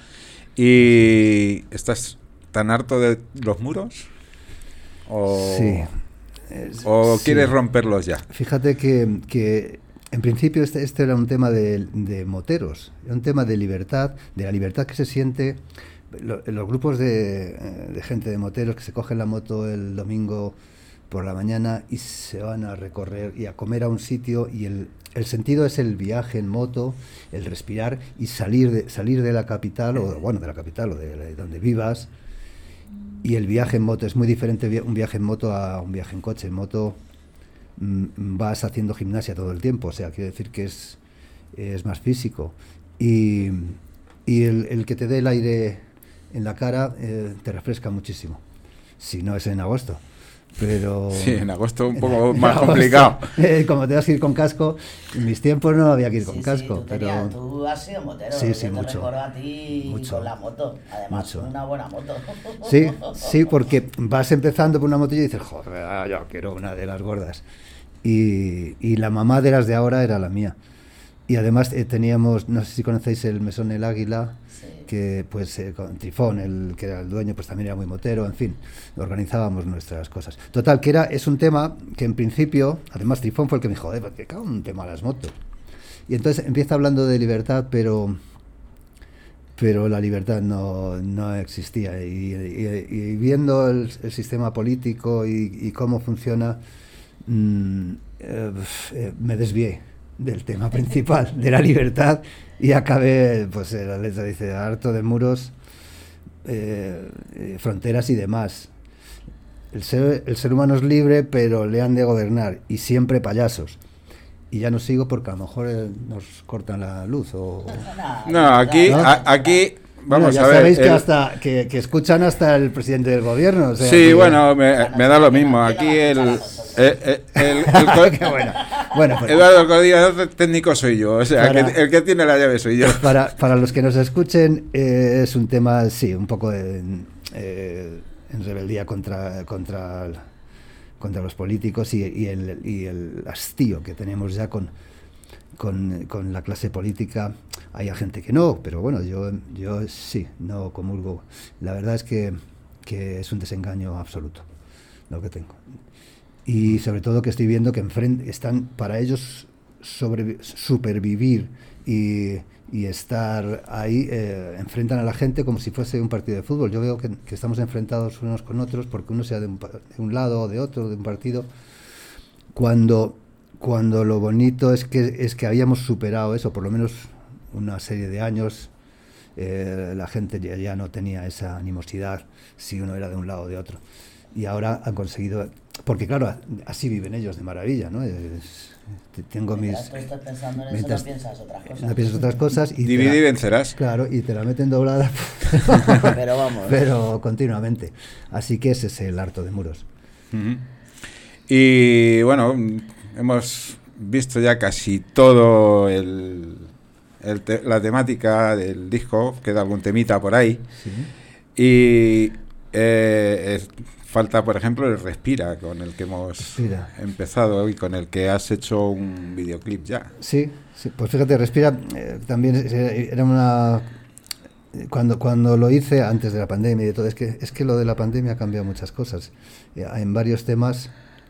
¿Y estás tan harto de los muros? ¿O, sí. ¿O sí. quieres romperlos ya? Fíjate que, que en principio este, este era un tema de, de moteros, era un tema de libertad, de la libertad que se siente lo, los grupos de, de gente de moteros que se cogen la moto el domingo por la mañana y se van a recorrer y a comer a un sitio y el El sentido es el viaje en moto, el respirar y salir de, salir de la capital, o bueno, de la capital o de, de donde vivas. Y el viaje en moto es muy diferente un viaje en moto a un viaje en coche. En moto mmm, vas haciendo gimnasia todo el tiempo, o sea, quiere decir que es, es más físico. Y, y el, el que te dé el aire en la cara eh, te refresca muchísimo, si no es en agosto. Pero sí, en agosto un poco en, más en agosto, complicado. Eh, como te vas a ir con casco, en mis tiempos no había que ir sí, con sí, casco. Tú, pero tenías, tú has sido motero, sí, sí, yo te mucho, recuerdo a ti mucho, con la moto, además mucho. una buena moto. Sí, sí, porque vas empezando por una moto y dices, joder, yo quiero una de las gordas. Y, y la mamá de las de ahora era la mía. Y además eh, teníamos, no sé si conocéis el Mesón El Águila, sí. que pues eh, con Trifón, el que era el dueño, pues también era muy motero, en fin, organizábamos nuestras cosas. Total, que era es un tema que en principio, además Trifón fue el que me dijo, joder, porque cago un tema a las motos. Y entonces empieza hablando de libertad, pero pero la libertad no, no existía. Y, y, y viendo el, el sistema político y, y cómo funciona, mmm, eh, eh, me desvié del tema principal, de la libertad, y acabé, pues la letra dice, harto de muros, eh, eh, fronteras y demás. El ser, el ser humano es libre, pero le han de gobernar, y siempre payasos. Y ya no sigo porque a lo mejor eh, nos cortan la luz o... No, aquí, ¿no? A, aquí vamos bueno, ya a ver. Sabéis el... que, hasta, que, que escuchan hasta el presidente del gobierno. O sea, sí, que... bueno, me, me da lo mismo. Aquí el... el, el, el, el Qué bueno. Bueno, pues, Eduardo, el coordinador técnico soy yo, o sea, para, que, el que tiene la llave soy yo. Pues para, para los que nos escuchen, eh, es un tema, sí, un poco en, eh, en rebeldía contra... contra el, contra los políticos y, y, el, y el hastío que tenemos ya con, con, con la clase política. Hay gente que no, pero bueno, yo, yo sí, no comulgo. La verdad es que, que es un desengaño absoluto lo que tengo. Y sobre todo que estoy viendo que enfrente, están para ellos sobre, supervivir y, y estar ahí, eh, enfrentan a la gente como si fuese un partido de fútbol. Yo veo que, que estamos enfrentados unos con otros porque uno sea de un, de un lado o de otro, de un partido, cuando, cuando lo bonito es que, es que habíamos superado eso, por lo menos una serie de años. Eh, la gente ya, ya no tenía esa animosidad si uno era de un lado o de otro. Y ahora han conseguido, porque claro, así viven ellos de maravilla, ¿no? Es, tengo mis... Mientras tú estás pensando en eso, mientras, no piensas otras cosas. No piensas otras cosas. Y Divide y vencerás. Claro, y te la meten doblada. Pero vamos. Pero continuamente. Así que ese es el harto de muros. Uh-huh. Y bueno, hemos visto ya casi todo el, el te, la temática del disco, queda algún temita por ahí. Sí. Y eh, es, falta, por ejemplo, el Respira, con el que hemos Respira. empezado y con el que has hecho un videoclip ya. Sí, sí, pues fíjate, Respira eh, también era una... Cuando, cuando lo hice, antes de la pandemia y de todo, es que, es que lo de la pandemia ha cambiado muchas cosas. Eh, en varios temas,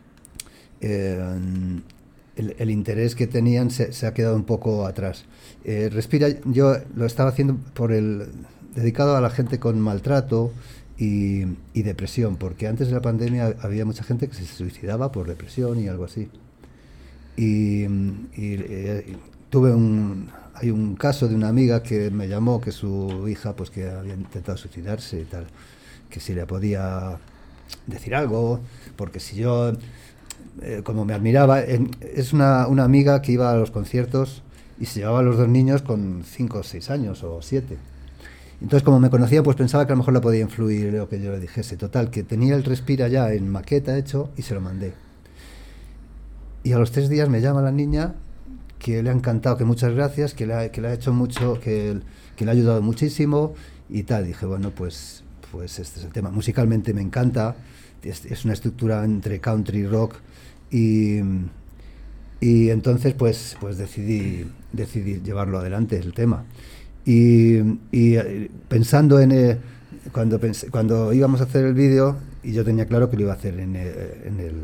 eh, el, el interés que tenían se, se ha quedado un poco atrás. Eh, Respira, yo lo estaba haciendo por el dedicado a la gente con maltrato y, y depresión, porque antes de la pandemia había mucha gente que se suicidaba por depresión y algo así. Y, y, y tuve un... Hay un caso de una amiga que me llamó, que su hija, pues que había intentado suicidarse y tal, que si le podía decir algo, porque si yo, eh, como me admiraba, en, es una, una amiga que iba a los conciertos y se llevaba a los dos niños con cinco o seis años o siete. Entonces, como me conocía, pues pensaba que a lo mejor la podía influir lo que yo le dijese. Total, que tenía el Respira ya en maqueta hecho y se lo mandé. Y a los tres días me llama la niña, que le ha encantado, que muchas gracias, que le ha, que le ha hecho mucho, que, que le ha ayudado muchísimo y tal. Dije, bueno, pues, pues este es el tema. Musicalmente me encanta, es, es una estructura entre country y rock y, y entonces pues, pues decidí, decidí llevarlo adelante, el tema. Y, y pensando en... Eh, cuando, pensé, cuando íbamos a hacer el vídeo, y yo tenía claro que lo iba a hacer en, eh, en el...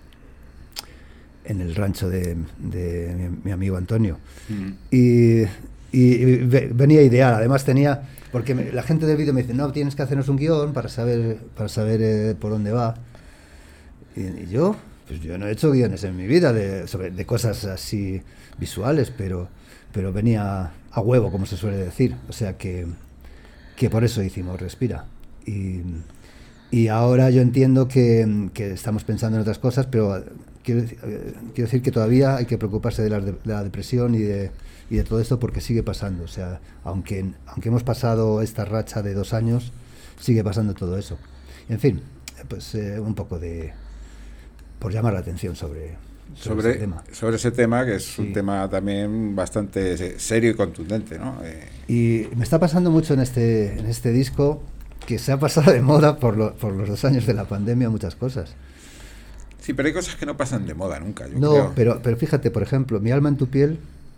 en el rancho de, de mi, mi amigo Antonio. Mm. Y, y, y venía ideal, además tenía, porque me, la gente del vídeo me dice, no, tienes que hacernos un guión para saber para saber eh, por dónde va. Y, y yo, pues yo no he hecho guiones en mi vida de, sobre, de cosas así visuales, pero, pero venía a huevo, como se suele decir. O sea que, que por eso hicimos Respira. Y, y ahora yo entiendo que, que estamos pensando en otras cosas, pero... Quiero, eh, quiero decir que todavía hay que preocuparse de la, de la depresión y de, y de todo esto porque sigue pasando. O sea, aunque, aunque hemos pasado esta racha de dos años, sigue pasando todo eso. En fin, pues eh, un poco de... por llamar la atención sobre, sobre, sobre, ese, tema. sobre ese tema, que es sí. un tema también bastante serio y contundente, ¿no? Eh. Y me está pasando mucho en este, en este disco, que se ha pasado de moda por, lo, por los dos años de la pandemia muchas cosas. Sí, pero hay cosas que no pasan de moda nunca, yo no, creo. pero, pero fíjate, por ejemplo, Mi alma en tu piel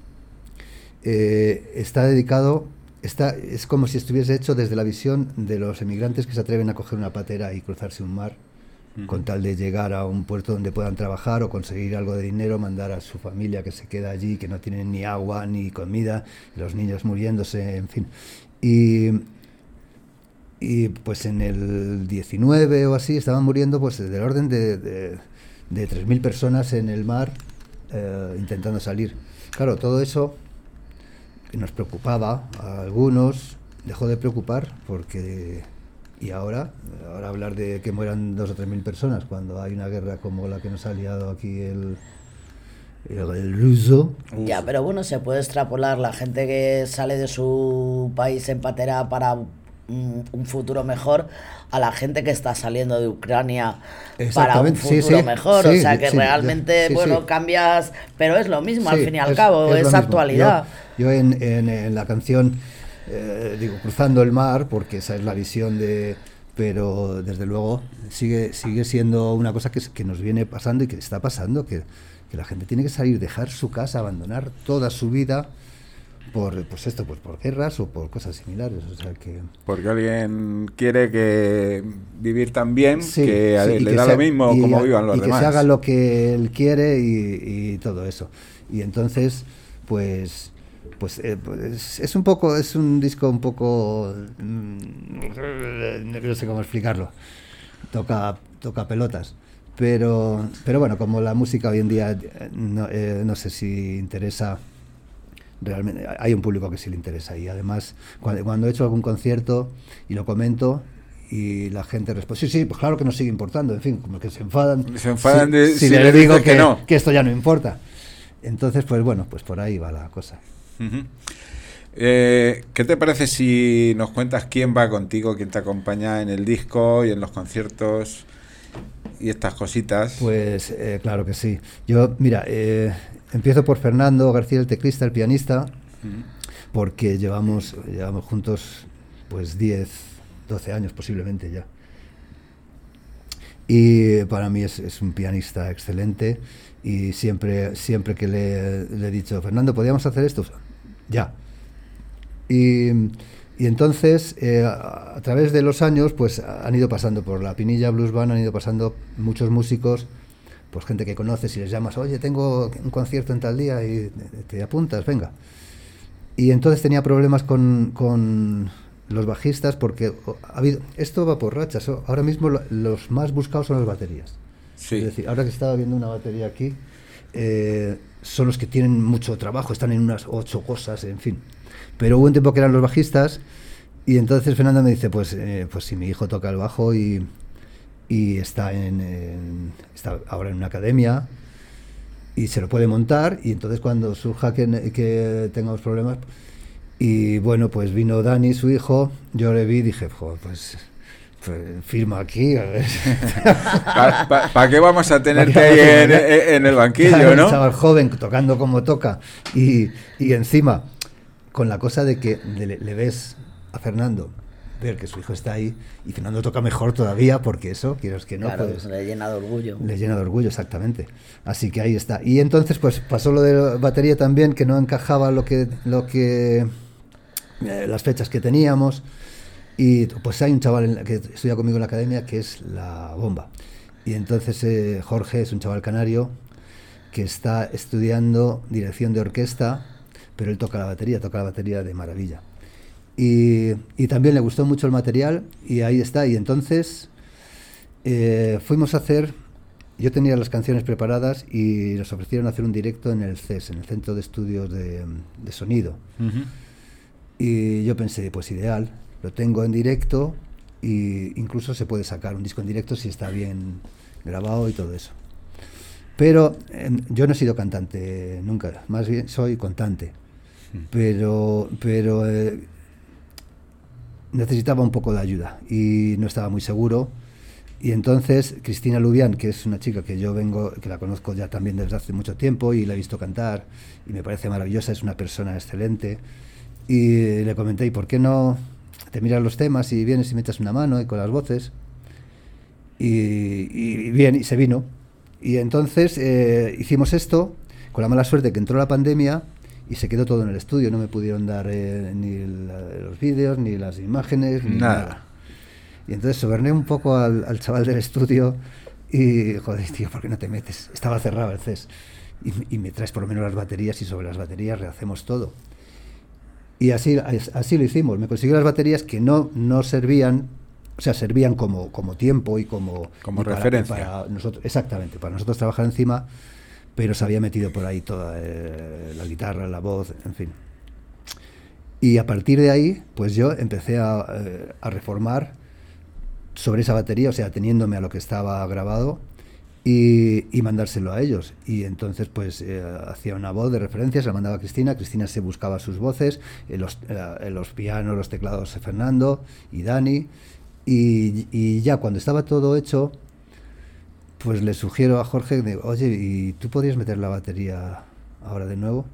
eh, está dedicado, está, es como si estuviese hecho desde la visión de los emigrantes que se atreven a coger una patera y cruzarse un mar, uh-huh. con tal de llegar a un puerto donde puedan trabajar o conseguir algo de dinero, mandar a su familia que se queda allí, que no tienen ni agua ni comida, los niños muriéndose, en fin. Y, y pues en el diecinueve o así estaban muriendo pues del orden de, de, de tres mil personas en el mar eh, intentando salir. Claro, todo eso que nos preocupaba a algunos dejó de preocupar porque... Y ahora, ahora hablar de que mueran dos o tres mil personas cuando hay una guerra como la que nos ha liado aquí el, el, el ruso. Ya, pero bueno, se puede extrapolar la gente que sale de su país en patera para un, un futuro mejor a la gente que está saliendo de Ucrania para un futuro sí, sí, mejor. sí, o sea que sí, realmente, sí, bueno, sí. cambias, pero es lo mismo Sí, al fin y al es, cabo, es, es actualidad. Yo, yo en, en, en la canción... Eh, digo, cruzando el mar, porque esa es la visión de... Pero desde luego sigue sigue siendo una cosa que, que nos viene pasando y que está pasando, que, que la gente tiene que salir, dejar su casa, abandonar toda su vida por pues esto, pues por guerras o por cosas similares. O sea que... Porque alguien quiere que vivir tan bien sí, que sí, le y que da se, lo mismo y, como vivan los y demás. que se haga lo que él quiere y, y todo eso. Y entonces, pues... Pues, eh, pues es un poco, es un disco un poco, no sé cómo explicarlo, toca, toca pelotas, pero, pero bueno, como la música hoy en día, no, eh, no sé si interesa, realmente, hay un público que sí le interesa y además cuando, cuando he hecho algún concierto y lo comento, y la gente responde, sí, sí, pues claro que nos sigue importando, en fin, como que se enfadan, se enfadan si, de, si, si le, le digo que, que, no. que esto ya no importa. Entonces, pues bueno, pues por ahí va la cosa. Uh-huh. Eh, ¿Qué te parece si nos cuentas quién va contigo, quién te acompaña en el disco y en los conciertos y estas cositas? Pues eh, claro que sí. Yo, mira, eh, empiezo por Fernando García, el teclista, el pianista, uh-huh. porque llevamos, llevamos juntos pues diez, doce años posiblemente ya. Y para mí es, es un pianista excelente y siempre, siempre que le, le he dicho, Fernando, ¿podríamos hacer esto? Ya. Y, y entonces, eh, a, a través de los años, pues han ido pasando por la Pinilla Blues Band, han ido pasando muchos músicos, pues gente que conoces y les llamas, oye, tengo un concierto en tal día y te, te apuntas, venga. Y entonces tenía problemas con, con los bajistas porque ha habido, esto va por rachas, ahora mismo lo, los más buscados son las baterías. Sí. Es decir, ahora que estaba viendo una batería aquí, eh, son los que tienen mucho trabajo, están en unas ocho cosas, en fin. Pero hubo un tiempo que eran los bajistas y entonces Fernando me dice, pues eh, pues si mi hijo toca el bajo y, y está, en, en, está ahora en una academia y se lo puede montar y entonces cuando surja que, que tengamos problemas... Y bueno, pues vino Dani, su hijo, yo le vi y dije, joder, pues... Pues, firma aquí, a ver. ¿Para pa, pa qué vamos a tenerte ahí en, en el banquillo, claro, no? Un chaval joven tocando como toca y, y encima con la cosa de que le, le ves a Fernando ver que su hijo está ahí y Fernando toca mejor todavía porque eso, quieres que no, claro, pues, le llena de orgullo. Le llena de orgullo, exactamente. Así que ahí está. Y entonces pues pasó lo de la batería también, que no encajaba lo que, lo que eh, las fechas que teníamos. Y pues hay un chaval en la, que estudia conmigo en la academia que es la bomba. Y entonces eh, Jorge es un chaval canario que está estudiando dirección de orquesta, pero él toca la batería, toca la batería de maravilla. Y, y también le gustó mucho el material y ahí está. Y entonces eh, fuimos a hacer, yo tenía las canciones preparadas y nos ofrecieron hacer un directo en el C E S, en el Centro de Estudios de, de Sonido. Uh-huh. Y yo pensé, pues ideal. Lo tengo en directo e incluso se puede sacar un disco en directo si está bien grabado y todo eso. Pero eh, yo no he sido cantante nunca, más bien soy contante. Pero, pero eh, necesitaba un poco de ayuda y no estaba muy seguro. Y entonces Cristina Lubián, que es una chica que yo vengo, que la conozco ya también desde hace mucho tiempo y la he visto cantar y me parece maravillosa, es una persona excelente. Y le comenté, ¿y por qué no te miras los temas y vienes y me echas una mano y con las voces? Y, y bien, y se vino. Y entonces eh, hicimos esto, con la mala suerte que entró la pandemia y se quedó todo en el estudio. No me pudieron dar eh, ni la, los vídeos, ni las imágenes, ni nada. nada. Y entonces soborné un poco al, al chaval del estudio y, joder, tío, ¿por qué no te metes? Estaba cerrado el C E S. Y, y me traes por lo menos las baterías y sobre las baterías rehacemos todo. Y así, así lo hicimos. Me conseguí las baterías que no, no servían, o sea, servían como, como tiempo y como... Como y para, referencia. Para nosotros, exactamente, para nosotros trabajar encima, pero se había metido por ahí toda eh, la guitarra, la voz, en fin. Y a partir de ahí, pues yo empecé a, eh, a reformar sobre esa batería, o sea, teniéndome a lo que estaba grabado, y, y mandárselo a ellos. Y entonces pues eh, hacía una voz de referencia, se la mandaba a Cristina, Cristina se buscaba sus voces, en los, eh, en los pianos, los teclados Fernando y Dani, y, y ya cuando estaba todo hecho, pues le sugiero a Jorge, digo, oye, ¿y tú podrías meter la batería ahora de nuevo?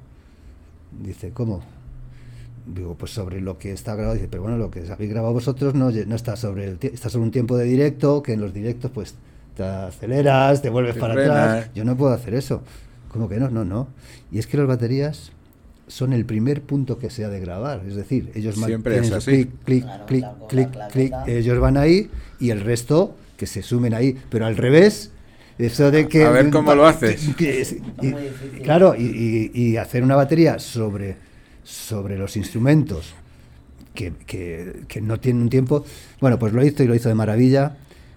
Dice, ¿cómo? Digo, pues sobre lo que está grabado. Dice, pero bueno, lo que habéis grabado vosotros no, no está sobre el está sobre un tiempo de directo, que en los directos pues te aceleras, te vuelves te para frena. atrás. Yo no puedo hacer eso. ¿Cómo que no? No, no. Y es que las baterías son el primer punto que se ha de grabar. Es decir, ellos siempre es así. Clic, clic, claro, clic, clic, clic. Ellos van ahí y el resto que se sumen ahí. Pero al revés, eso de que... A ver cómo lo haces. Que, y, claro, y, y, y hacer una batería sobre... sobre los instrumentos que, que, que no tienen un tiempo, bueno, pues lo hizo y lo hizo de maravilla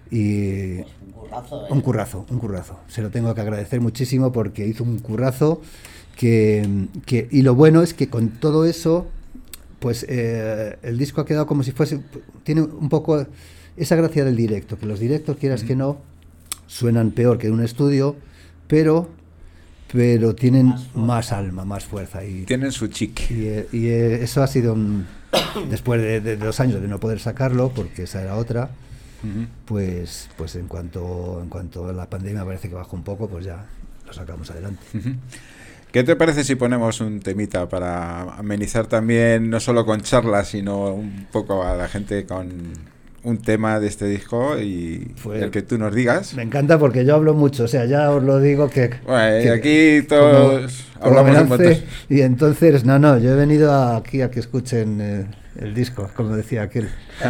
y pues un currazo, ¿eh? un currazo, un currazo, se lo tengo que agradecer muchísimo porque hizo un currazo que, que y lo bueno es que con todo eso pues eh, el disco ha quedado como si fuese, tiene un poco esa gracia del directo, que los directos quieras mm. que no, suenan peor que en un estudio, pero pero tienen más, más alma, más fuerza. Y tienen su chic. Y, y eso ha sido, un, después de, de dos años de no poder sacarlo, porque esa era otra, uh-huh. pues pues en cuanto en cuanto la pandemia parece que bajó un poco, pues ya lo sacamos adelante. Uh-huh. ¿Qué te parece si ponemos un temita para amenizar también, no solo con charlas, sino un poco a la gente con... un tema de este disco y Fue, el que tú nos digas? Me encanta porque yo hablo mucho, o sea, ya os lo digo que... Bueno, que aquí todos como, hablamos como un montón. Y entonces, no, no, yo he venido a, aquí a que escuchen eh, el disco, como decía aquel.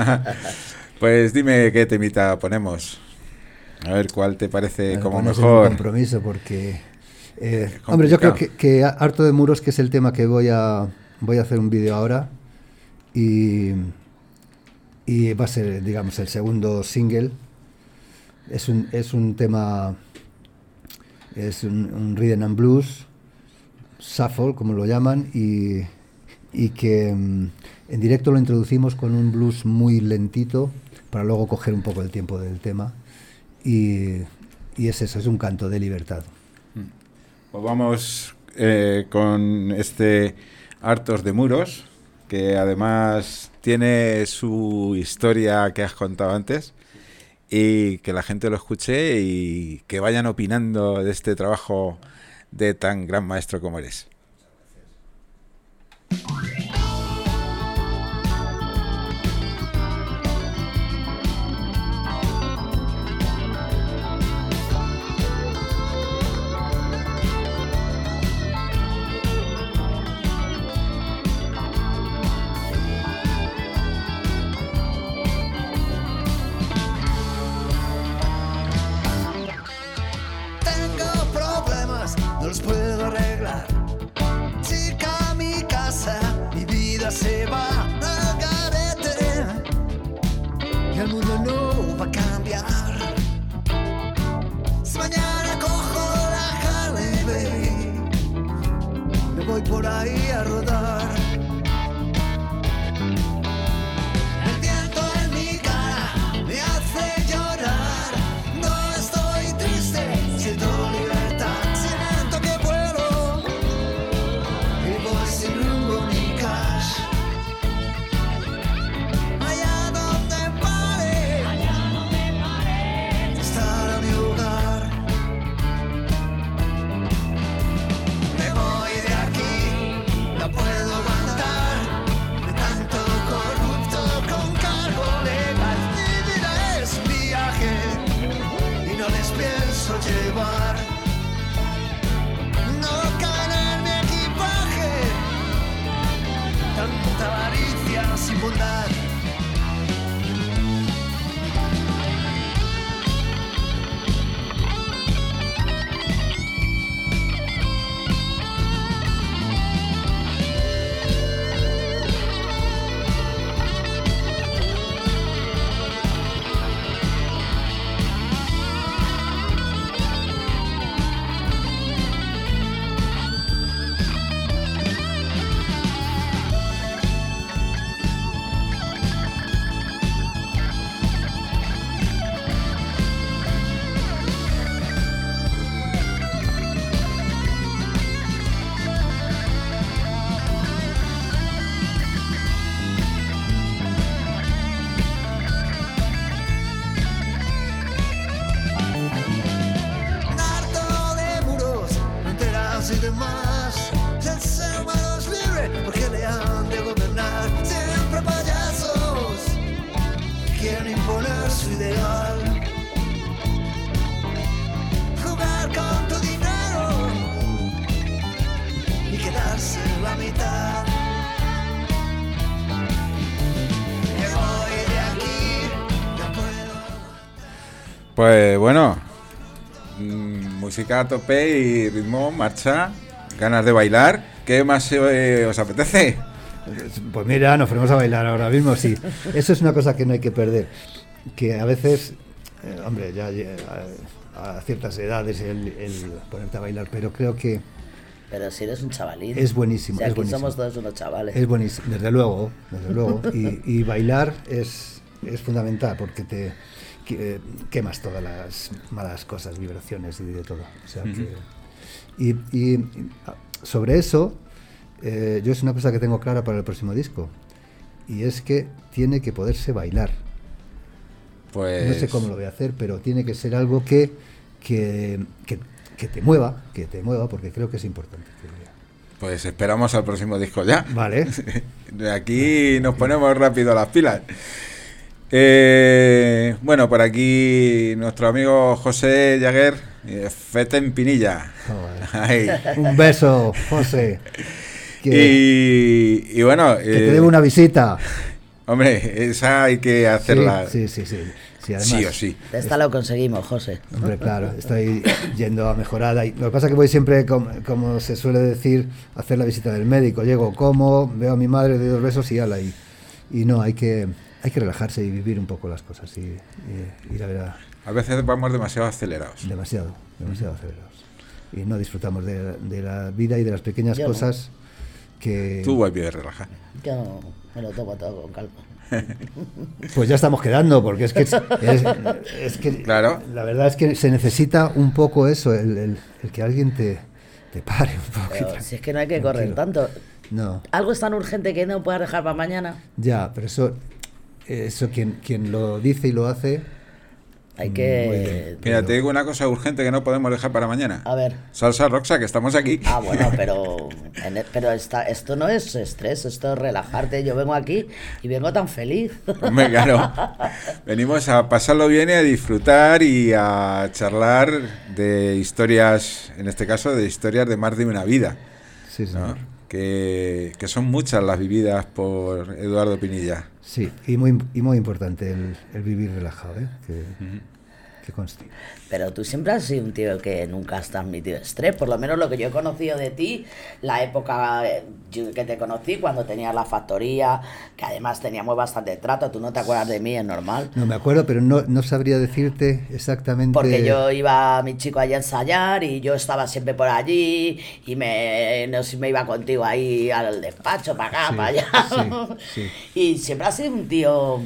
Pues dime qué temita ponemos. A ver cuál te parece bueno, como bueno, mejor. Es un compromiso porque... Eh, hombre, yo creo que, que Harto de Muros, que es el tema que voy a, voy a hacer un vídeo ahora, y... y va a ser, digamos, el segundo single. Es un, es un tema, es un, un rhythm and blues, shuffle, como lo llaman, y, y que um, en directo lo introducimos con un blues muy lentito, para luego coger un poco el tiempo del tema, y, y es eso, es un canto de libertad. Pues vamos eh, con este Hartos de Muros, que además tiene su historia que has contado antes, y que la gente lo escuche y que vayan opinando de este trabajo de tan gran maestro como eres. Se va al garete y el mundo no va a cambiar. Si mañana cojo la Harley, baby, me voy por ahí a rodar. El viento en mi cara me hace llorar. No estoy triste, siento libertad. Siento que puedo y voy sin rumbo ni cash. Allá donde pare imponer su ideal. Jugar con tu dinero y quedarse en la mitad. Me voy de aquí, no puedo. Pues bueno, mmm, música a tope y ritmo, marcha, ganas de bailar. ¿Qué más eh, os apetece? Pues mira, nos ponemos a bailar ahora mismo, sí. Eso es una cosa que no hay que perder. Que a veces, eh, hombre, ya eh, a, a ciertas edades el, el ponerte a bailar, pero creo que Pero si eres un chavalín. es buenísimo. Si es aquí buenísimo. somos todos unos chavales. Es buenísimo, desde luego, desde luego. Y, y bailar es, es fundamental porque te que, quemas todas las malas cosas, vibraciones y de todo. O sea que, y, y, y sobre eso, eh, yo es una cosa que tengo clara para el próximo disco. Y es que tiene que poderse bailar. Pues... No sé cómo lo voy a hacer, pero tiene que ser algo que, que, que, que te mueva, que te mueva, porque creo que es importante. Pues esperamos al próximo disco ya. Vale. De aquí nos ponemos rápido las pilas. Eh, bueno, por aquí nuestro amigo José Jaguer, eh, Fete en Pinilla. Ay. Un beso, José. Que, y, y bueno... Que eh, te debo una visita. Hombre, esa hay que hacerla. Sí, sí, sí. Sí, sí, además, sí o sí. Esta lo conseguimos, José. Hombre, claro, estoy yendo a mejorada. Y lo que pasa es que voy siempre, como, como se suele decir, a hacer la visita del médico. Llego, como, veo a mi madre, doy dos besos y ala. Y, y no, hay que, hay que relajarse y vivir un poco las cosas. Y, y ir a ver a... A veces vamos demasiado acelerados. Demasiado, demasiado acelerados. Y no disfrutamos de, de la vida y de las pequeñas Yo cosas no. que... Tú vas bien relajar. Yo me lo tomo todo con calma. Pues ya estamos quedando, porque es que, es, es, es que claro. La verdad es que se necesita un poco eso, el, el, el que alguien te, te pare un poco. Pero si es que no hay que correr tanto. No. Algo es tan urgente que no puedas dejar para mañana. Ya, pero eso, eso quien, quien lo dice y lo hace... Hay que... Mira, te digo una cosa urgente que no podemos dejar para mañana. A ver. Salsa Roxa, que estamos aquí. Ah, bueno, pero en el, pero esta, esto no es estrés, esto es relajarte. Yo vengo aquí y vengo tan feliz. Hombre, claro. Venimos a pasarlo bien y a disfrutar y a charlar de historias, en este caso, de historias de más de una vida. Sí, señor. ¿No? Que, que son muchas las vividas por Eduardo Pinilla. Sí, y muy, y muy importante el, el vivir relajado, ¿eh? Que, uh-huh. que conste. Pero tú siempre has sido un tío que nunca has transmitido estrés, por lo menos lo que yo he conocido de ti, la época que te conocí, cuando tenías la factoría, que además teníamos bastante trato, tú no te acuerdas de mí, es normal. No me acuerdo, pero no, no sabría decirte exactamente... Porque yo iba a mi chico allá a ensayar y yo estaba siempre por allí y me, no sé, me iba contigo ahí al despacho, para acá, sí, para allá. Sí, sí. Y siempre has sido un tío...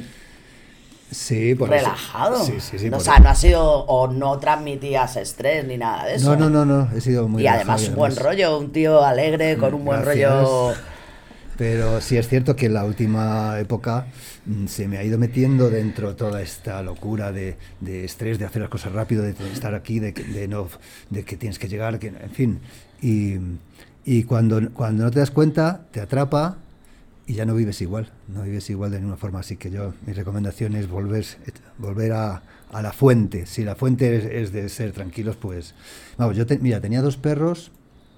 Sí, por relajado. Eso. Sí, sí, sí, no, o por sea, eso. no ha sido o no transmitías estrés ni nada de eso. No, no, no, no, he sido muy y además un buen rollo, un tío alegre con un buen Gracias. rollo. Pero sí es cierto que en la última época mm, se me ha ido metiendo dentro toda esta locura de, de estrés, de hacer las cosas rápido, de estar aquí, de, de no, de que tienes que llegar, que, en fin. Y, y cuando, cuando no te das cuenta, te atrapa. Y ya no vives igual, no vives igual de ninguna forma. Así que yo, mi recomendación es volver, volver a, a la fuente. Si la fuente es, es de ser tranquilos, pues... Vamos, yo te, mira, tenía dos perros,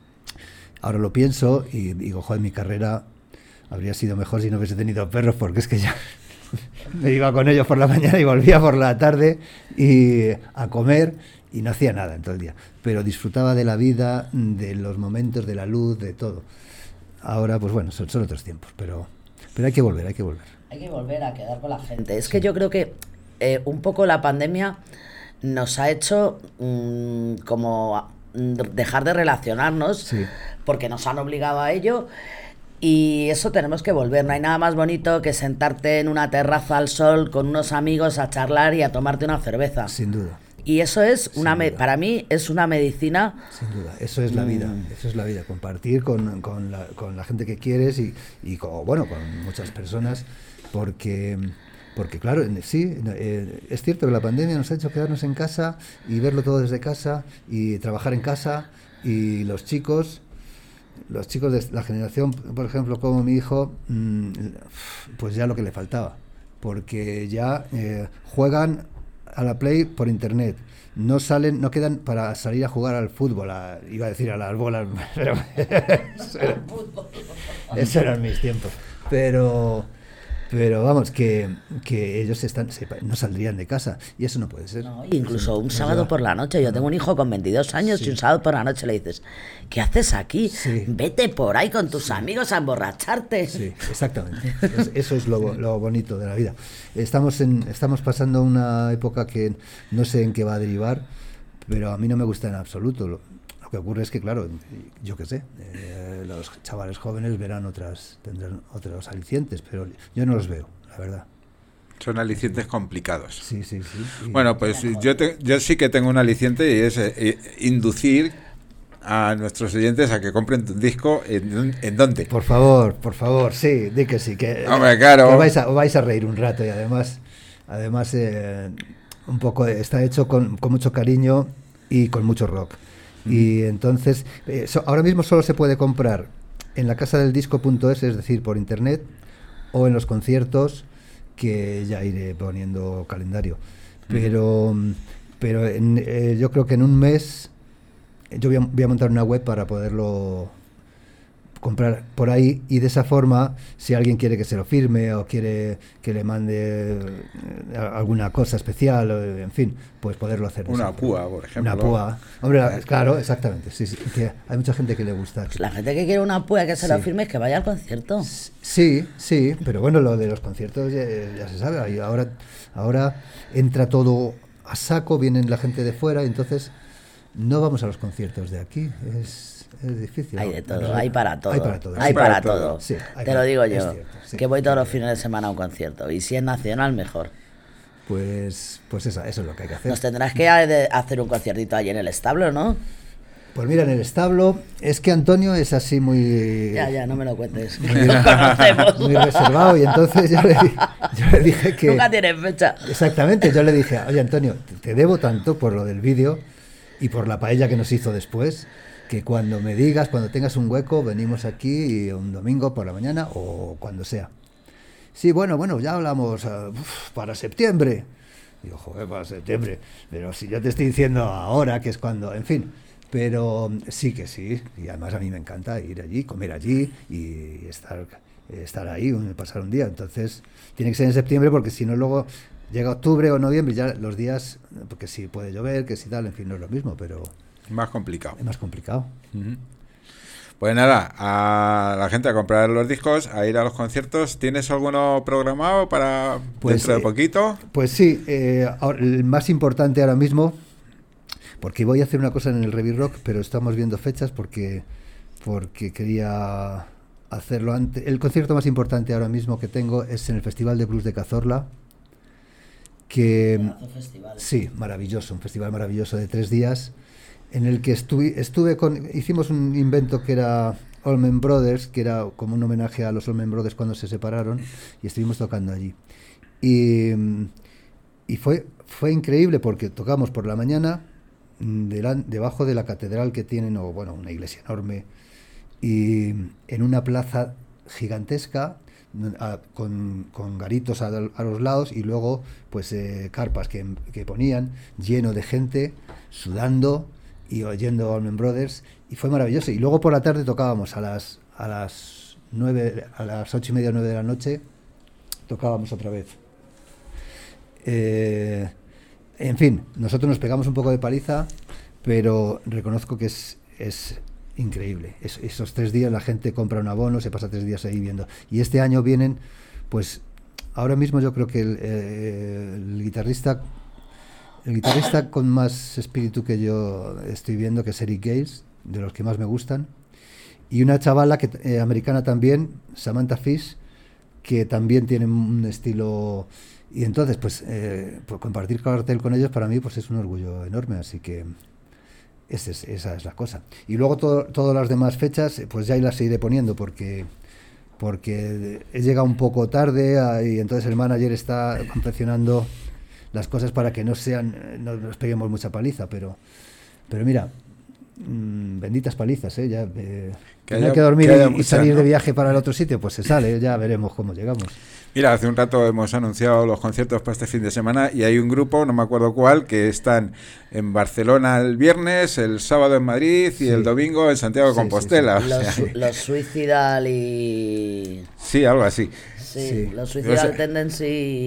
ahora lo pienso y digo, joder, mi carrera habría sido mejor si no hubiese tenido perros, porque es que ya me iba con ellos por la mañana y volvía por la tarde y a comer y no hacía nada en todo el día. Pero disfrutaba de la vida, de los momentos, de la luz, de todo. Ahora, pues bueno, son, son otros tiempos, pero, pero hay que volver, hay que volver. Hay que volver a quedar con la gente. Es que yo creo que eh, un poco la pandemia nos ha hecho mmm, como dejar de relacionarnos, sí. porque nos han obligado a ello. Y eso tenemos que volver. No hay nada más bonito que sentarte en una terraza al sol con unos amigos a charlar y a tomarte una cerveza. Sin duda. Y eso es una me- para mí es una medicina. Sin duda, eso es la vida, mm. eso es la vida, compartir con, con, la, con la gente que quieres y, y con, bueno, con muchas personas, porque, porque claro, sí, eh, es cierto que la pandemia nos ha hecho quedarnos en casa y verlo todo desde casa y trabajar en casa, y los chicos, los chicos de la generación, por ejemplo, como mi hijo, mmm, pues ya lo que le faltaba. porque ya eh, juegan a la Play por internet. No salen, no quedan para salir a jugar al fútbol, a, iba a decir a las bolas, pero eso, era, eso eran mis tiempos. Pero, pero vamos, que, que ellos están, se, no saldrían de casa y eso no puede ser. No, incluso un sábado por la noche. Yo tengo un hijo con veintidós años sí. y un sábado por la noche le dices, ¿qué haces aquí? Sí. Vete por ahí con tus sí. amigos a emborracharte. Sí, exactamente. Es, eso es lo, lo bonito de la vida. Estamos, en, estamos pasando una época que no sé en qué va a derivar, pero a mí no me gusta en absoluto. Lo, lo que ocurre es que, claro, yo qué sé, eh, los chavales jóvenes verán otras, tendrán otros alicientes, pero yo no los veo, la verdad. Son alicientes complicados. Sí, sí, sí. Bueno, pues yo, te, yo sí que tengo un aliciente y es eh, inducir a nuestros oyentes a que compren tu disco. ¿En, en dónde? Por favor, por favor, sí, di que sí. Que, Hombre, claro. que vais, a, vais a reír un rato y además, además eh, un poco está hecho con, con mucho cariño y con mucho rock. Mm. Y entonces, eh, so, ahora mismo solo se puede comprar en la casa del disco punto es, es decir, por internet, o en los conciertos, que ya iré poniendo calendario. Pero, mm. pero en, eh, yo creo que en un mes yo voy a, voy a montar una web para poderlo comprar por ahí y de esa forma, si alguien quiere que se lo firme o quiere que le mande eh, alguna cosa especial, o, en fin, pues poderlo hacer. Una púa, por ejemplo. Una púa. Hombre, claro, exactamente. Sí, sí, que hay mucha gente que le gusta. Pues la gente que quiere una púa que se sí. lo firme es que vaya al concierto. Sí, sí, pero bueno, lo de los conciertos ya, ya se sabe. Y ahora, ahora entra todo a saco, vienen la gente de fuera y entonces no vamos a los conciertos de aquí. Es... Es difícil. Hay de todo, hay para todo. Hay para todo. Hay para todo. todo. Sí, hay Te lo digo yo, cierto, sí. que voy todos los fines de semana a un concierto. Y si es nacional, mejor. Pues pues esa, eso es lo que hay que hacer. Nos tendrás que hacer un conciertito allí en el establo, ¿no? Pues mira, en el establo, es que Antonio es así muy... Ya, ya, no me lo cuentes. Muy, muy reservado y entonces yo le, yo le dije que... Nunca tienes fecha. Exactamente, yo le dije, oye Antonio, te debo tanto por lo del vídeo y por la paella que nos hizo después, que cuando me digas, cuando tengas un hueco, venimos aquí un domingo por la mañana o cuando sea. Sí, bueno, bueno, ya hablamos uh, uf, para septiembre. Digo, joder, para septiembre. Pero si yo te estoy diciendo ahora, que es cuando, en fin. Pero sí que sí. Y además a mí me encanta ir allí, comer allí y estar, estar ahí, pasar un día. Entonces, tiene que ser en septiembre porque si no luego llega octubre o noviembre, ya los días, porque si puede llover, que si tal, en fin, no es lo mismo, pero... Más complicado. Es más complicado. Uh-huh. Pues nada, a la gente a comprar los discos, a ir a los conciertos. ¿Tienes alguno programado para pues, dentro de poquito? Eh, pues sí, eh, ahora, el más importante ahora mismo, porque voy a hacer una cosa en el Revi Rock, pero estamos viendo fechas porque, porque quería hacerlo antes. El concierto más importante ahora mismo que tengo es en el Festival de Blues de Cazorla, que sí, maravilloso, un festival maravilloso de tres días. En el que estuve, estuve con, hicimos un invento que era Allman Brothers, que era como un homenaje a los Allman Brothers cuando se separaron, y estuvimos tocando allí. Y, y fue, fue increíble porque tocamos por la mañana de la, debajo de la catedral que tienen, o bueno, una iglesia enorme, y en una plaza gigantesca, a, con, con garitos a, a los lados, y luego pues eh, carpas que, que ponían, lleno de gente, sudando, y oyendo Allman Brothers, y fue maravilloso. Y luego por la tarde tocábamos a las a las nueve, a las ocho y media, nueve de la noche, tocábamos otra vez. Eh, en fin, nosotros nos pegamos un poco de paliza, pero reconozco que es, es increíble. Es, esos tres días la gente compra un abono, se pasa tres días ahí viendo. Y este año vienen, pues, ahora mismo yo creo que el, eh, el guitarrista El guitarrista con más espíritu que yo estoy viendo, que es Eric Gales, de los que más me gustan, y una chavala que eh, americana también, Samantha Fish, que también tiene un estilo, y entonces pues, eh, pues compartir cartel con ellos para mí pues es un orgullo enorme, así que ese es, esa es la cosa. Y luego todo, todas las demás fechas pues ya las iré poniendo porque porque he llegado un poco tarde a, y entonces el manager está confeccionando las cosas para que no sean, no nos peguemos mucha paliza, pero pero mira, mmm, benditas palizas, ¿eh? Ya, eh, que no hay que dormir que y, y salir mucha, ¿no? de viaje para el otro sitio, pues se sale, ya veremos cómo llegamos. Mira, hace un rato hemos anunciado los conciertos para este fin de semana y hay un grupo, no me acuerdo cuál, que están en Barcelona el viernes, el sábado en Madrid y Sí. el domingo en Santiago de Sí, Compostela. sí, sí. O Los, sea, su- los Suicidal y... sí, algo así. Sí, Sí. los Suicidal Pues, eh, Tendency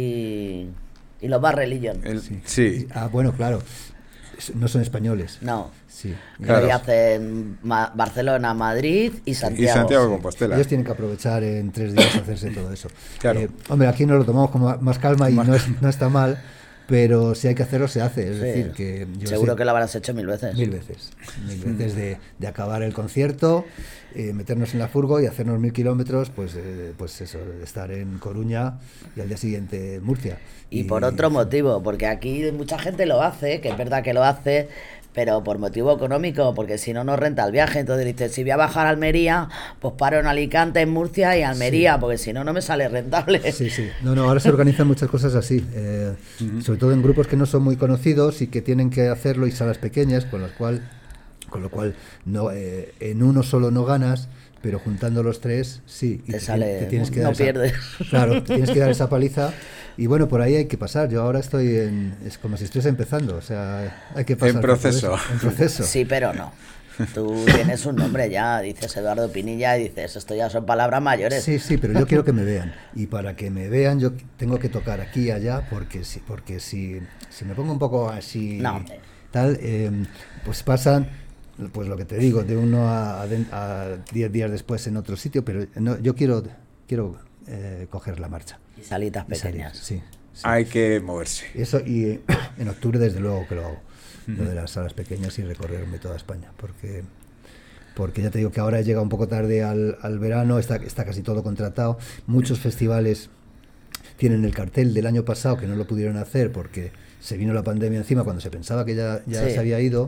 y, y los Bad Religion. El- Sí. sí. Ah, bueno, claro. Es- No son españoles. No. Sí. Claro. Y hacen Ma- Barcelona, Madrid y Santiago. Y Santiago de Sí. Compostela. Ellos tienen que aprovechar en tres días hacerse todo eso. Claro. Eh, hombre, aquí nos lo tomamos con ma- más calma y Más no, es, no está mal, pero si hay que hacerlo, se hace. Es Sí. decir, que yo Seguro sé- que lo habrás hecho mil veces. Mil veces. Mil veces de, de acabar el concierto, eh, meternos en la furgo y hacernos mil kilómetros, pues, eh, pues eso, de estar en Coruña y al día siguiente en Murcia. Y por otro motivo, porque aquí mucha gente lo hace, que es verdad que lo hace, pero por motivo económico, porque si no, no renta el viaje. Entonces dices, si voy a bajar a Almería, pues paro en Alicante, en Murcia y Almería, Sí. porque si no, no me sale rentable. Sí, sí. No, no, ahora se organizan muchas cosas así, eh, sobre todo en grupos que no son muy conocidos y que tienen que hacerlo y salas pequeñas, con las cual, con lo cual no, eh, en uno solo no ganas, pero juntando los tres, sí. Y Te sale- te tienes que no dar esa- pierdes. Claro, te tienes que dar esa paliza. Y bueno, por ahí hay que pasar. Yo ahora estoy en. Es como si estuviese empezando. O sea, hay que pasar. En por proceso. todo eso, En proceso. Sí, pero no. Tú tienes un nombre ya, dices Eduardo Pinilla y dices, esto ya son palabras mayores. Sí, sí, pero yo quiero que me vean. Y para que me vean, yo tengo que tocar aquí y allá, porque si, porque si, si me pongo un poco así. No. Tal, eh, pues pasan. Pues lo que te digo, de uno a, a den- a diez días después en otro sitio, pero no, yo quiero, quiero eh, coger la marcha. Y salitas Y salir, pequeñas. sí. Hay que moverse. Eso, y eh, en octubre desde luego que lo hago, lo de las salas pequeñas y recorrerme toda España, porque porque ya te digo que ahora he llegado un poco tarde al, al verano, está, está casi todo contratado, muchos festivales tienen el cartel del año pasado que no lo pudieron hacer porque se vino la pandemia encima cuando se pensaba que ya, ya Sí. se había ido,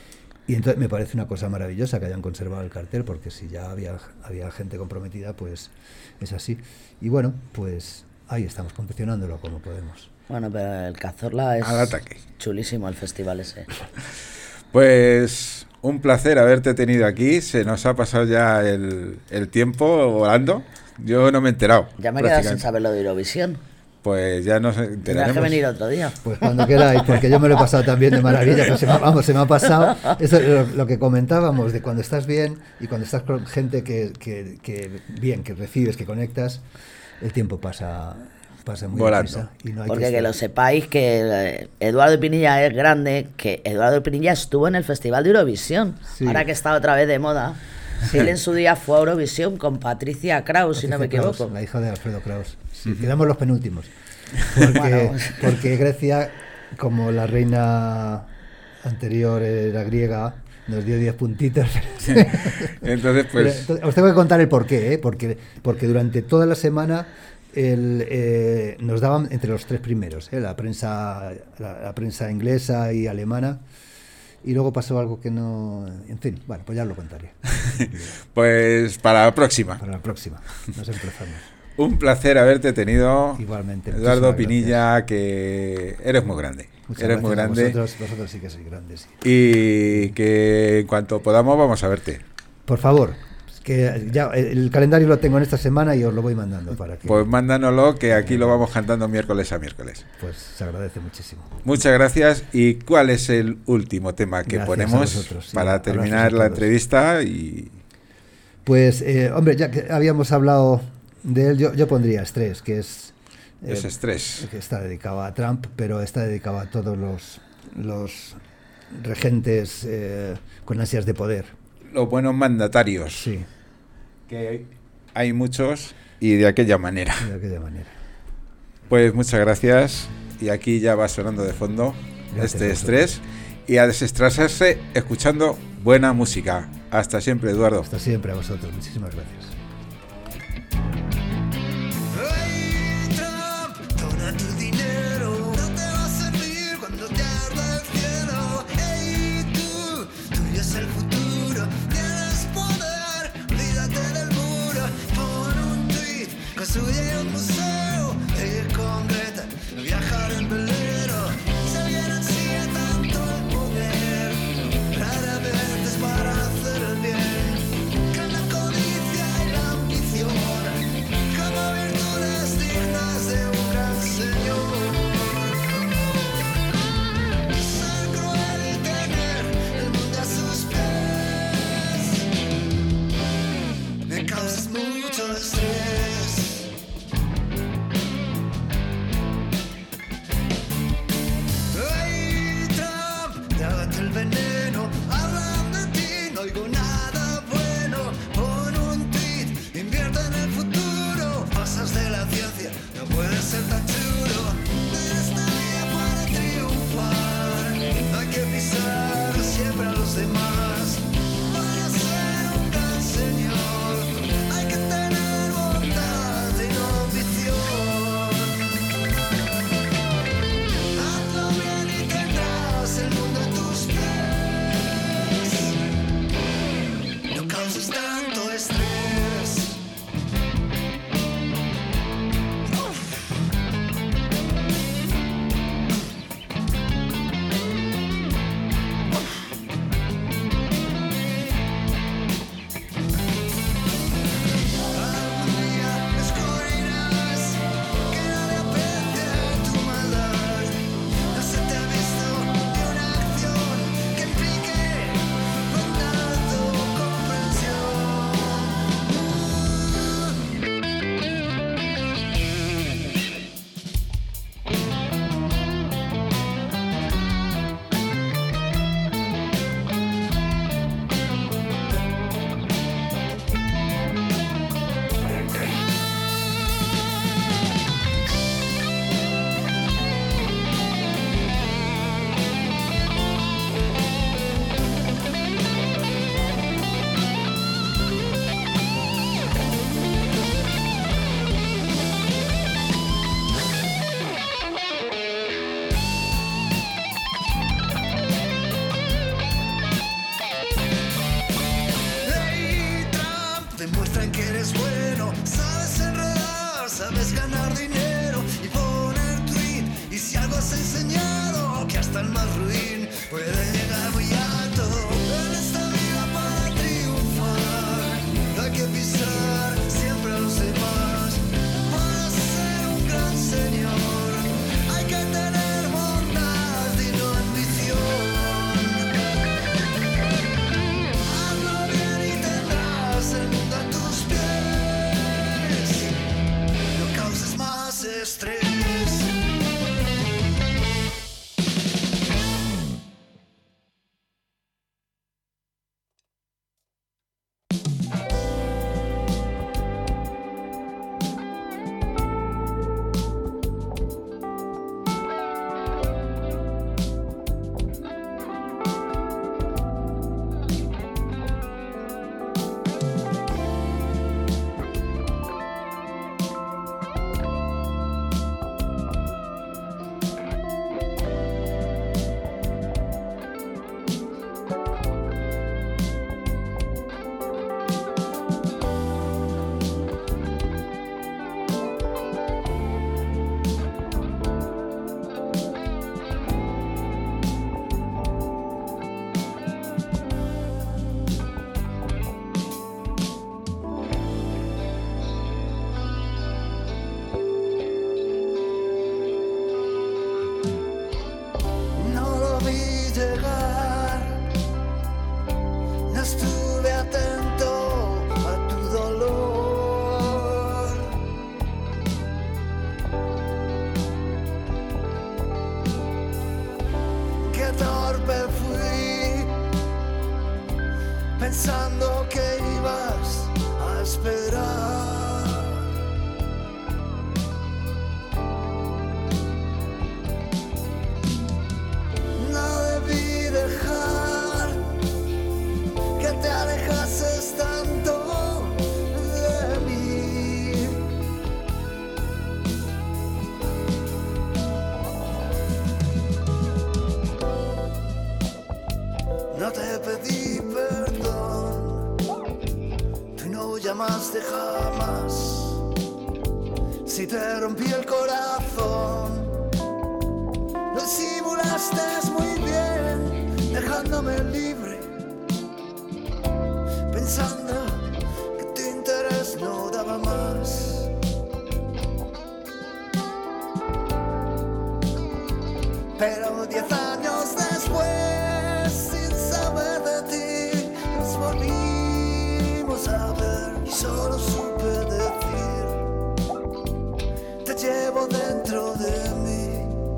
y entonces me parece una cosa maravillosa que hayan conservado el cartel, porque si ya había, había gente comprometida, pues es así. Y bueno, pues ahí estamos, confeccionándolo como podemos. Bueno, pero el Cazorla es Al ataque. chulísimo el festival ese. Pues un placer haberte tenido aquí. Se nos ha pasado ya el, el tiempo volando. Yo no me he enterado. Ya me he quedado sin prácticamente. saber lo de Eurovisión. Pues ya nos Tendrás enteraremos. que venir otro día. Pues cuando queráis, porque yo me lo he pasado también de maravilla, pues se me, vamos, se me ha pasado. Eso es lo, lo que comentábamos, de cuando estás bien y cuando estás con gente que, que, que bien, que recibes, que conectas, el tiempo pasa, pasa muy Volando. deprisa. Y no hay Porque que, estar- lo sepáis que eh, Eduardo Pinilla es grande, que Eduardo Pinilla estuvo en el Festival de Eurovisión, Sí. ahora que está otra vez de moda. Él en su día fue a Eurovisión con Patricia Kraus, si no me Patricia equivoco. Kraus, la hija de Alfredo Kraus. Sí, quedamos los penúltimos. Porque, Bueno. porque Grecia, como la reina anterior era griega, nos dio diez puntitos. Entonces, Pero, pues entonces, os tengo que contar el porqué, ¿eh? porque, porque durante toda la semana el, eh, nos daban entre los tres primeros, ¿eh? la prensa la, la prensa inglesa y alemana, y luego pasó algo que no... En fin, bueno, pues ya os lo contaré. pues para la próxima. Para la próxima, nos emplazamos. Un placer haberte tenido. Igualmente. Eduardo muchísimas Pinilla, que eres muy grande. Muchas eres muy gracias a grande. Vosotros, vosotros sí que sois grandes. Sí. Y que en cuanto podamos vamos a verte. Por favor, que ya el calendario lo tengo en esta semana y os lo voy mandando para que... Pues mándanoslo, que aquí lo vamos cantando miércoles a miércoles. Pues se agradece muchísimo. Muchas gracias. ¿Y cuál es el último tema que Gracias a ponemos vosotros, sí, para abrazos terminar a la todos. entrevista? Y Pues, eh, hombre, ya que habíamos hablado de él, yo, yo pondría Estrés, que es... eh, Es Estrés. Que está dedicado a Trump, pero está dedicado a todos los, los regentes eh, con ansias de poder. los buenos mandatarios. Sí. Que hay muchos y de aquella manera. De aquella manera. Pues muchas gracias. Y aquí ya va sonando de fondo Gracias este a Estrés. Y a desestresarse escuchando buena música. Hasta siempre, Eduardo. Hasta siempre a vosotros. Muchísimas gracias. Dona tu dinero, no te va a servir cuando te arda el cielo. Hey, tú, tuyo es el futuro, tienes poder, olvídate del muro. Pon un tweet, construye un museo, ir con Greta, viajar en velero. Si alguien ansía tanto el poder, rara vez es para hacer el bien. Que la codicia y has enseñado que hasta el más ruin puede llegar muy alto. En esta vida para triunfar hay que pisar siempre a los demás. Para ser un gran señor hay que tener bondad y no ambición. Hazlo bien y tendrás el mundo a tus pies. No causes más estrés. Pensando que ibas a esperar. No debí dejar que te alejases tanto de mí. No te pedí perdón, tú no llamaste jamás. Si te rompí el corazón, lo simulaste muy bien, dejándome libre, pensando que tu interés no daba más. Pero diez años después, sin saber de ti, nos volvimos a ver y solo supe decir: te llevo dentro de mí.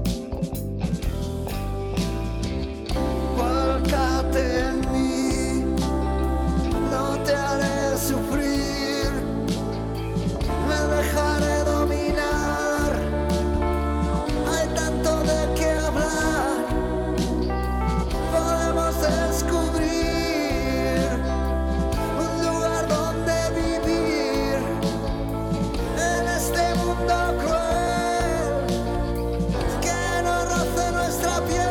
Vuélcate en mí, no te haré sufrir, me dejaré dominar. Hay tanto de qué hablar, podemos descubrir un lugar donde vivir en este mundo cruel que no roce nuestra piel.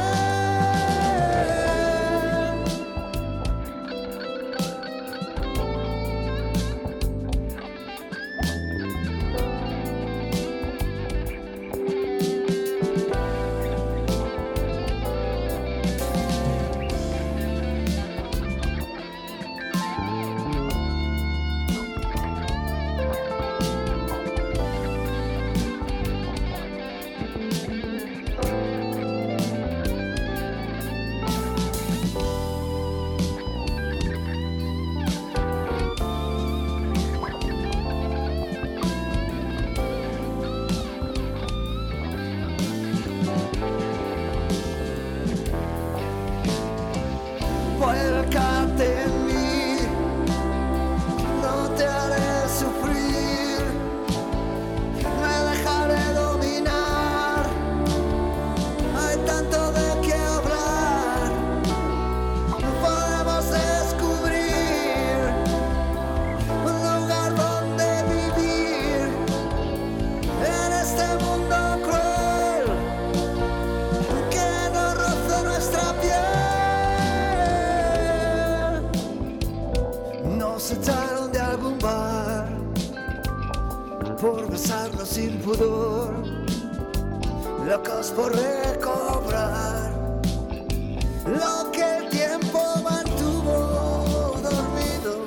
Vuélcate en mí, no te haré sufrir, me dejaré dominar. Hay tanto de qué hablar, podemos descubrir un lugar donde vivir en este mundo cruel que no roce nuestra piel. Nos echaron de algún bar por besarnos sin pudor. locos por recobrar lo que el tiempo mantuvo dormido.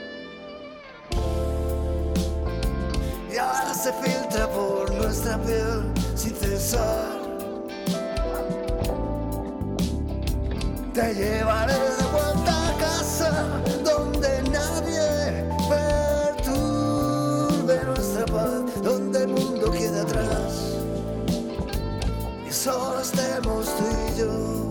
Y ahora se filtra por nuestra piel sin cesar. Te llevaré de vuelta a casa, donde nadie perturbe nuestra paz, donde el mundo quede atrás y solo estemos tú y yo.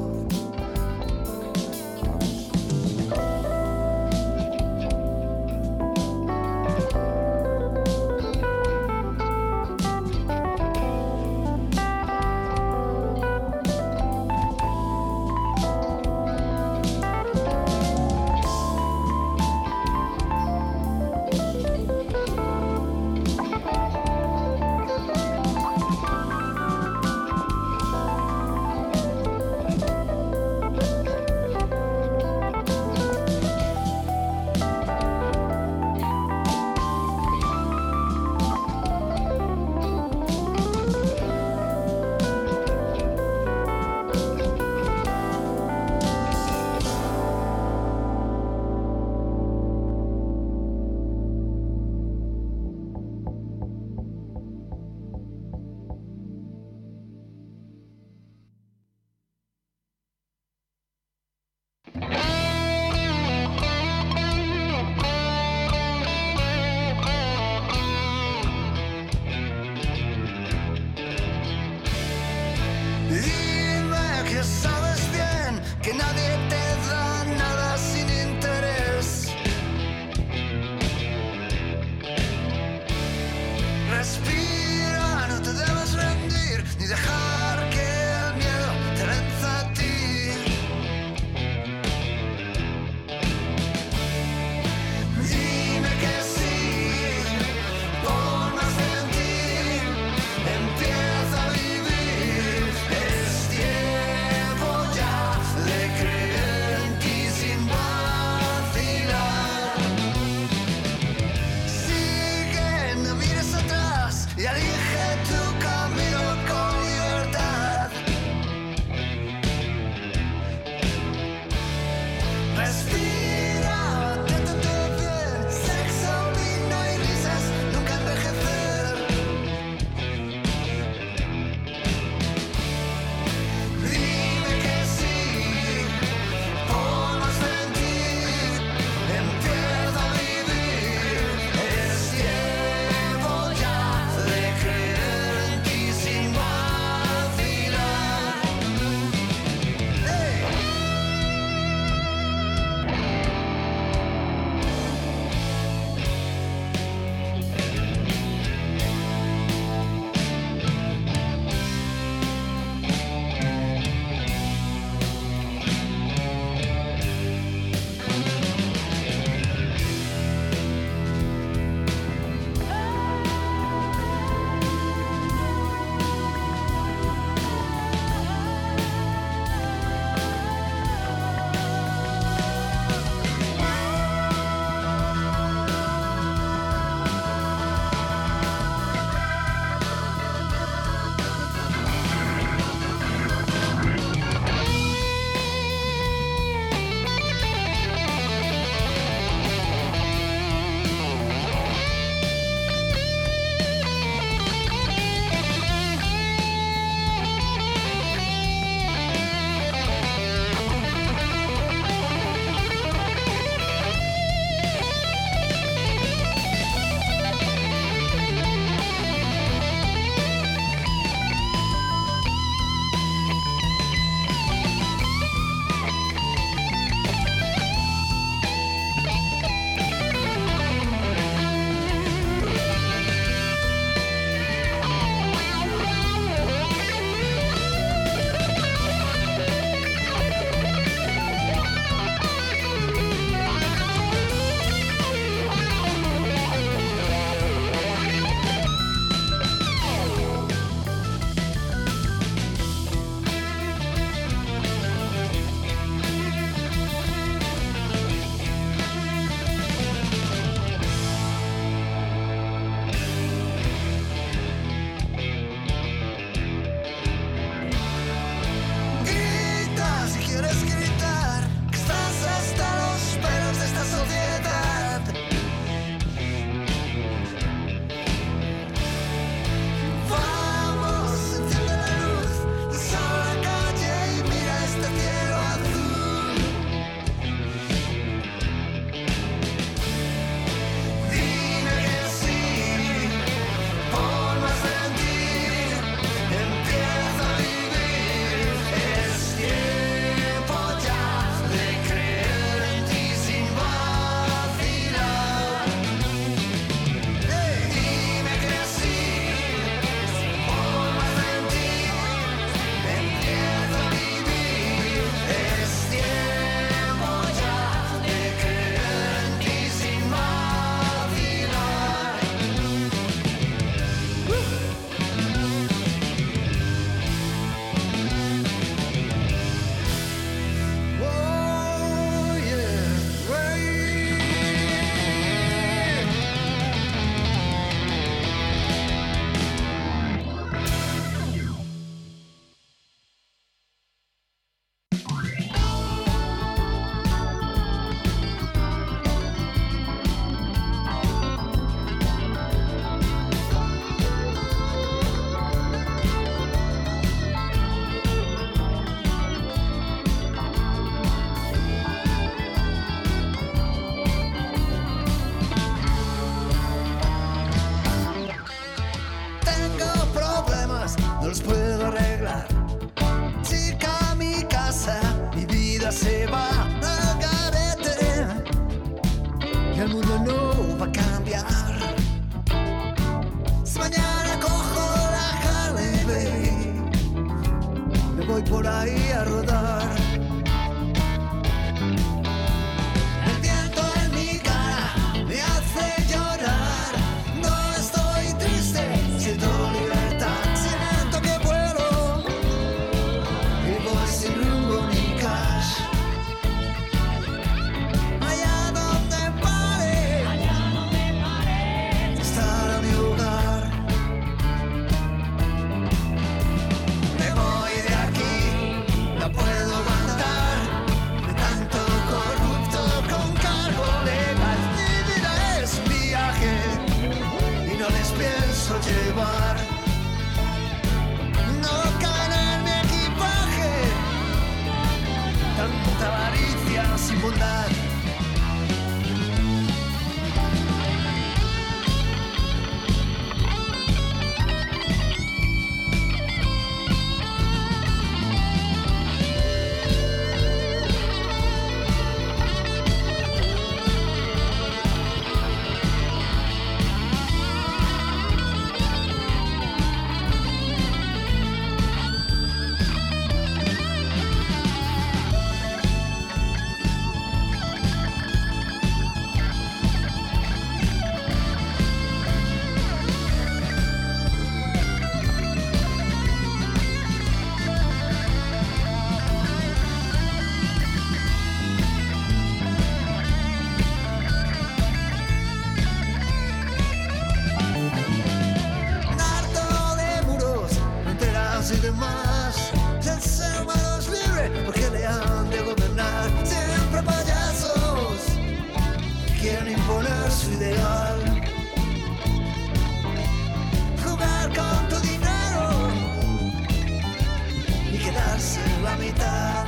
voy por ahí a rodar. El viento en mi cara me hace llorar. No estoy triste, siento libertad. Siento que vuelo y voy sin rumbo ni cash. Allá donde pare, allá donde pare, estará mi hogar. Me voy de aquí, no puedo aguantar. De tanto corrupto con cargo legal. Mi vida es un viaje y no les pienso llevar. No caerá en mi equipaje tanta avaricia sin bondad. Harto de muros, fronteras y demás. El ser humano es libre porque le han de gobernar. Siempre payasos quieren imponer su ideal. Jugar con tu dinero y quedarse en la mitad.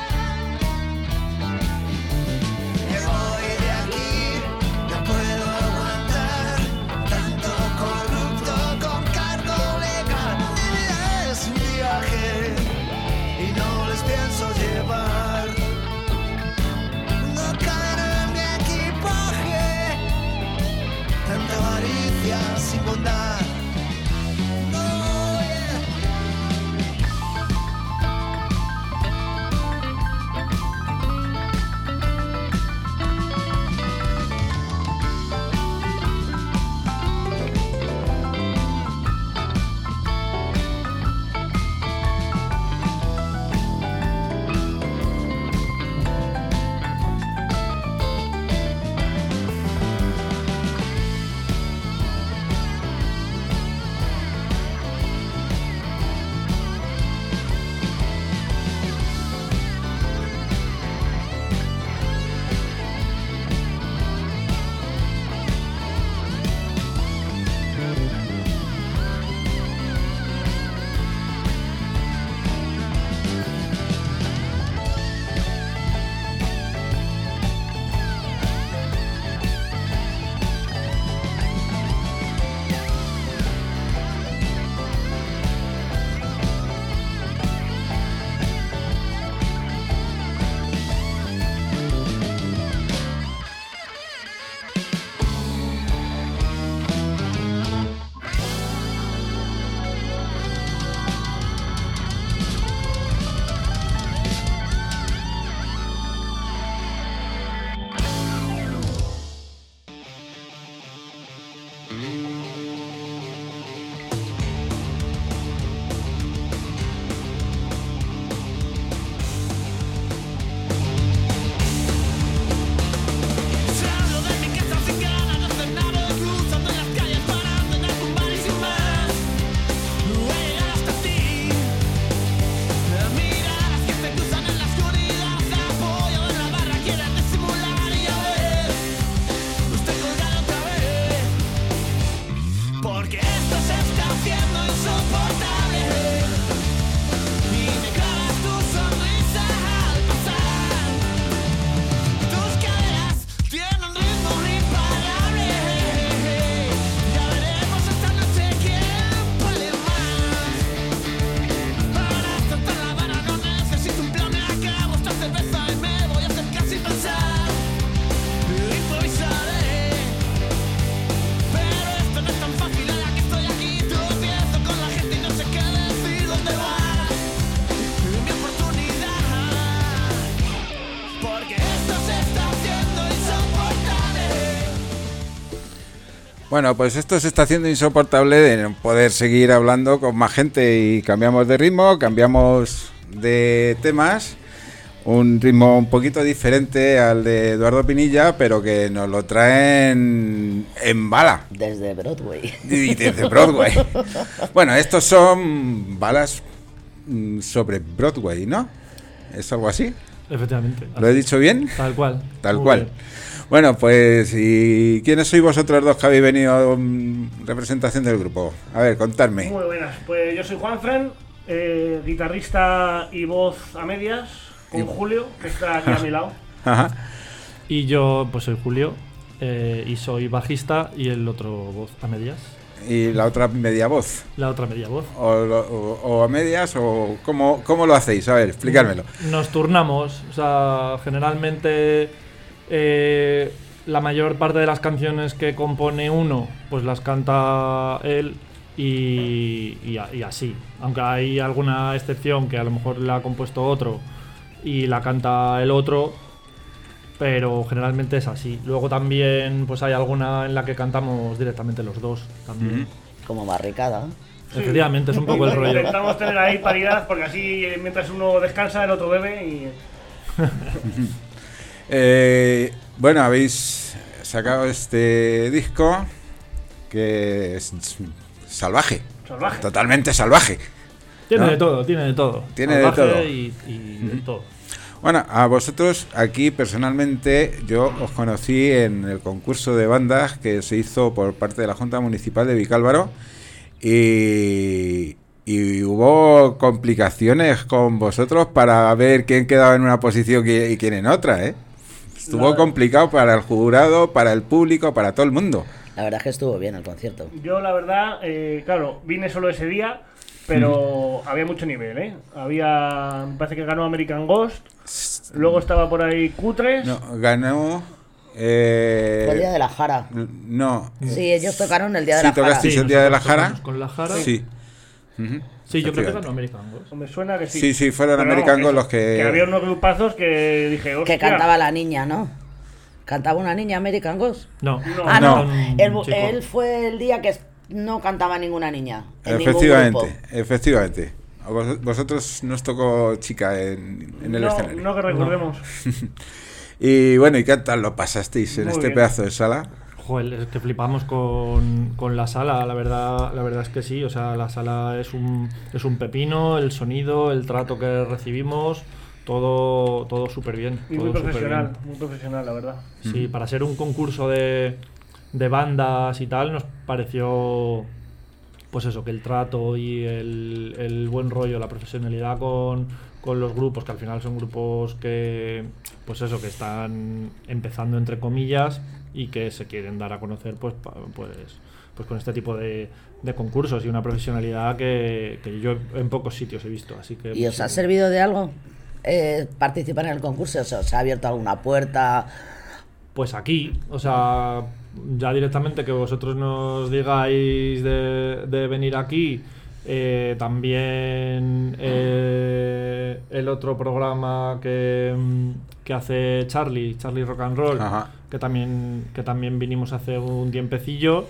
Me voy de aquí, no puedo aguantar tanto corrupto con cargo legal. Mi vida es un viaje y no les pienso llevar. No caeré en mi equipaje tanta avaricia sin bondad. No, yeah. Bueno, pues esto se está haciendo insoportable de no poder seguir hablando con más gente y cambiamos de ritmo, cambiamos de temas, un ritmo un poquito diferente al de Eduardo Pinilla, pero que nos lo traen en bala. Desde Broadway. Y desde Broadway. Bueno, estos son balas sobre Broadway, ¿no? ¿Es algo así? Efectivamente. ¿Lo he dicho bien? Tal cual. Tal Muy cual. bien. Bueno, pues, ¿y quiénes sois vosotros dos que habéis venido en representación del grupo? A ver, contadme. Muy buenas, pues yo soy Juanfran, eh, guitarrista y voz a medias, con Y- Julio, que está aquí a mi lado. Ajá. Y yo, pues soy Julio, eh, y soy bajista y el otro voz a medias. ¿Y la otra media voz? La otra media voz. ¿O, lo- o- o a medias? ¿O cómo, cómo lo hacéis? A ver, explicármelo. Nos turnamos, o sea, generalmente eh, la mayor parte de las canciones que compone uno, pues las canta él y, y, a- y así. Aunque hay alguna excepción que a lo mejor la ha compuesto otro y la canta el otro, pero generalmente es así. Luego también pues hay alguna en la que cantamos directamente los dos también. Como barricada. Efectivamente, es un poco el rollo. Intentamos tener ahí paridad, porque así eh, mientras uno descansa, el otro bebe y... Eh, bueno, habéis sacado este disco que es salvaje. Salvaje. Totalmente salvaje. Tiene ¿no? de todo, tiene de todo. Tiene de Salvaje todo. Y, y de todo. Bueno, a vosotros aquí personalmente yo os conocí en el concurso de bandas que se hizo por parte de la Junta Municipal de Vicálvaro y, y hubo complicaciones con vosotros para ver quién quedaba en una posición y quién en otra, ¿eh? Estuvo La- complicado para el jurado, para el público, para todo el mundo. La verdad es que estuvo bien el concierto. Yo, la verdad, eh, claro, vine solo ese día, pero había mucho nivel, ¿eh? Había, me parece que ganó American Ghost, luego estaba por ahí Cutres. No, ganó... Eh, Fue el día de la Jara. No. Sí, ellos tocaron el día de Sí, la Jara. tocasteis el día de la Jara. Con la Jara. Sí. Ujú. Sí, yo creo que Efectivamente. ganó American Ghost. Me suena que sí. Sí, sí, fueron Pero American vamos, Ghost los que- Que había unos grupazos que dije, Que hostia. cantaba la niña, ¿no? ¿Cantaba una niña American Ghost? No. Ah, no. No. Él, Un chico. él fue el día que no cantaba ninguna niña. En ningún grupo. Efectivamente, efectivamente. A vos- vosotros nos tocó chica en, en el No, escenario. no que recordemos. Y bueno, ¿y qué tal lo pasasteis en Muy este bien. pedazo de sala? Joder, es que flipamos con, con la sala, la verdad, la verdad es que sí, o sea, la sala es un, es un pepino, el sonido, el trato que recibimos, todo, todo súper bien. Y todo muy súper profesional, bien. muy profesional, la verdad. Sí, para ser un concurso de, de bandas y tal, nos pareció, pues eso, que el trato y el, el buen rollo, la profesionalidad con, con los grupos, que al final son grupos que, pues eso, que están empezando entre comillas y que se quieren dar a conocer, pues, pa- pues, pues con este tipo de, de concursos y una profesionalidad que, que yo en pocos sitios he visto, así que... ¿Y os ha servido de algo eh, participar en el concurso? ¿O sea, ¿os ha abierto alguna puerta? Pues aquí, o sea, ya directamente que vosotros nos digáis de, de venir aquí, eh, también eh, el otro programa que, mm, que hace Charlie, Charlie Rock and Roll, Ajá. que también que también vinimos hace un tiempecillo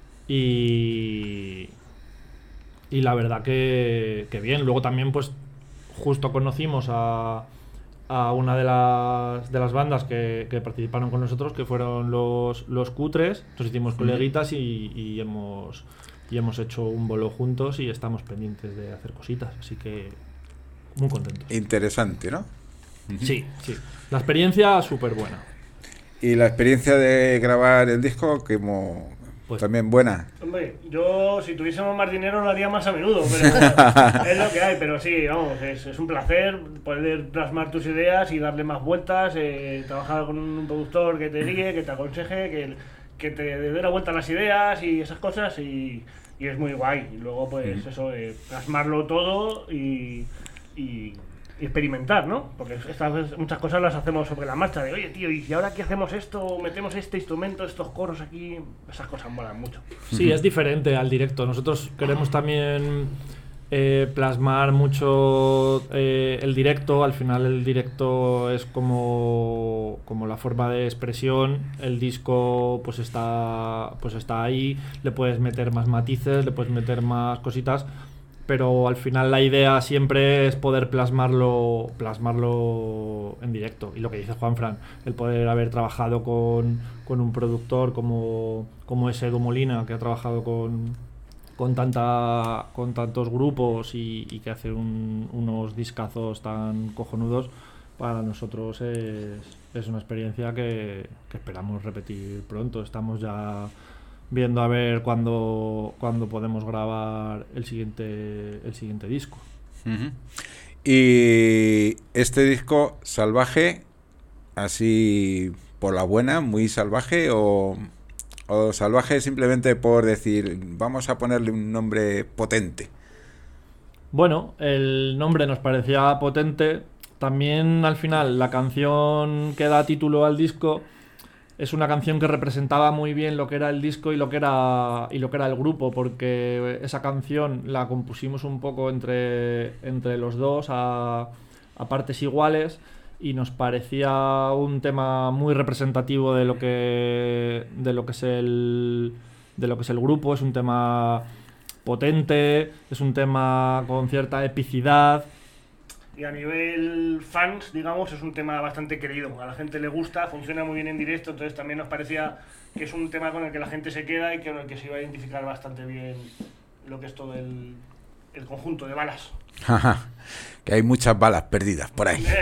y y la verdad que, que bien. Luego también pues justo conocimos a a una de las, de las bandas que, que participaron con nosotros, que fueron los, los Cutres. Nos hicimos coleguitas y, y hemos y hemos hecho un bolo juntos y estamos pendientes de hacer cositas, así que muy contentos. Interesante, ¿no? Sí, sí. La experiencia súper buena. Y la experiencia de grabar el disco, como Pues- también buena. Hombre, yo si tuviésemos más dinero lo haría más a menudo, pero es lo que hay, pero sí, vamos, es, es un placer poder plasmar tus ideas y darle más vueltas, eh, trabajar con un productor que te guíe, que te aconseje, que, que te dé la vuelta a las ideas y esas cosas y, y es muy guay. Y luego pues eso, eh, plasmarlo todo y, y y experimentar, ¿no? Porque estas veces muchas cosas las hacemos sobre la marcha, de oye tío, ¿y si ahora qué hacemos esto? Metemos este instrumento, estos coros aquí, esas cosas molan mucho. Sí, es diferente al directo. Nosotros queremos también eh, plasmar mucho eh, el directo. Al final el directo es como, como la forma de expresión. El disco pues está, pues está ahí, le puedes meter más matices, le puedes meter más cositas, pero al final la idea siempre es poder plasmarlo plasmarlo en directo. Y lo que dice Juanfran, el poder haber trabajado con, con un productor como, como es Edu Molina, que ha trabajado con, con, tanta, con tantos grupos y, y que hace un, unos discazos tan cojonudos, para nosotros es, es una experiencia que, que esperamos repetir pronto. Estamos ya viendo a ver cuándo, cuándo podemos grabar el siguiente, el siguiente disco. Uh-huh. Y este disco, Salvaje, así por la buena, muy salvaje, o, o salvaje simplemente por decir, vamos a ponerle un nombre potente. Bueno, el nombre nos parecía potente. También al final la canción que da título al disco es una canción que representaba muy bien lo que era el disco y lo que era y lo que era el grupo, porque esa canción la compusimos un poco entre, entre los dos a, a partes iguales, y nos parecía un tema muy representativo de lo que de lo que es el de lo que es el grupo. Es un tema potente, es un tema con cierta epicidad. Y a nivel fans, digamos, es un tema bastante querido. A la gente le gusta, funciona muy bien en directo, entonces también nos parecía que es un tema con el que la gente se queda y con el que se iba a identificar bastante bien lo que es todo el, el conjunto de balas. Que hay muchas balas perdidas por ahí.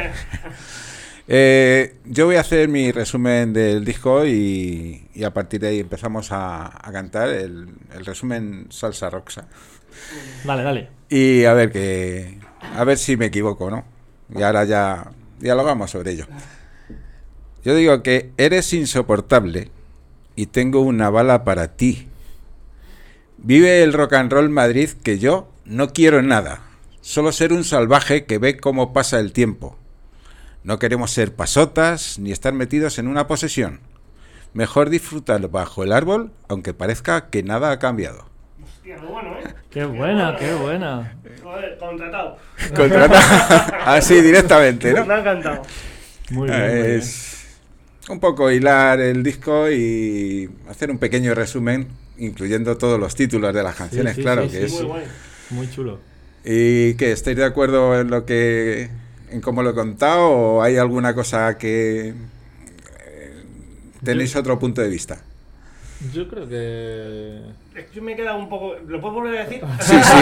eh, yo voy a hacer mi resumen del disco y, y a partir de ahí empezamos a, a cantar el, el resumen Salsa Roxa. Dale, dale. Y a ver que... A ver si me equivoco, ¿no? Y ahora ya dialogamos sobre ello. Yo digo que eres insoportable y tengo una bala para ti. Vive el rock and roll Madrid que yo no quiero nada. Solo ser un salvaje que ve cómo pasa el tiempo. No queremos ser pasotas ni estar metidos en una posesión. Mejor disfrutar bajo el árbol, aunque parezca que nada ha cambiado. Hostia, muy bueno, ¿eh? Qué buena, qué buena. Joder, contratado. Contratado. Así directamente, ¿no? Me ha encantado. Muy bien, muy Es un poco hilar el disco y hacer un pequeño resumen, incluyendo todos los títulos de las canciones, sí, sí, claro, sí, que sí, es muy guay. Muy chulo. ¿Y qué? ¿Estáis de acuerdo en lo que, en cómo lo he contado, o hay alguna cosa que eh, tenéis Yo- otro punto de vista? Yo creo que... Yo me he quedado un poco... ¿Lo puedo volver a decir? Sí, sí.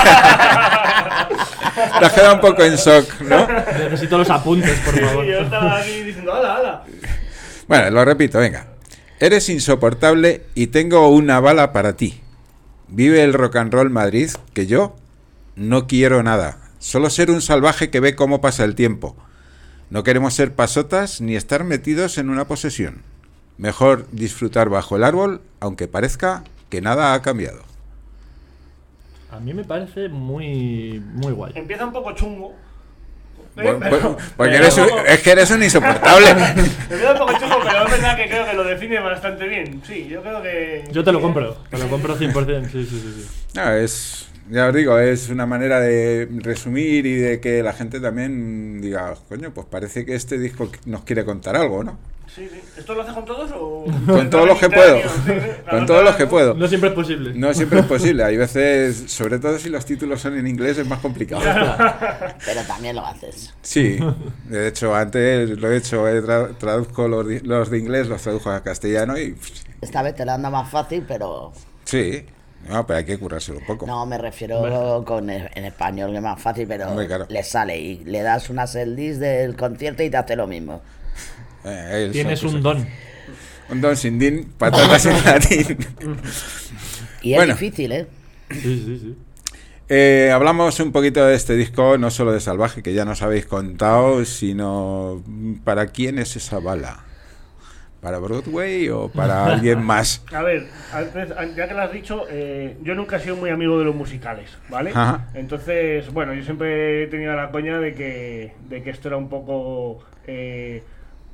Te has quedado un poco en shock, ¿no? Necesito los apuntes, por favor. Sí, yo estaba aquí diciendo, hala, hala. Bueno, lo repito, venga. Eres insoportable y tengo una bala para ti. Vive el rock and roll Madrid que yo no quiero nada. Solo ser un salvaje que ve cómo pasa el tiempo. No queremos ser pasotas ni estar metidos en una posesión. Mejor disfrutar bajo el árbol, aunque parezca que nada ha cambiado. A mí me parece muy, muy guay. Empieza un poco chungo. Bueno, pero- pues, porque pero- eres un- es que eres un insoportable. Empieza un poco chungo, pero es verdad que creo que lo define bastante bien. Sí, yo creo que... Yo te lo compro, te lo compro cien por ciento. Sí, sí, sí, sí. No, es, ya os digo, es una manera de resumir y de que la gente también diga, coño, pues parece que este disco nos quiere contar algo, ¿no? Sí, sí. ¿Esto lo haces con todos o...? Con todos los que puedo. Con todos los que puedo. No siempre es posible. No siempre es posible. Hay veces, sobre todo si los títulos son en inglés, es más complicado. Pero también lo haces. Sí, de hecho, antes lo he hecho, he tra- traduzco los, di- los de inglés, los traduzco a castellano y Esta vez te la anda más fácil, pero... sí, no, pero hay que currárselo un poco. No, me refiero con el- en español, que es más fácil, pero Hombre, claro. le sale y le das una setlist del concierto y te hace lo mismo. Eh, Tienes son un cosas. don. Un don sin din, patatas en latín. Y es Bueno. difícil, ¿eh? Sí, sí, sí. Eh, hablamos un poquito de este disco, no solo de Salvaje, que ya nos habéis contado, sino ¿para quién es esa bala? ¿Para Broadway o para alguien más? A ver, antes, an- ya que lo has dicho, eh, yo nunca he sido muy amigo de los musicales, ¿vale? Ajá. Entonces, bueno, yo siempre he tenido la coña de que, de que esto era un poco... eh,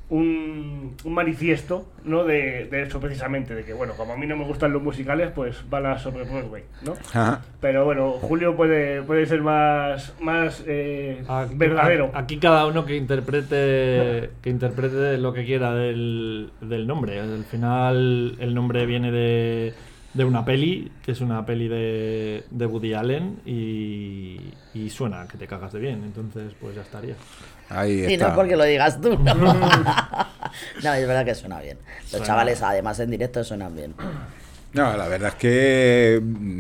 un, un manifiesto, ¿no? De, de eso precisamente, de que, bueno, como a mí no me gustan los musicales, pues balas sobre Broadway, ¿no? Ajá. Pero bueno, Julio puede, puede ser más, más eh, Aquí, verdadero. Aquí cada uno que interprete que interprete lo que quiera del, del nombre. Al final el nombre viene de, de una peli, que es una peli de, de Woody Allen, y, y suena que te cagas de bien. Entonces, pues ya estaría. Ahí y está. no porque lo digas tú. No, no, es verdad que suena bien. Los Suena. chavales, además, en directo suenan bien. No, la verdad es que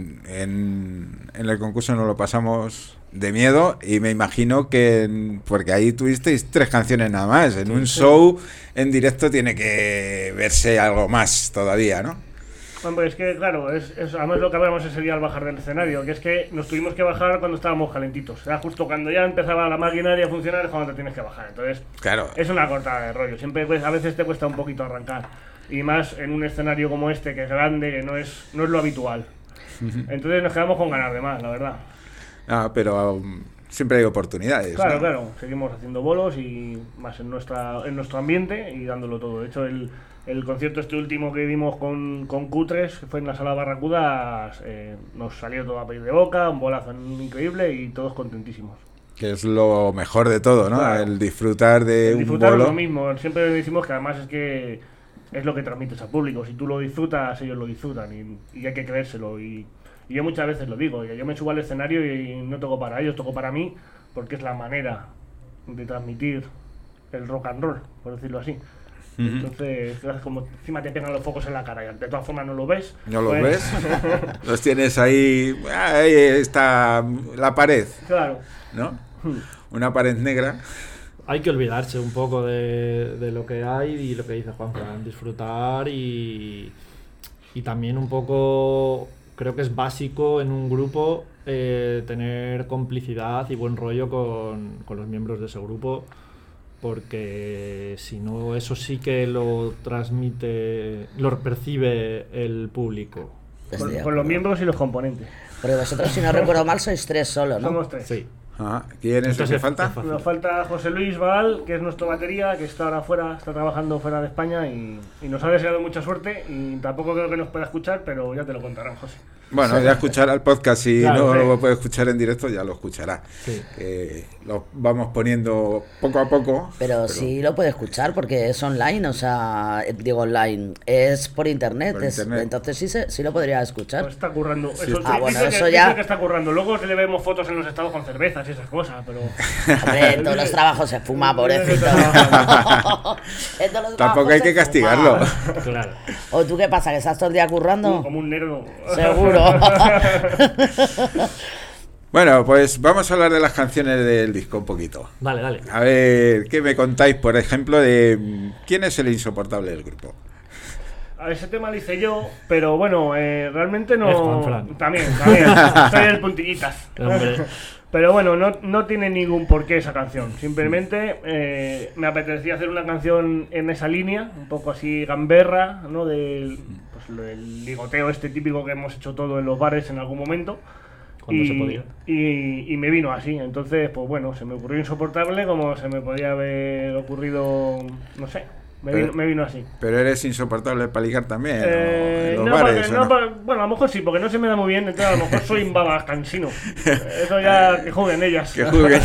en, en el concurso nos lo pasamos de miedo y me imagino que, en, porque ahí tuvisteis tres canciones nada más, en un Sí. show en directo tiene que verse algo más todavía, ¿no? Hombre, es que, claro, es, es además lo que hablamos ese día al bajar del escenario, que es que nos tuvimos que bajar cuando estábamos calentitos. Era justo cuando ya empezaba la maquinaria a funcionar, es cuando te tienes que bajar. Entonces, Claro. es una cortada de rollo. Siempre, pues, a veces te cuesta un poquito arrancar. Y más en un escenario como este, que es grande, que no es, no es lo habitual. Entonces nos quedamos con ganas de más, la verdad. Ah, pero um, siempre hay oportunidades. Claro, ¿no? claro. Seguimos haciendo bolos y más en nuestra en nuestro ambiente y dándolo todo. De hecho, el, el concierto este último que dimos con, con Cutres, que fue en la Sala Barracudas, eh, nos salió todo a pedir de boca, un bolazo increíble y todos contentísimos. Que es lo mejor de todo, ¿no? Claro. El disfrutar de El un disfrutar es bolo. lo mismo. Siempre decimos que además es que es lo que transmites al público. Si tú lo disfrutas, ellos lo disfrutan y, y hay que creérselo. Y, y yo muchas veces lo digo, que yo me subo al escenario y no toco para ellos, toco para mí, porque es la manera de transmitir el rock and roll, por decirlo así. Ujú. Entonces, como encima te pegan los focos en la cara y de todas formas no lo ves. ¿No los pues- ves? Los tienes ahí. Ahí está la pared. Claro. ¿No? Una pared negra. Hay que olvidarse un poco de, de lo que hay y lo que dice Juanfran, disfrutar y, y también un poco, creo que es básico en un grupo eh, tener complicidad y buen rollo con, con los miembros de ese grupo, porque si no, eso sí que lo transmite, lo percibe el público. Con, con los miembros y los componentes. Porque vosotros, si no recuerdo mal, sois tres solo, ¿no? Somos tres. Sí. Ah, ¿quién es el que falta? Nos falta José Luis Val, que es nuestro batería, que está ahora fuera, está trabajando fuera de España y, y nos ha deseado mucha suerte y tampoco creo que nos pueda escuchar, pero ya te lo contarán, José. Bueno, ya escuchará el podcast. Si Claro, no sí. lo puede escuchar en directo, ya lo escuchará. Sí. Eh, lo vamos poniendo poco a poco. Pero, sí lo puede escuchar porque es online, o sea, eh, digo online, es por internet, Por es- internet. entonces sí, se, sí lo podría escuchar. Pues está currando. Sí, Eso, está. Ah, bueno, dice que, eso dice ya- que está currando. Luego le vemos fotos en los estados con cervezas y esas cosas, pero... Hombre, en todos los trabajos se fuma, pobrecito. En todos los Tampoco trabajos hay se que fuma. castigarlo. Claro. ¿O tú qué pasa, que estás todo el día currando? Como un negro. Seguro. Bueno, pues vamos a hablar de las canciones del disco un poquito. Dale, dale. A ver, ¿qué me contáis, por ejemplo, de mm, quién es el insoportable del grupo? A ese tema lo hice yo, pero bueno, eh, realmente Es no... Juanfran. También, también. Soy el puntillitas. Hombre. Pero bueno, no, no tiene ningún porqué esa canción. Simplemente eh, me apetecía hacer una canción en esa línea, un poco así gamberra, ¿no? Del pues, lo del ligoteo este típico que hemos hecho todo en los bares en algún momento. Cuando y, se podía. Y, y me vino así. Entonces, pues bueno, se me ocurrió insoportable como se me podía haber ocurrido, no sé. Me Pero- vino, me vino así. Pero eres insoportable para ligar también, ¿o? Eh, En los no, bares, porque- ¿o no, no? porque- bueno, a lo mejor sí, porque no se me da muy bien, entonces a lo mejor soy un baba cansino. Eso ya que juguen ellas. Que juzguen.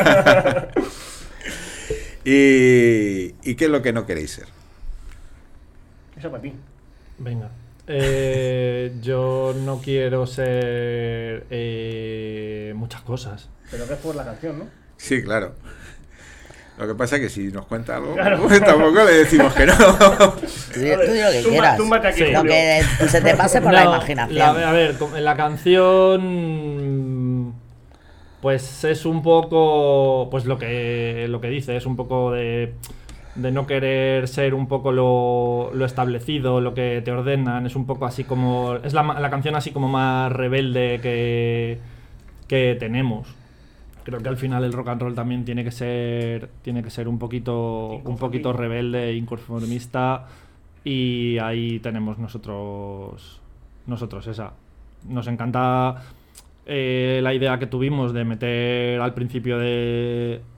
y, ¿Y qué es lo que no queréis ser? Eso para ti. Venga. Eh, yo no quiero ser eh, muchas cosas. Pero que es por la canción, ¿no? Sí, claro. Lo que pasa es que si nos cuenta algo, Claro. pues tampoco le decimos que no. Tú, di- tú di lo que Tumba- quieras. túmbate aquí, Lo Julio. que se te pase por la No, imaginación. la- a ver, com- la canción pues es un poco pues lo que lo que dice, es un poco de, de no querer ser un poco lo, lo establecido, lo que te ordenan, es un poco así como es la, ma- la canción así como más rebelde que, que tenemos. Creo que al final el rock and roll también tiene que ser tiene que ser un poquito un poquito rebelde, inconformista, y ahí tenemos nosotros nosotros esa. Nos encanta eh, la idea que tuvimos de meter al principio de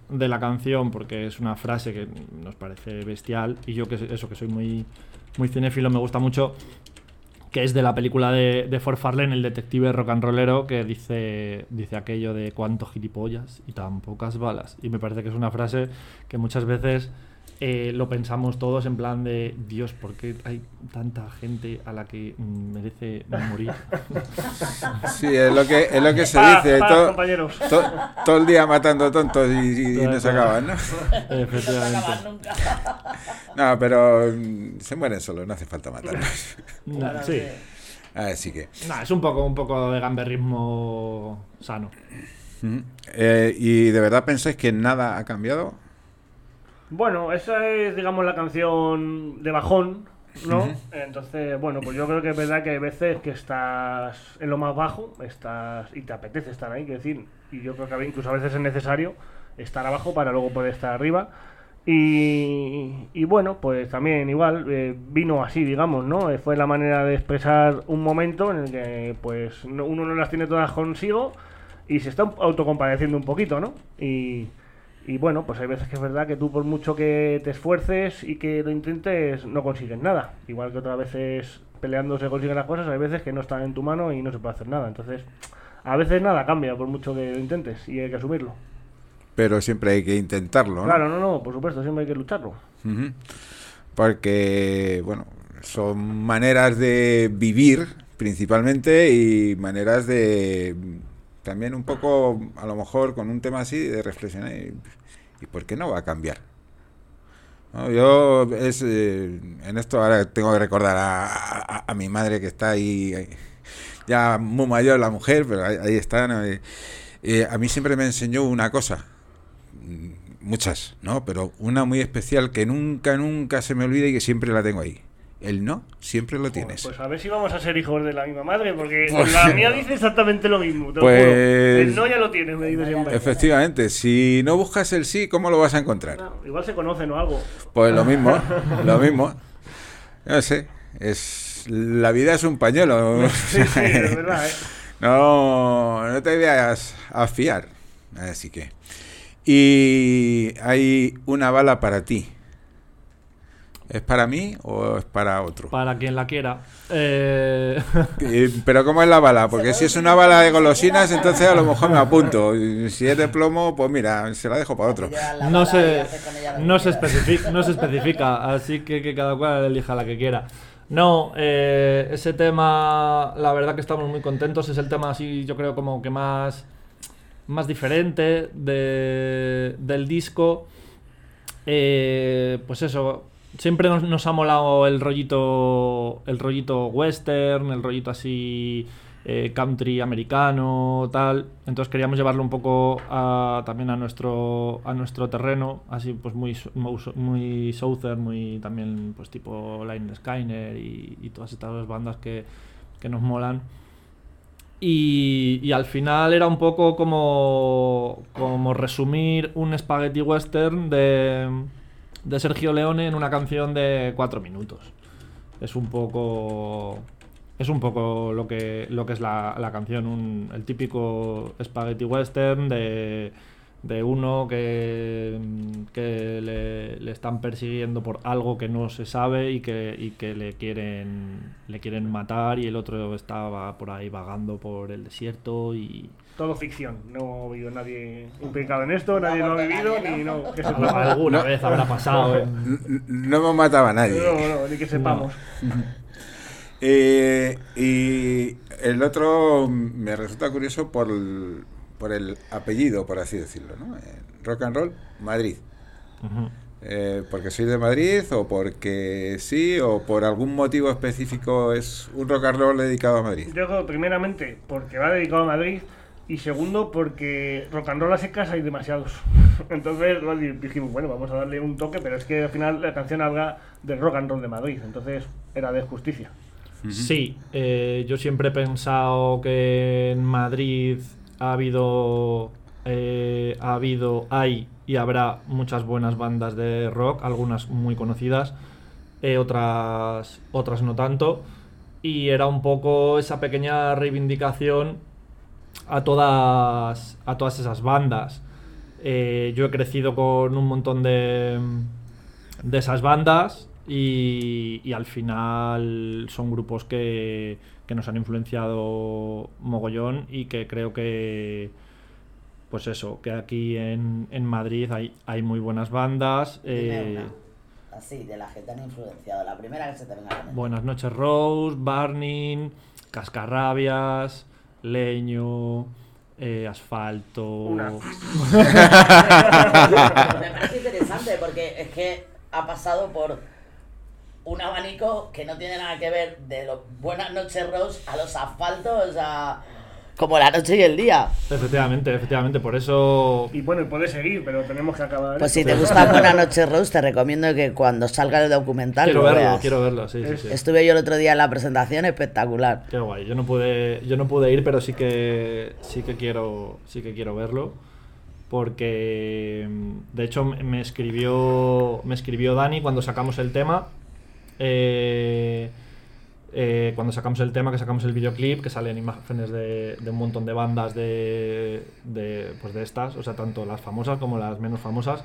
de la canción, porque es una frase que nos parece bestial, y yo que eso, que soy muy, muy cinéfilo, me gusta mucho, que es de la película de, de Ford Farlane, el detective rock and rollero, que dice, dice aquello de cuánto gilipollas y tan pocas balas. Y me parece que es una frase que muchas veces eh, lo pensamos todos en plan de Dios, ¿por qué hay tanta gente a la que merece morir? Sí, es lo que, es lo que se Paz, dice. paz, todo, compañeros. to- todo el día matando tontos y, y- y no se acaban, ¿no? Efectivamente. No, pero mm, se mueren solos, no hace falta matarlos. Nah, sí. Así que. Nah, es un poco, un poco de gamberrismo sano. Ujú. Eh, ¿Y de verdad pensáis que nada ha cambiado? Bueno, esa es, digamos, la canción de bajón, ¿no? Ujú. Entonces, bueno, pues yo creo que es verdad que hay veces que estás en lo más bajo, estás y te apetece estar ahí, quiero decir, y yo creo que incluso a veces es necesario estar abajo para luego poder estar arriba. Y, y bueno, pues también igual eh, vino así, digamos, ¿no? Eh, fue la manera de expresar un momento en el que pues no- uno no las tiene todas consigo y se está autocompadeciendo un poquito, ¿no? Y, y bueno, pues hay veces que es verdad que tú por mucho que te esfuerces y que lo intentes no consigues nada. Igual que otras veces peleando se consiguen las cosas, hay veces que no están en tu mano y no se puede hacer nada. Entonces, a veces nada cambia por mucho que lo intentes y hay que asumirlo. Pero siempre hay que intentarlo, ¿no? Claro, no, no, por supuesto, siempre hay que lucharlo. Ujú. Porque, bueno, son maneras de vivir principalmente y maneras de también un poco, a lo mejor con un tema así, de reflexionar y, y ¿por qué no va a cambiar? ¿No? Yo es eh, en esto ahora tengo que recordar a, a, a mi madre que está ahí, ahí, ya muy mayor la mujer, pero ahí, ahí está, ¿no? Eh, eh, a mí siempre me enseñó una cosa, muchas, ¿no? Pero una muy especial que nunca, nunca se me olvida y que siempre la tengo ahí. El no, siempre lo tienes. Pues a ver si vamos a ser hijos de la misma madre, porque Pues- la mía dice exactamente lo mismo. Te lo Pues- juro. El no ya lo tienes, me dice siempre. Efectivamente, si no buscas el sí, ¿cómo lo vas a encontrar? No, igual se conocen o algo. Pues lo mismo, lo mismo. No sé, es la vida es un pañuelo. Sí, sí, es verdad, ¿eh? No, no te vayas a fiar. Así que. Y hay una bala para ti. ¿Es para mí o es para otro? Para quien la quiera. Eh... Eh, Pero ¿cómo es la bala? Porque si es una bala de golosinas, entonces a lo mejor me apunto. Y si es de plomo, pues mira, se la dejo para otro. No se, no, se especifica, no se especifica, así que, que cada cual elija la que quiera. No, eh, ese tema, la verdad que estamos muy contentos. Es el tema así, yo creo, como que más, más diferente de, del disco. Eh, pues eso, siempre nos, nos ha molado el rollito, el rollito western, el rollito así eh, country americano, tal. Entonces queríamos llevarlo un poco a, también a nuestro a nuestro terreno, así pues muy muy southern, muy también pues tipo Lynyrd Skynyrd y, y todas estas bandas que, que nos molan. Y, y al final era un poco como, como resumir un spaghetti western de, de Sergio Leone en una canción de cuatro minutos. Es un poco es un poco lo que lo que es la, la canción, un, el típico spaghetti western de, de uno que, que le, le están persiguiendo por algo que no se sabe y que, y que le quieren le quieren matar, y el otro estaba por ahí vagando por el desierto y... Todo ficción, no ha habido nadie implicado en esto, nadie lo ha vivido, ni no, que sepamos. Alguna No. vez habrá pasado. ¿eh? No hemos matado a nadie. No, no, ni que sepamos. Eh, y el otro me resulta curioso por el, por el apellido, por así decirlo, ¿no? Eh, Rock and Roll Madrid. Ujú. Eh, ¿Porque sois de Madrid o porque sí o por algún motivo específico es un rock and roll dedicado a Madrid? Yo creo, primeramente, porque va dedicado a Madrid, y segundo, porque rock and roll a secas hay demasiados. Entonces bueno, dijimos, bueno, vamos a darle un toque, pero es que al final la canción habla del rock and roll de Madrid, entonces era de justicia. Sí, eh, yo siempre he pensado que en Madrid ha habido, eh, ha habido, hay y habrá muchas buenas bandas de rock, algunas muy conocidas, eh, otras, otras no tanto, y era un poco esa pequeña reivindicación a todas, a todas esas bandas. Eh, yo he crecido con un montón de, de esas bandas y, y al final son grupos que, que nos han influenciado mogollón y que creo que, pues eso, que aquí en, en Madrid hay, hay muy buenas bandas. Dime Eh, una, así, de las que te han influenciado. La primera que se te venga a la mente. Buenas noches Rose, Burning, Cascarrabias, Leño, eh, Asfalto. Una. Me parece interesante porque es que ha pasado por un abanico que no tiene nada que ver de los Buenas noches Rose a los Asfaltos, a como la noche y el día. Efectivamente, efectivamente, por eso... Y bueno, y puedes seguir, pero tenemos que acabar. Pues si te gusta Buenas noches Rose, te recomiendo que cuando salga el documental Quiero lo verlo, veas. quiero verlo, sí, sí, sí. Estuve yo el otro día en la presentación, espectacular. Qué guay. Yo no pude, yo no pude ir, pero sí que sí que quiero, sí que quiero verlo, porque de hecho me escribió, me escribió Dani cuando sacamos el tema. Eh, eh, cuando sacamos el tema, que sacamos el videoclip, que salen imágenes de, de un montón de bandas de, de, pues de estas, o sea, tanto las famosas como las menos famosas.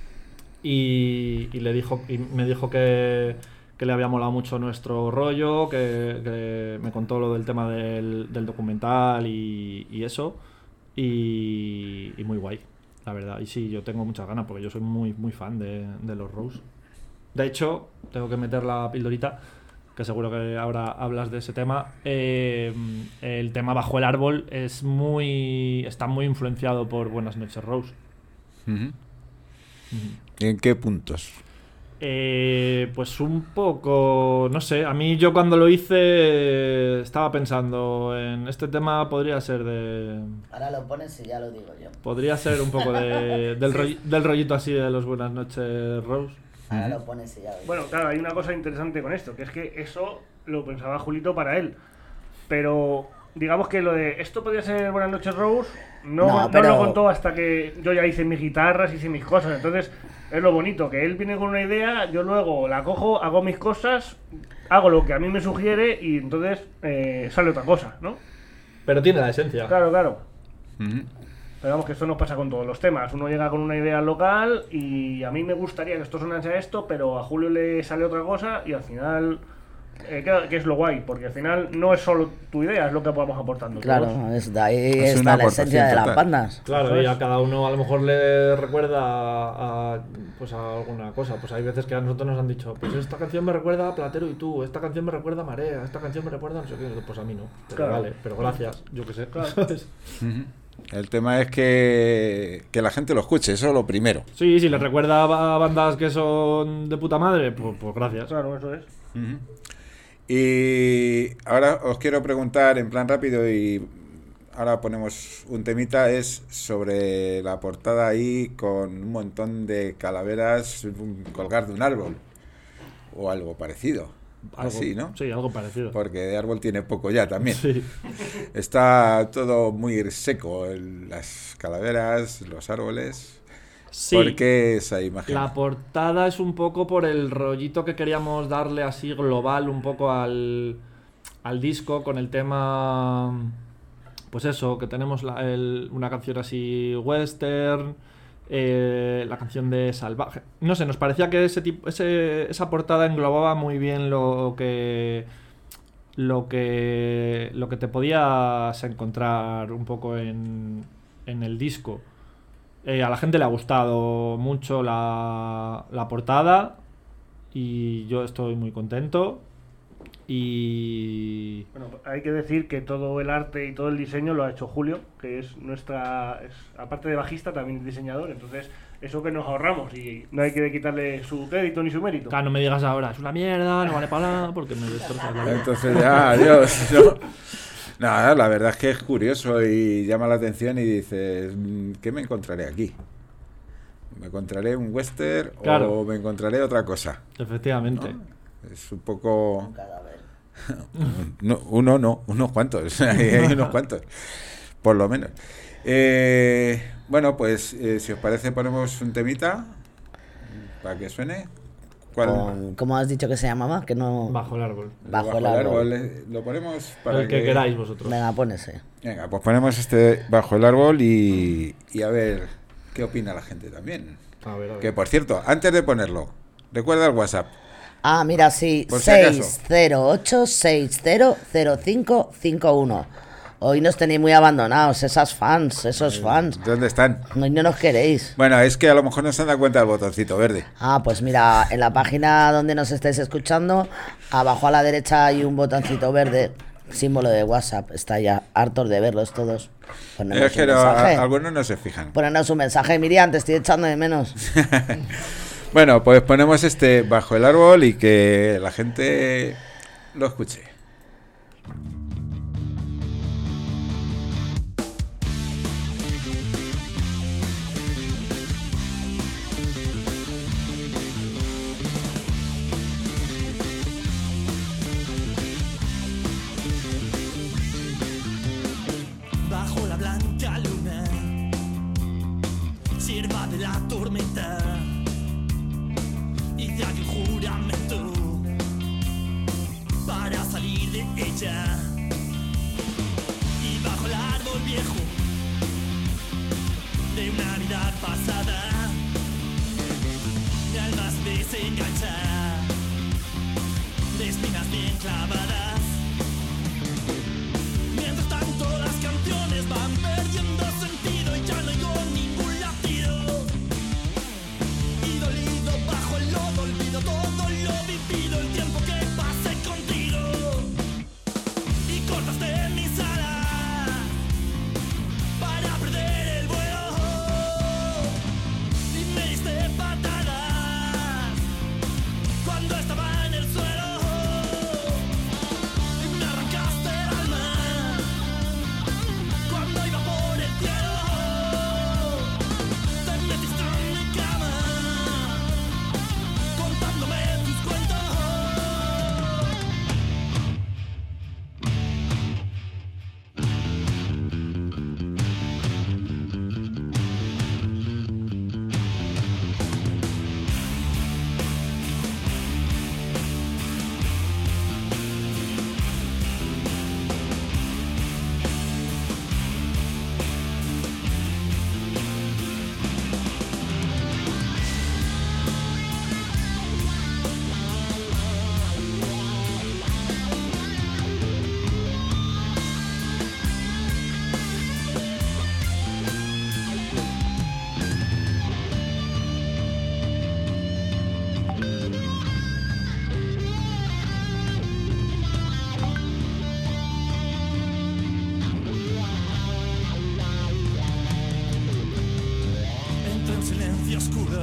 Y, y le dijo, y me dijo que, que le había molado mucho nuestro rollo, que, que me contó lo del tema del, del documental y, y eso. Y, y muy guay, la verdad. Y sí, yo tengo muchas ganas porque yo soy muy, muy fan de, de los Rose. De hecho, tengo que meter la pildorita, que seguro que ahora hablas de ese tema. Eh, el tema Bajo el Árbol es muy está muy influenciado por Buenas noches Rose. Uh-huh. Uh-huh. ¿En qué puntos? Eh, pues un poco, no sé, a mí yo cuando lo hice estaba pensando en este tema podría ser de... Ahora lo pones y ya lo digo yo. Podría ser un poco de, del, roll, del rollito así de los Buenas noches Rose. Ahora lo pones y ya lo digo. Bueno, claro, hay una cosa interesante con esto, que es que eso lo pensaba Julito para él. Pero digamos que lo de esto podría ser Buenas noches Rose, no, No, no pero- lo contó hasta que yo ya hice mis guitarras, hice mis cosas. Entonces es lo bonito, que él viene con una idea, yo luego la cojo, hago mis cosas, hago lo que a mí me sugiere y entonces eh, sale otra cosa, ¿no? Pero tiene la esencia. Claro, claro. Uh-huh. Pero vamos, que esto nos pasa con todos los temas. Uno llega con una idea local y a mí me gustaría que esto sonase a esto, pero a Julio le sale otra cosa y al final... Eh, que, que es lo guay, porque al final no es solo tu idea, es lo que podamos aportando. Claro, todos. es de ahí Es está una la esencia de aportación las total. bandas. Claro, y a cada uno a lo mejor le recuerda a, a, pues a alguna cosa. Pues hay veces que a nosotros nos han dicho, pues esta canción me recuerda a Platero y tú, esta canción me recuerda a Marea, esta canción me recuerda a no sé qué. Pues a mí no. Pero Claro. vale, pero gracias, yo qué sé. Claro. Uh-huh. El tema es que, que la gente lo escuche, eso es lo primero. Sí, si le recuerda a bandas que son de puta madre, pues, pues gracias. Claro, eso es. Uh-huh. Y ahora os quiero preguntar en plan rápido y ahora ponemos un temita, es sobre la portada ahí con un montón de calaveras un- colgar de un árbol o algo parecido. Algo- Así, ¿no? Sí, algo parecido. Porque de árbol tiene poco ya también. Sí. Está todo muy seco, el- las calaveras, los árboles. Sí. ¿Por qué esa imagen? La portada es un poco por el rollito que queríamos darle así global un poco al, al disco con el tema, pues eso, que tenemos la- el- una canción así western, eh, la canción de Salvaje. No sé, nos parecía que ese tipo, ese, esa portada englobaba muy bien lo que lo que lo que te podías encontrar un poco en, en el disco. Eh, a la gente le ha gustado mucho la, la portada y yo estoy muy contento. Y Bueno, hay que decir que todo el arte y todo el diseño lo ha hecho Julio, que es nuestra, es, aparte de bajista, también es diseñador, entonces eso que nos ahorramos y no hay que quitarle su crédito ni su mérito. claro, no me digas ahora, es una mierda, no vale para nada, porque me destrozas la vida. Entonces ya, adiós. ¿no? Nada, la verdad es que es curioso y llama la atención y dices, mm, ¿qué me encontraré aquí? ¿Me encontraré un western Claro. o me encontraré otra cosa? Efectivamente. ¿No? Es un poco... No, uno no, unos cuantos. hay, hay unos cuantos, por lo menos. Eh, bueno, pues eh, si os parece ponemos un temita para que suene. ¿Cuál? Con- ¿Cómo has dicho que se llamaba? Que no... Bajo el árbol. Bajo el árbol. eh, Lo ponemos para El que queráis vosotros. Venga, pónese. Venga, pues ponemos este Bajo el árbol y, y a ver qué opina la gente también. A ver, a ver. Que por cierto, antes de ponerlo, recuerda el WhatsApp. Ah, mira, sí, Por si acaso. seis cero ocho seis cero cero cinco cinco uno. Hoy nos tenéis muy abandonados, esas fans, esos fans. ¿Dónde están? Hoy no nos queréis. Bueno, es que a lo mejor no se han dado cuenta del botoncito verde. Ah, pues mira, en la página donde nos estáis escuchando, abajo a la derecha hay un botoncito verde, símbolo de WhatsApp. Está ya hartos de verlos todos. Ponernos Es que un no, mensaje. a- algunos no se fijan. Ponernos un mensaje, Miriam, te estoy echando de menos. Bueno, pues ponemos este bajo el árbol y que la gente lo escuche. Bajo la blanca luna, sierva de la tormenta, hice aquel juramento para salir de ella. Y bajo el árbol viejo de una Navidad pasada, mi alma se desengancha de espinas bien clavadas. Mientras tanto las canciones van perdiendo sentido y ya no oigo ningún latido. Y dolido bajo el lodo olvido todo lo vivido, el tiempo que pasé contigo. Y cortaste mis alas para perder el vuelo. Y me diste patadas cuando estaba en el suelo. Y me arrancaste el alma cuando iba por el cielo. Te metiste en mi cama contándome tus cuentos. Entro en silencio oscuro,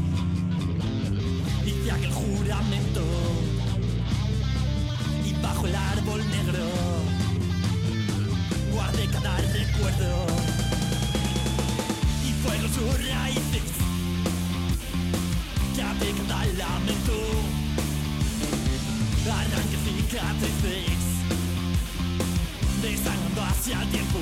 hice aquel juramento y bajo el árbol negro guardé cada recuerdo. Y fueron sus raíces que hace cada lamento. Arranque cicatrices desangrando hacia el tiempo.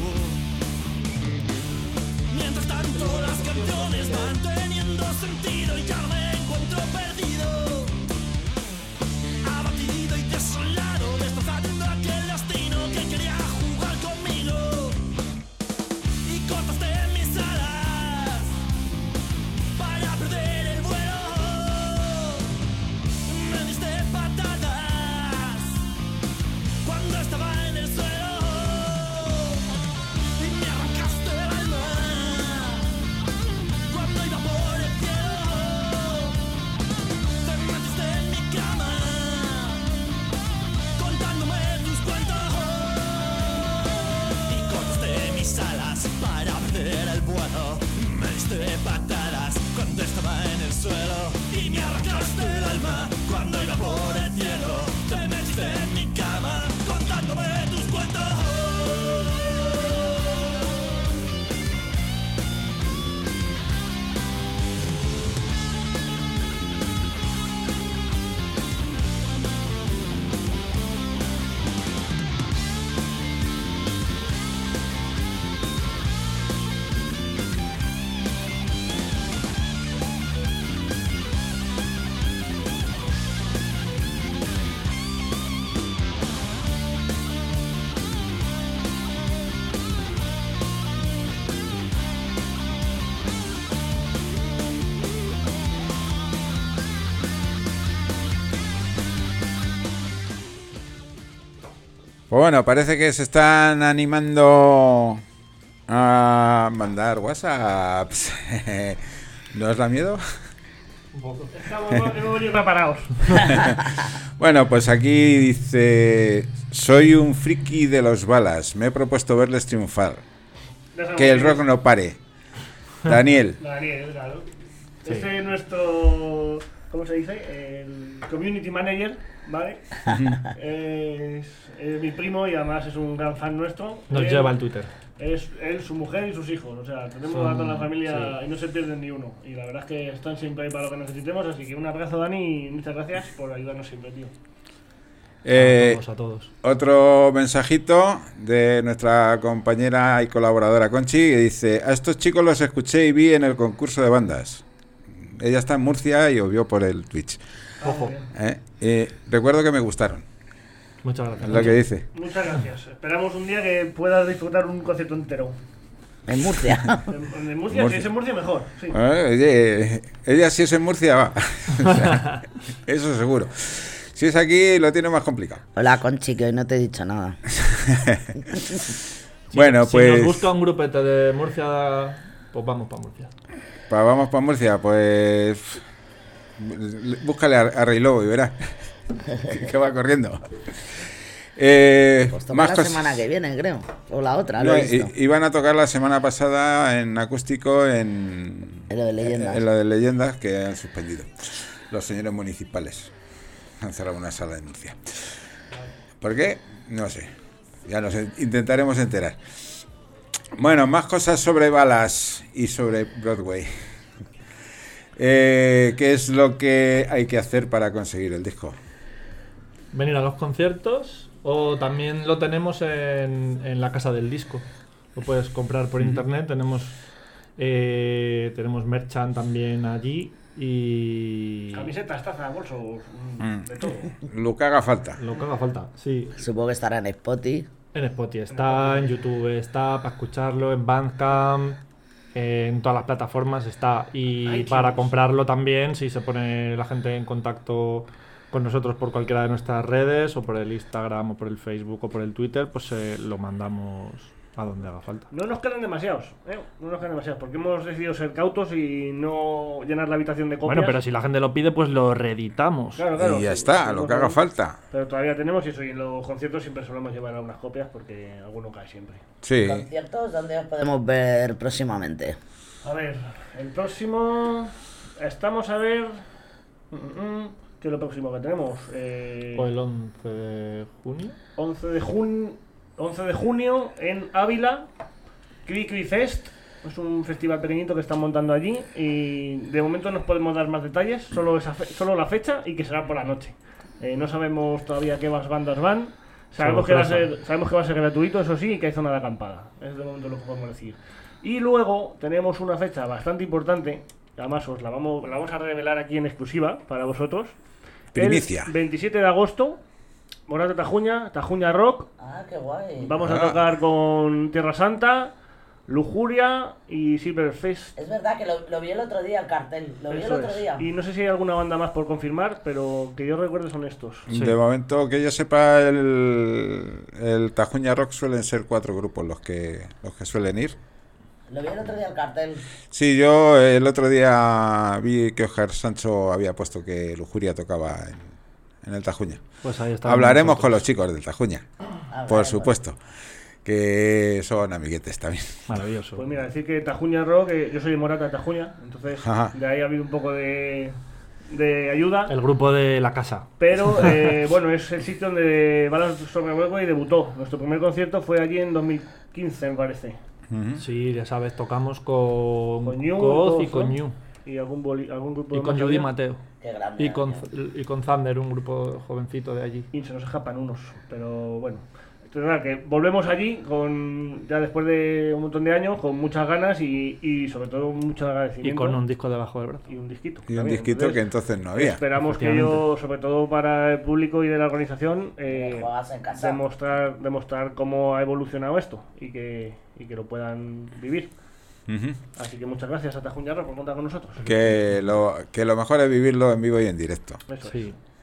Mientras tanto las canciones van teniendo sentido y ya me encuentro perdido, abatido y desolado, destrozando aquel destino que quería jugar conmigo. Y cortaste mis alas para perder el vuelo. Me diste patadas cuando estaba en el suelo. Y me arrancaste el alma Pues bueno, parece que se están animando a mandar WhatsApps. ¿No os da miedo? Un poco. Estamos hemos venido preparados. Bueno, pues aquí dice: soy un friki de los balas. Me he propuesto verles triunfar. Que el rock no pare. Daniel. Daniel, claro. Sí. Este es nuestro, ¿cómo se dice? El community manager, ¿vale? es, es mi primo y además es un gran fan nuestro. Nos él, lleva al Twitter. Es él, su mujer y sus hijos. O sea, tenemos Son- a toda la familia sí. y no se pierden ni uno. Y la verdad es que están siempre ahí para lo que necesitemos. Así que un abrazo, Dani, y muchas gracias por ayudarnos siempre, tío. Eh, A todos, a todos. Otro mensajito de nuestra compañera y colaboradora Conchi, que dice: a estos chicos los escuché y vi en el concurso de bandas. Ella está en Murcia y os vio por el Twitch. Ojo. ¿Eh? Eh, recuerdo que me gustaron. Muchas gracias. Es lo que dice. Muchas gracias. Esperamos un día que puedas disfrutar un concierto entero. En Murcia. En, en Murcia, Murcia. si es en Murcia, mejor. Sí. Eh, oye, ella si es en Murcia va. O sea, eso seguro. Si es aquí lo tiene más complicado. Hola, Conchi, que hoy no te he dicho nada. Bueno, si pues nos busca un grupete de Murcia, pues vamos para Murcia. pa- vamos para Murcia, pues búscale a, a Rey Lobo y verás que va corriendo. Eh, Pues toca más la cosas. semana que viene, creo. O la otra, No, lo he visto. i- iban a tocar la semana pasada en acústico en, En lo de leyendas. en lo de leyendas, que han suspendido los señores municipales. Han cerrado una sala de Murcia. ¿Por qué? No sé. Ya nos en- intentaremos enterar. Bueno, más cosas sobre balas y sobre Broadway. Eh, ¿Qué es lo que hay que hacer para conseguir el disco? Venir a los conciertos o también lo tenemos en, en la casa del disco. Lo puedes comprar por Ujú. internet. Tenemos eh, tenemos merchant también allí y Camisetas, tazas, bolsos, Mm. de todo. Lo que haga falta. lo que haga falta. Sí. Supongo que estará en Spotify. En Spotify está, en YouTube está, para escucharlo, en Bandcamp, en todas las plataformas está. Y iTunes. para comprarlo también, si se pone la gente en contacto con nosotros por cualquiera de nuestras redes, o por el Instagram, o por el Facebook, o por el Twitter, pues eh, lo mandamos a donde haga falta. No nos quedan demasiados, ¿eh? No nos quedan demasiados, porque hemos decidido ser cautos y no llenar la habitación de copias. Bueno, pero si la gente lo pide, pues lo reeditamos. Claro, claro. Y ya sí, está, sí, lo no que haga podemos- falta. Pero todavía tenemos y eso, y en los conciertos siempre solemos llevar algunas copias porque alguno cae siempre. Sí. ¿Conciertos dónde os podemos ver próximamente? A ver, el próximo... Estamos a ver... mm, mm, ¿Qué es lo próximo que tenemos? Eh, O el once de junio. once de junio, once de junio en Ávila, Cri Cri Fest. Es un festival pequeñito que están montando allí y de momento no os podemos dar más detalles, solo, esa fe- solo la fecha y que será por la noche. Eh, no sabemos todavía qué más bandas van. Sabemos que, va a ser, sabemos que va a ser gratuito, eso sí, y que hay zona de acampada. Es de momento lo que podemos decir. Y luego tenemos una fecha bastante importante, además os la vamos, la vamos a revelar aquí en exclusiva para vosotros. Primicia. El veintisiete de agosto, Morata Tajuña, Tajuña Rock. Ah, qué guay. Vamos a Ah. tocar con Tierra Santa, Lujuria y Silverfest. Es verdad que lo, lo vi el otro día, el cartel. Lo vi el Eso otro es. día. Y no sé si hay alguna banda más por confirmar, pero que yo recuerde son estos. De momento, que yo sepa, el, el Tajuña Rock suelen ser cuatro grupos los que los que suelen ir. Lo vi el otro día, el cartel. Sí, yo el otro día vi que Oscar Sancho había puesto que Lujuria tocaba en, en el Tajuña. Pues ahí está. Hablaremos con los chicos del Tajuña, Hablaremos. por supuesto, que son amiguetes también. Maravilloso. Pues mira, decir que Tajuña Rock, eh, yo soy de Morata de Tajuña, entonces Ajá. de ahí ha habido un poco de, de ayuda. El grupo de la casa. Pero eh, bueno, es el sitio donde Balas sobre Broadway debutó. Nuestro primer concierto fue allí en dos mil quince, me parece. Ujú. Sí, ya sabes, tocamos con Con Ñu, Coz y todos, con ¿no? Ñu. Y algún, boli- algún grupo Y de con más Judy había. Mateo. Qué grande. Y con, gracias. y con Thunder, un grupo jovencito de allí. Y se nos escapan unos, pero bueno. Entonces, nada, que volvemos allí con ya después de un montón de años, con muchas ganas y, y sobre todo mucho Y agradecimiento. con un disco debajo del brazo. y un disquito. Y un también. disquito que entonces no había. Esperamos que Efectivamente. ello, sobre todo para el público y de la organización, eh, Juegas en casa. demostrar, demostrar cómo ha evolucionado esto y que, y que lo puedan vivir. Ujú. Así que muchas gracias a Tajuña Rock por contar con nosotros. Que lo, que lo mejor es vivirlo en vivo y en directo. Eso es. Sí.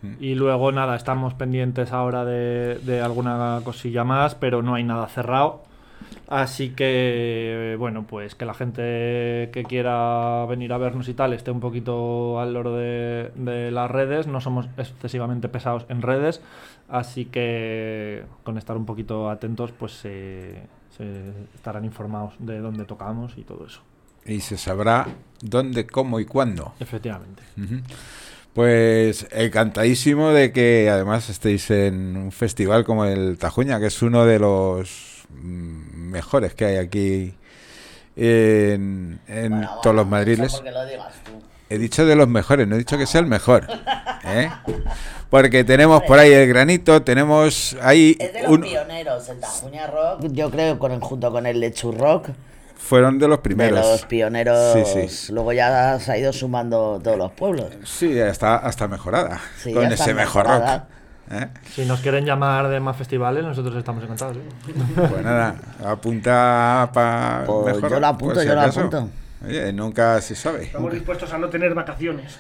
Y luego nada, estamos pendientes ahora de, de alguna cosilla más, pero no hay nada cerrado. Así que, bueno, pues que la gente que quiera venir a vernos y tal esté un poquito al loro de, de las redes. No somos excesivamente pesados en redes, así que con estar un poquito atentos, pues se, se estarán informados de dónde tocamos y todo eso. Y se sabrá dónde, cómo y cuándo. Efectivamente. Uh-huh. Pues encantadísimo de que además estéis en un festival como el Tajuña, que es uno de los mejores que hay aquí en, en bueno, todos bueno, los madriles. porque lo digas tú. He dicho de los mejores, no he dicho que sea el mejor, ¿eh? Porque tenemos por ahí el Granito, tenemos ahí Es de los un... pioneros, el Tajuña Rock, yo creo, con, junto con el Lechu Rock. Fueron de los primeros. De los pioneros. Sí, sí. Luego ya se ha ido sumando todos los pueblos. Sí, hasta, hasta mejorada. Sí, con hasta ese mejor rock. mejorada. ¿Eh? Si nos quieren llamar de más festivales, nosotros estamos encantados. ¿eh? Pues nada, apunta para pues mejor. Yo lo apunto, pues, si yo lo acaso. apunto. Oye, nunca se sabe. Estamos dispuestos a no tener vacaciones.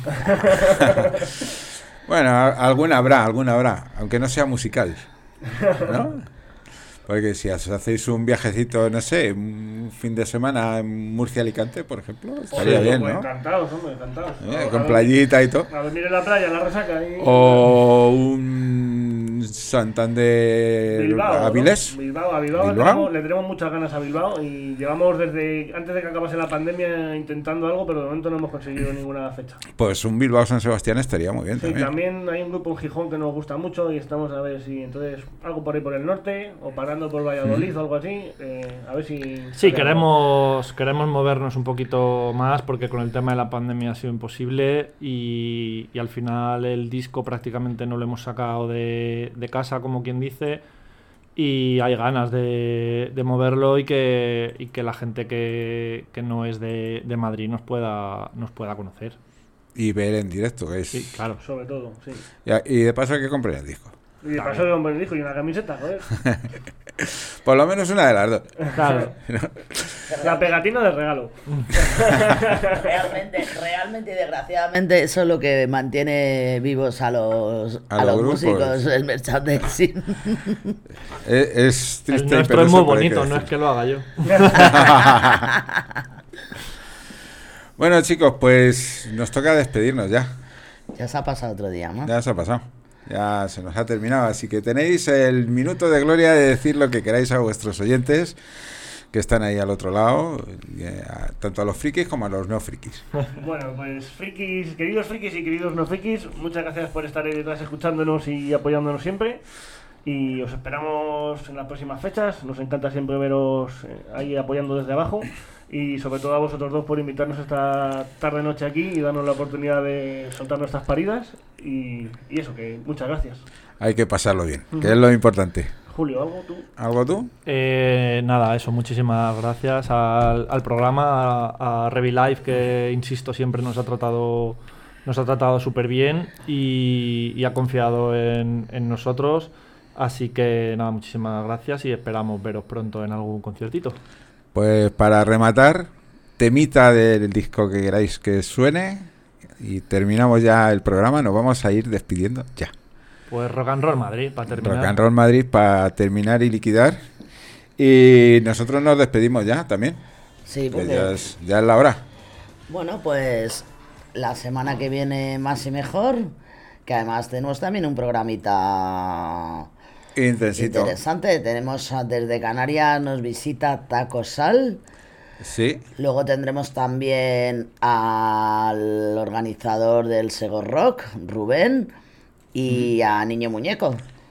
Bueno, alguna habrá, alguna habrá, aunque no sea musical, ¿no? Porque si hacéis un viajecito, no sé, un fin de semana en Murcia-Alicante, por ejemplo, estaría sí, bien, pues ¿no? Encantados, hombre, encantados. Eh, con playita y todo. A dormir en la playa, en la resaca. Y... O un Santander Bilbao, Avilés. ¿no? Bilbao, a Bilbao, Bilbao. Le, tenemos, le tenemos muchas ganas a Bilbao y llevamos desde antes de que acabase la pandemia intentando algo, pero de momento no hemos conseguido ninguna fecha. Pues un Bilbao-San Sebastián estaría muy bien Sí, también. también hay un grupo en Gijón que nos gusta mucho y estamos a ver si entonces algo por ahí por el norte o parando por Valladolid Mm. o algo así, eh, a ver si... Sí, sale queremos, queremos movernos un poquito más porque con el tema de la pandemia ha sido imposible y, y al final el disco prácticamente no lo hemos sacado de, de casa, como quien dice, y hay ganas de, de moverlo y que, y que la gente que, que no es de, de Madrid nos pueda, nos pueda conocer. Y ver en directo, que es... Sí, claro. Sobre todo, sí. Y, y de paso que compren el disco. Y de paso que un buen disco y una camiseta, joder. Por lo menos una de las dos. Claro. La pegatina de regalo. Realmente, realmente y desgraciadamente eso es lo que mantiene vivos a los, A a los los grupos. músicos, el merchandising. Es, es triste. El y nuestro es penoso, muy pero hay que bonito, no es decir. que lo haga yo. Bueno, chicos, pues nos toca despedirnos ya. Ya se ha pasado otro día, ¿no? Ya se ha pasado. Ya se nos ha terminado. Así que tenéis el minuto de gloria de decir lo que queráis a vuestros oyentes que están ahí al otro lado, eh, a- tanto a los frikis como a los no frikis. Bueno, pues frikis, queridos frikis y queridos no frikis, muchas gracias por estar ahí detrás escuchándonos y apoyándonos siempre. Y os esperamos en las próximas fechas. Nos encanta siempre veros eh, ahí apoyando desde abajo. Y sobre todo a vosotros dos por invitarnos esta tarde-noche aquí y darnos la oportunidad de soltar nuestras paridas. Y, y eso, que muchas gracias. Hay que pasarlo bien, que Ujú. es lo importante. Julio, ¿algo tú? ¿Algo tú? Eh, nada, eso, muchísimas gracias al, al programa, a, a Revi Live, que insisto, siempre nos ha tratado nos ha tratado súper bien y, y ha confiado en, en nosotros. Así que nada, muchísimas gracias y esperamos veros pronto en algún conciertito. Pues para rematar, temita del disco que queráis que suene y terminamos ya el programa. Nos vamos a ir despidiendo ya. Pues Rock and Roll Madrid, para terminar. Rock and Roll Madrid para terminar y liquidar. Y nosotros nos despedimos ya también. Sí, Que porque... ya es, ya es la hora. Bueno, pues la semana que viene más y mejor, que además tenemos también un programita Intensito. interesante. Tenemos a- desde Canarias, nos visita Taco Sal. Sí. Luego tendremos también al organizador del Sego Rock, Rubén, y a Niño Muñeco.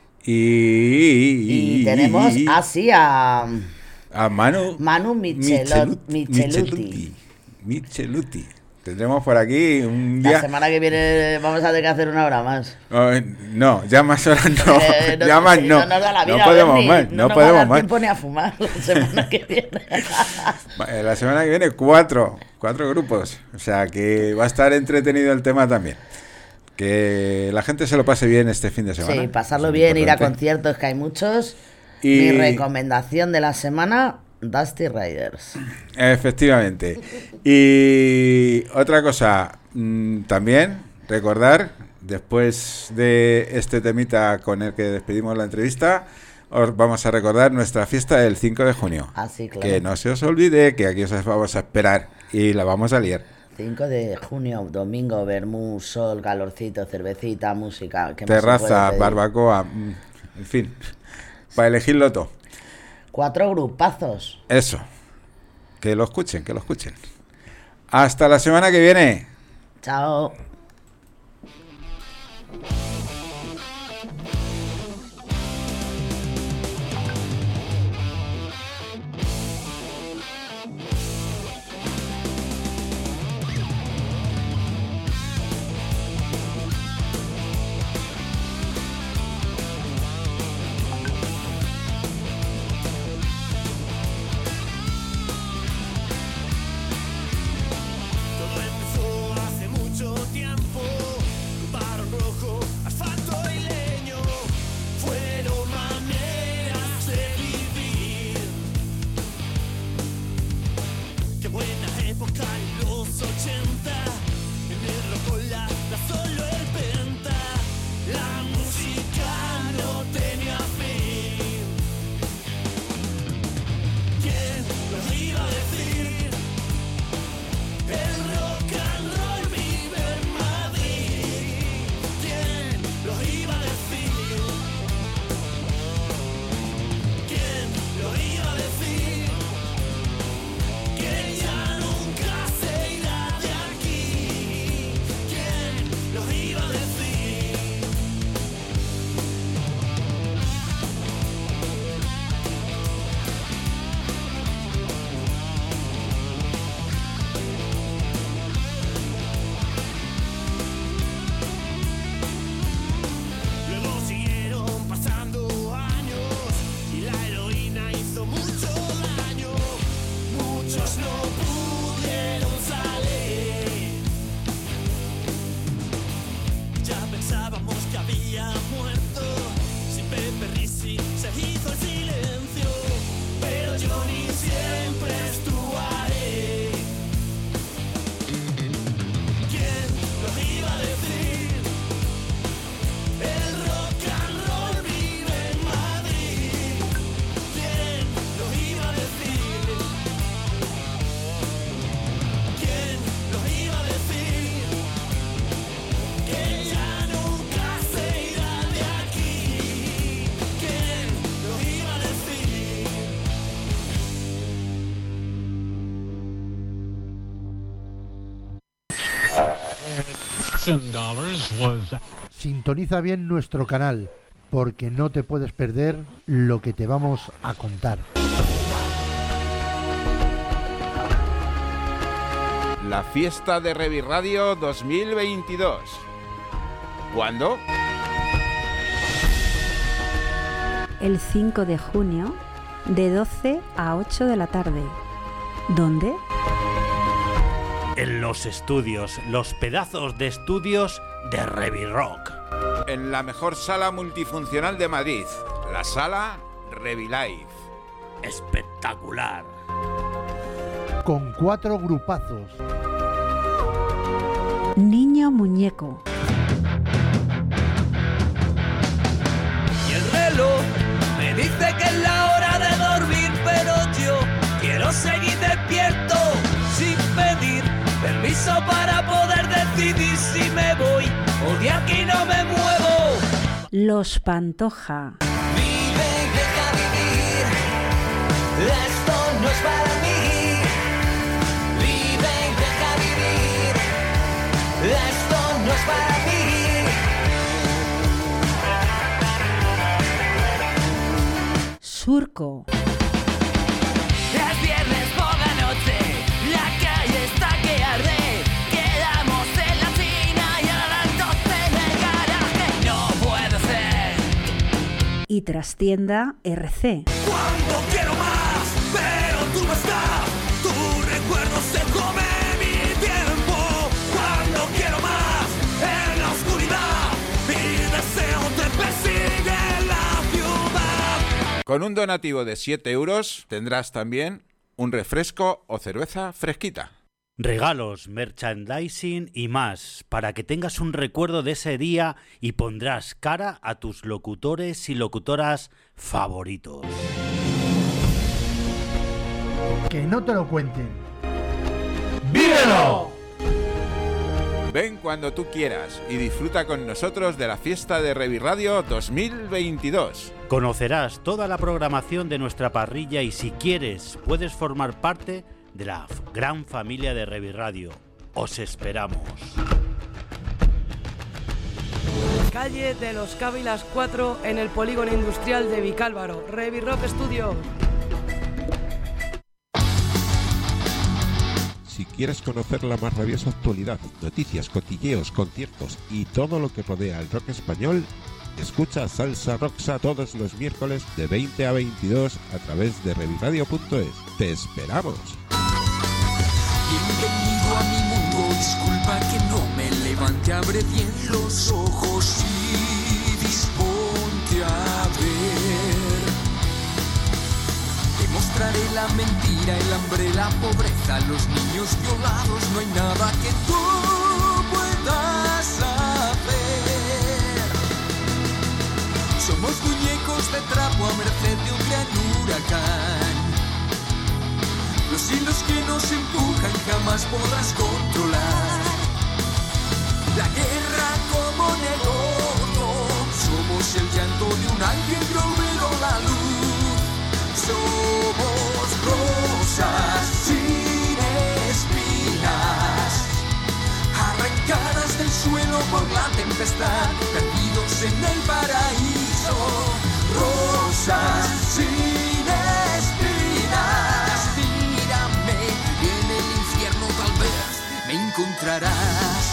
Y, Y tenemos así a a Manu Manu Michelot- Micheluti. Micheluti. Tendremos por aquí un La día. semana que viene vamos a tener que hacer una hora más. Oh, no, ya más horas no. Eh, ya más no. nos da la vida, no podemos Bernie. más. No, nos va a podemos dar más. tiempo ni a fumar la semana que viene. Eh, La semana que viene cuatro, cuatro grupos. O sea que va a estar entretenido el tema también. Que la gente se lo pase bien este fin de semana. Sí, pasarlo Eso es bien, ir a importante. conciertos, que hay muchos. Y- Mi recomendación de la semana, Dusty Riders. Efectivamente. Y otra cosa, mm, también recordar después de este temita con el que despedimos la entrevista, os vamos a recordar nuestra fiesta del cinco de junio. Ah, sí, claro. Que no se os olvide que aquí os vamos a esperar y la vamos a liar. cinco de junio, domingo, vermú, sol, calorcito, cervecita, música. ¿Qué más se Terraza, puede pedir? barbacoa, en fin, para elegirlo todo. Cuatro grupazos. Eso, que lo escuchen, que lo escuchen. Hasta la semana que viene. Chao. Todo empezó hace mucho tiempo, un varón rojo, asfalto y leño, fueron maneras de vivir. Qué buena época en los ochenta, en el rocola, la solo el penta, la música no tenía fin. ¿Quién lo iba a decir? El rock and roll vive en Madrid. ¿Quién lo iba a decir? ¿Quién lo iba a decir? Que ya nunca se irá de aquí. ¿Quién lo iba a decir? Luego siguieron pasando años y la heroína hizo mucho daño. Muchos no pudieron salir. Ya pensábamos que había muerto. Sin Pepe Risi se hizo el silencio, pero Johnny siempre estuvo ahí. ¿Quién lo iba a decir? El rock and roll vive en Madrid. ¿Quién lo iba a decir? ¿Quién lo iba a decir? Que ya nunca se irá de aquí. ¿Quién lo iba a decir? Sintoniza bien nuestro canal, porque no te puedes perder lo que te vamos a contar. La fiesta de Revi Radio dos mil veintidós. ¿Cuándo? El cinco de junio, de doce a ocho de la tarde. ¿Dónde? En los estudios, los pedazos de estudios de Revi Rock. En la mejor sala multifuncional de Madrid, la sala Revi Live. Espectacular. Con cuatro grupazos. Niño Muñeco. Y el reloj me dice que es la hora de dormir, pero yo quiero seguir despierto sin pedir permiso para poder decidir si me voy o de aquí no me muevo. Los Pantoja. Vive y deja vivir, esto no es para mí. Vive y deja vivir, esto no es para mí. Surco. Es viernes por la noche, la calle está que arde. Quedamos en la tina y a las doce en el garaje. No puede ser. Y Trastienda R C. Cuando quiero más, pero tú no estás. Tu recuerdo se come mi tiempo. Cuando quiero más, en la oscuridad, mi deseo te persigue en la ciudad. Con un donativo de siete euros tendrás también un refresco o cerveza fresquita. Regalos, merchandising y más, para que tengas un recuerdo de ese día y pondrás cara a tus locutores y locutoras favoritos. Que no te lo cuenten. ¡Vívelo! Ven cuando tú quieras y disfruta con nosotros de la fiesta de Revirradio dos mil veintidós. Conocerás toda la programación de nuestra parrilla y si quieres puedes formar parte de la gran familia de Revirradio. Os esperamos. Calle de los Cávilas cuatro en el Polígono Industrial de Vicálvaro. Revirrock Studio. Si quieres conocer la más rabiosa actualidad, noticias, cotilleos, conciertos y todo lo que rodea al rock español, escucha Salsa Roxa todos los miércoles de veinte a veintidós a través de revirradio punto es. ¡Te esperamos! Bienvenido a mi mundo, disculpa que no me levante, abre bien los ojos y disponte a ver. Te mostraré la mentira, el hambre, la pobreza, los niños violados, no hay nada que tú puedas hacer. Somos muñecos de trapo a merced de un gran huracán. Los hilos que nos empujan jamás podrás controlar. La guerra como negocio, somos el llanto de un ángel, pero la luz. Somos rosas sin espinas, arrancadas del suelo por la tempestad, perdidos en el paraíso. Rosas sin espinas, en el infierno tal vez me encontrarás.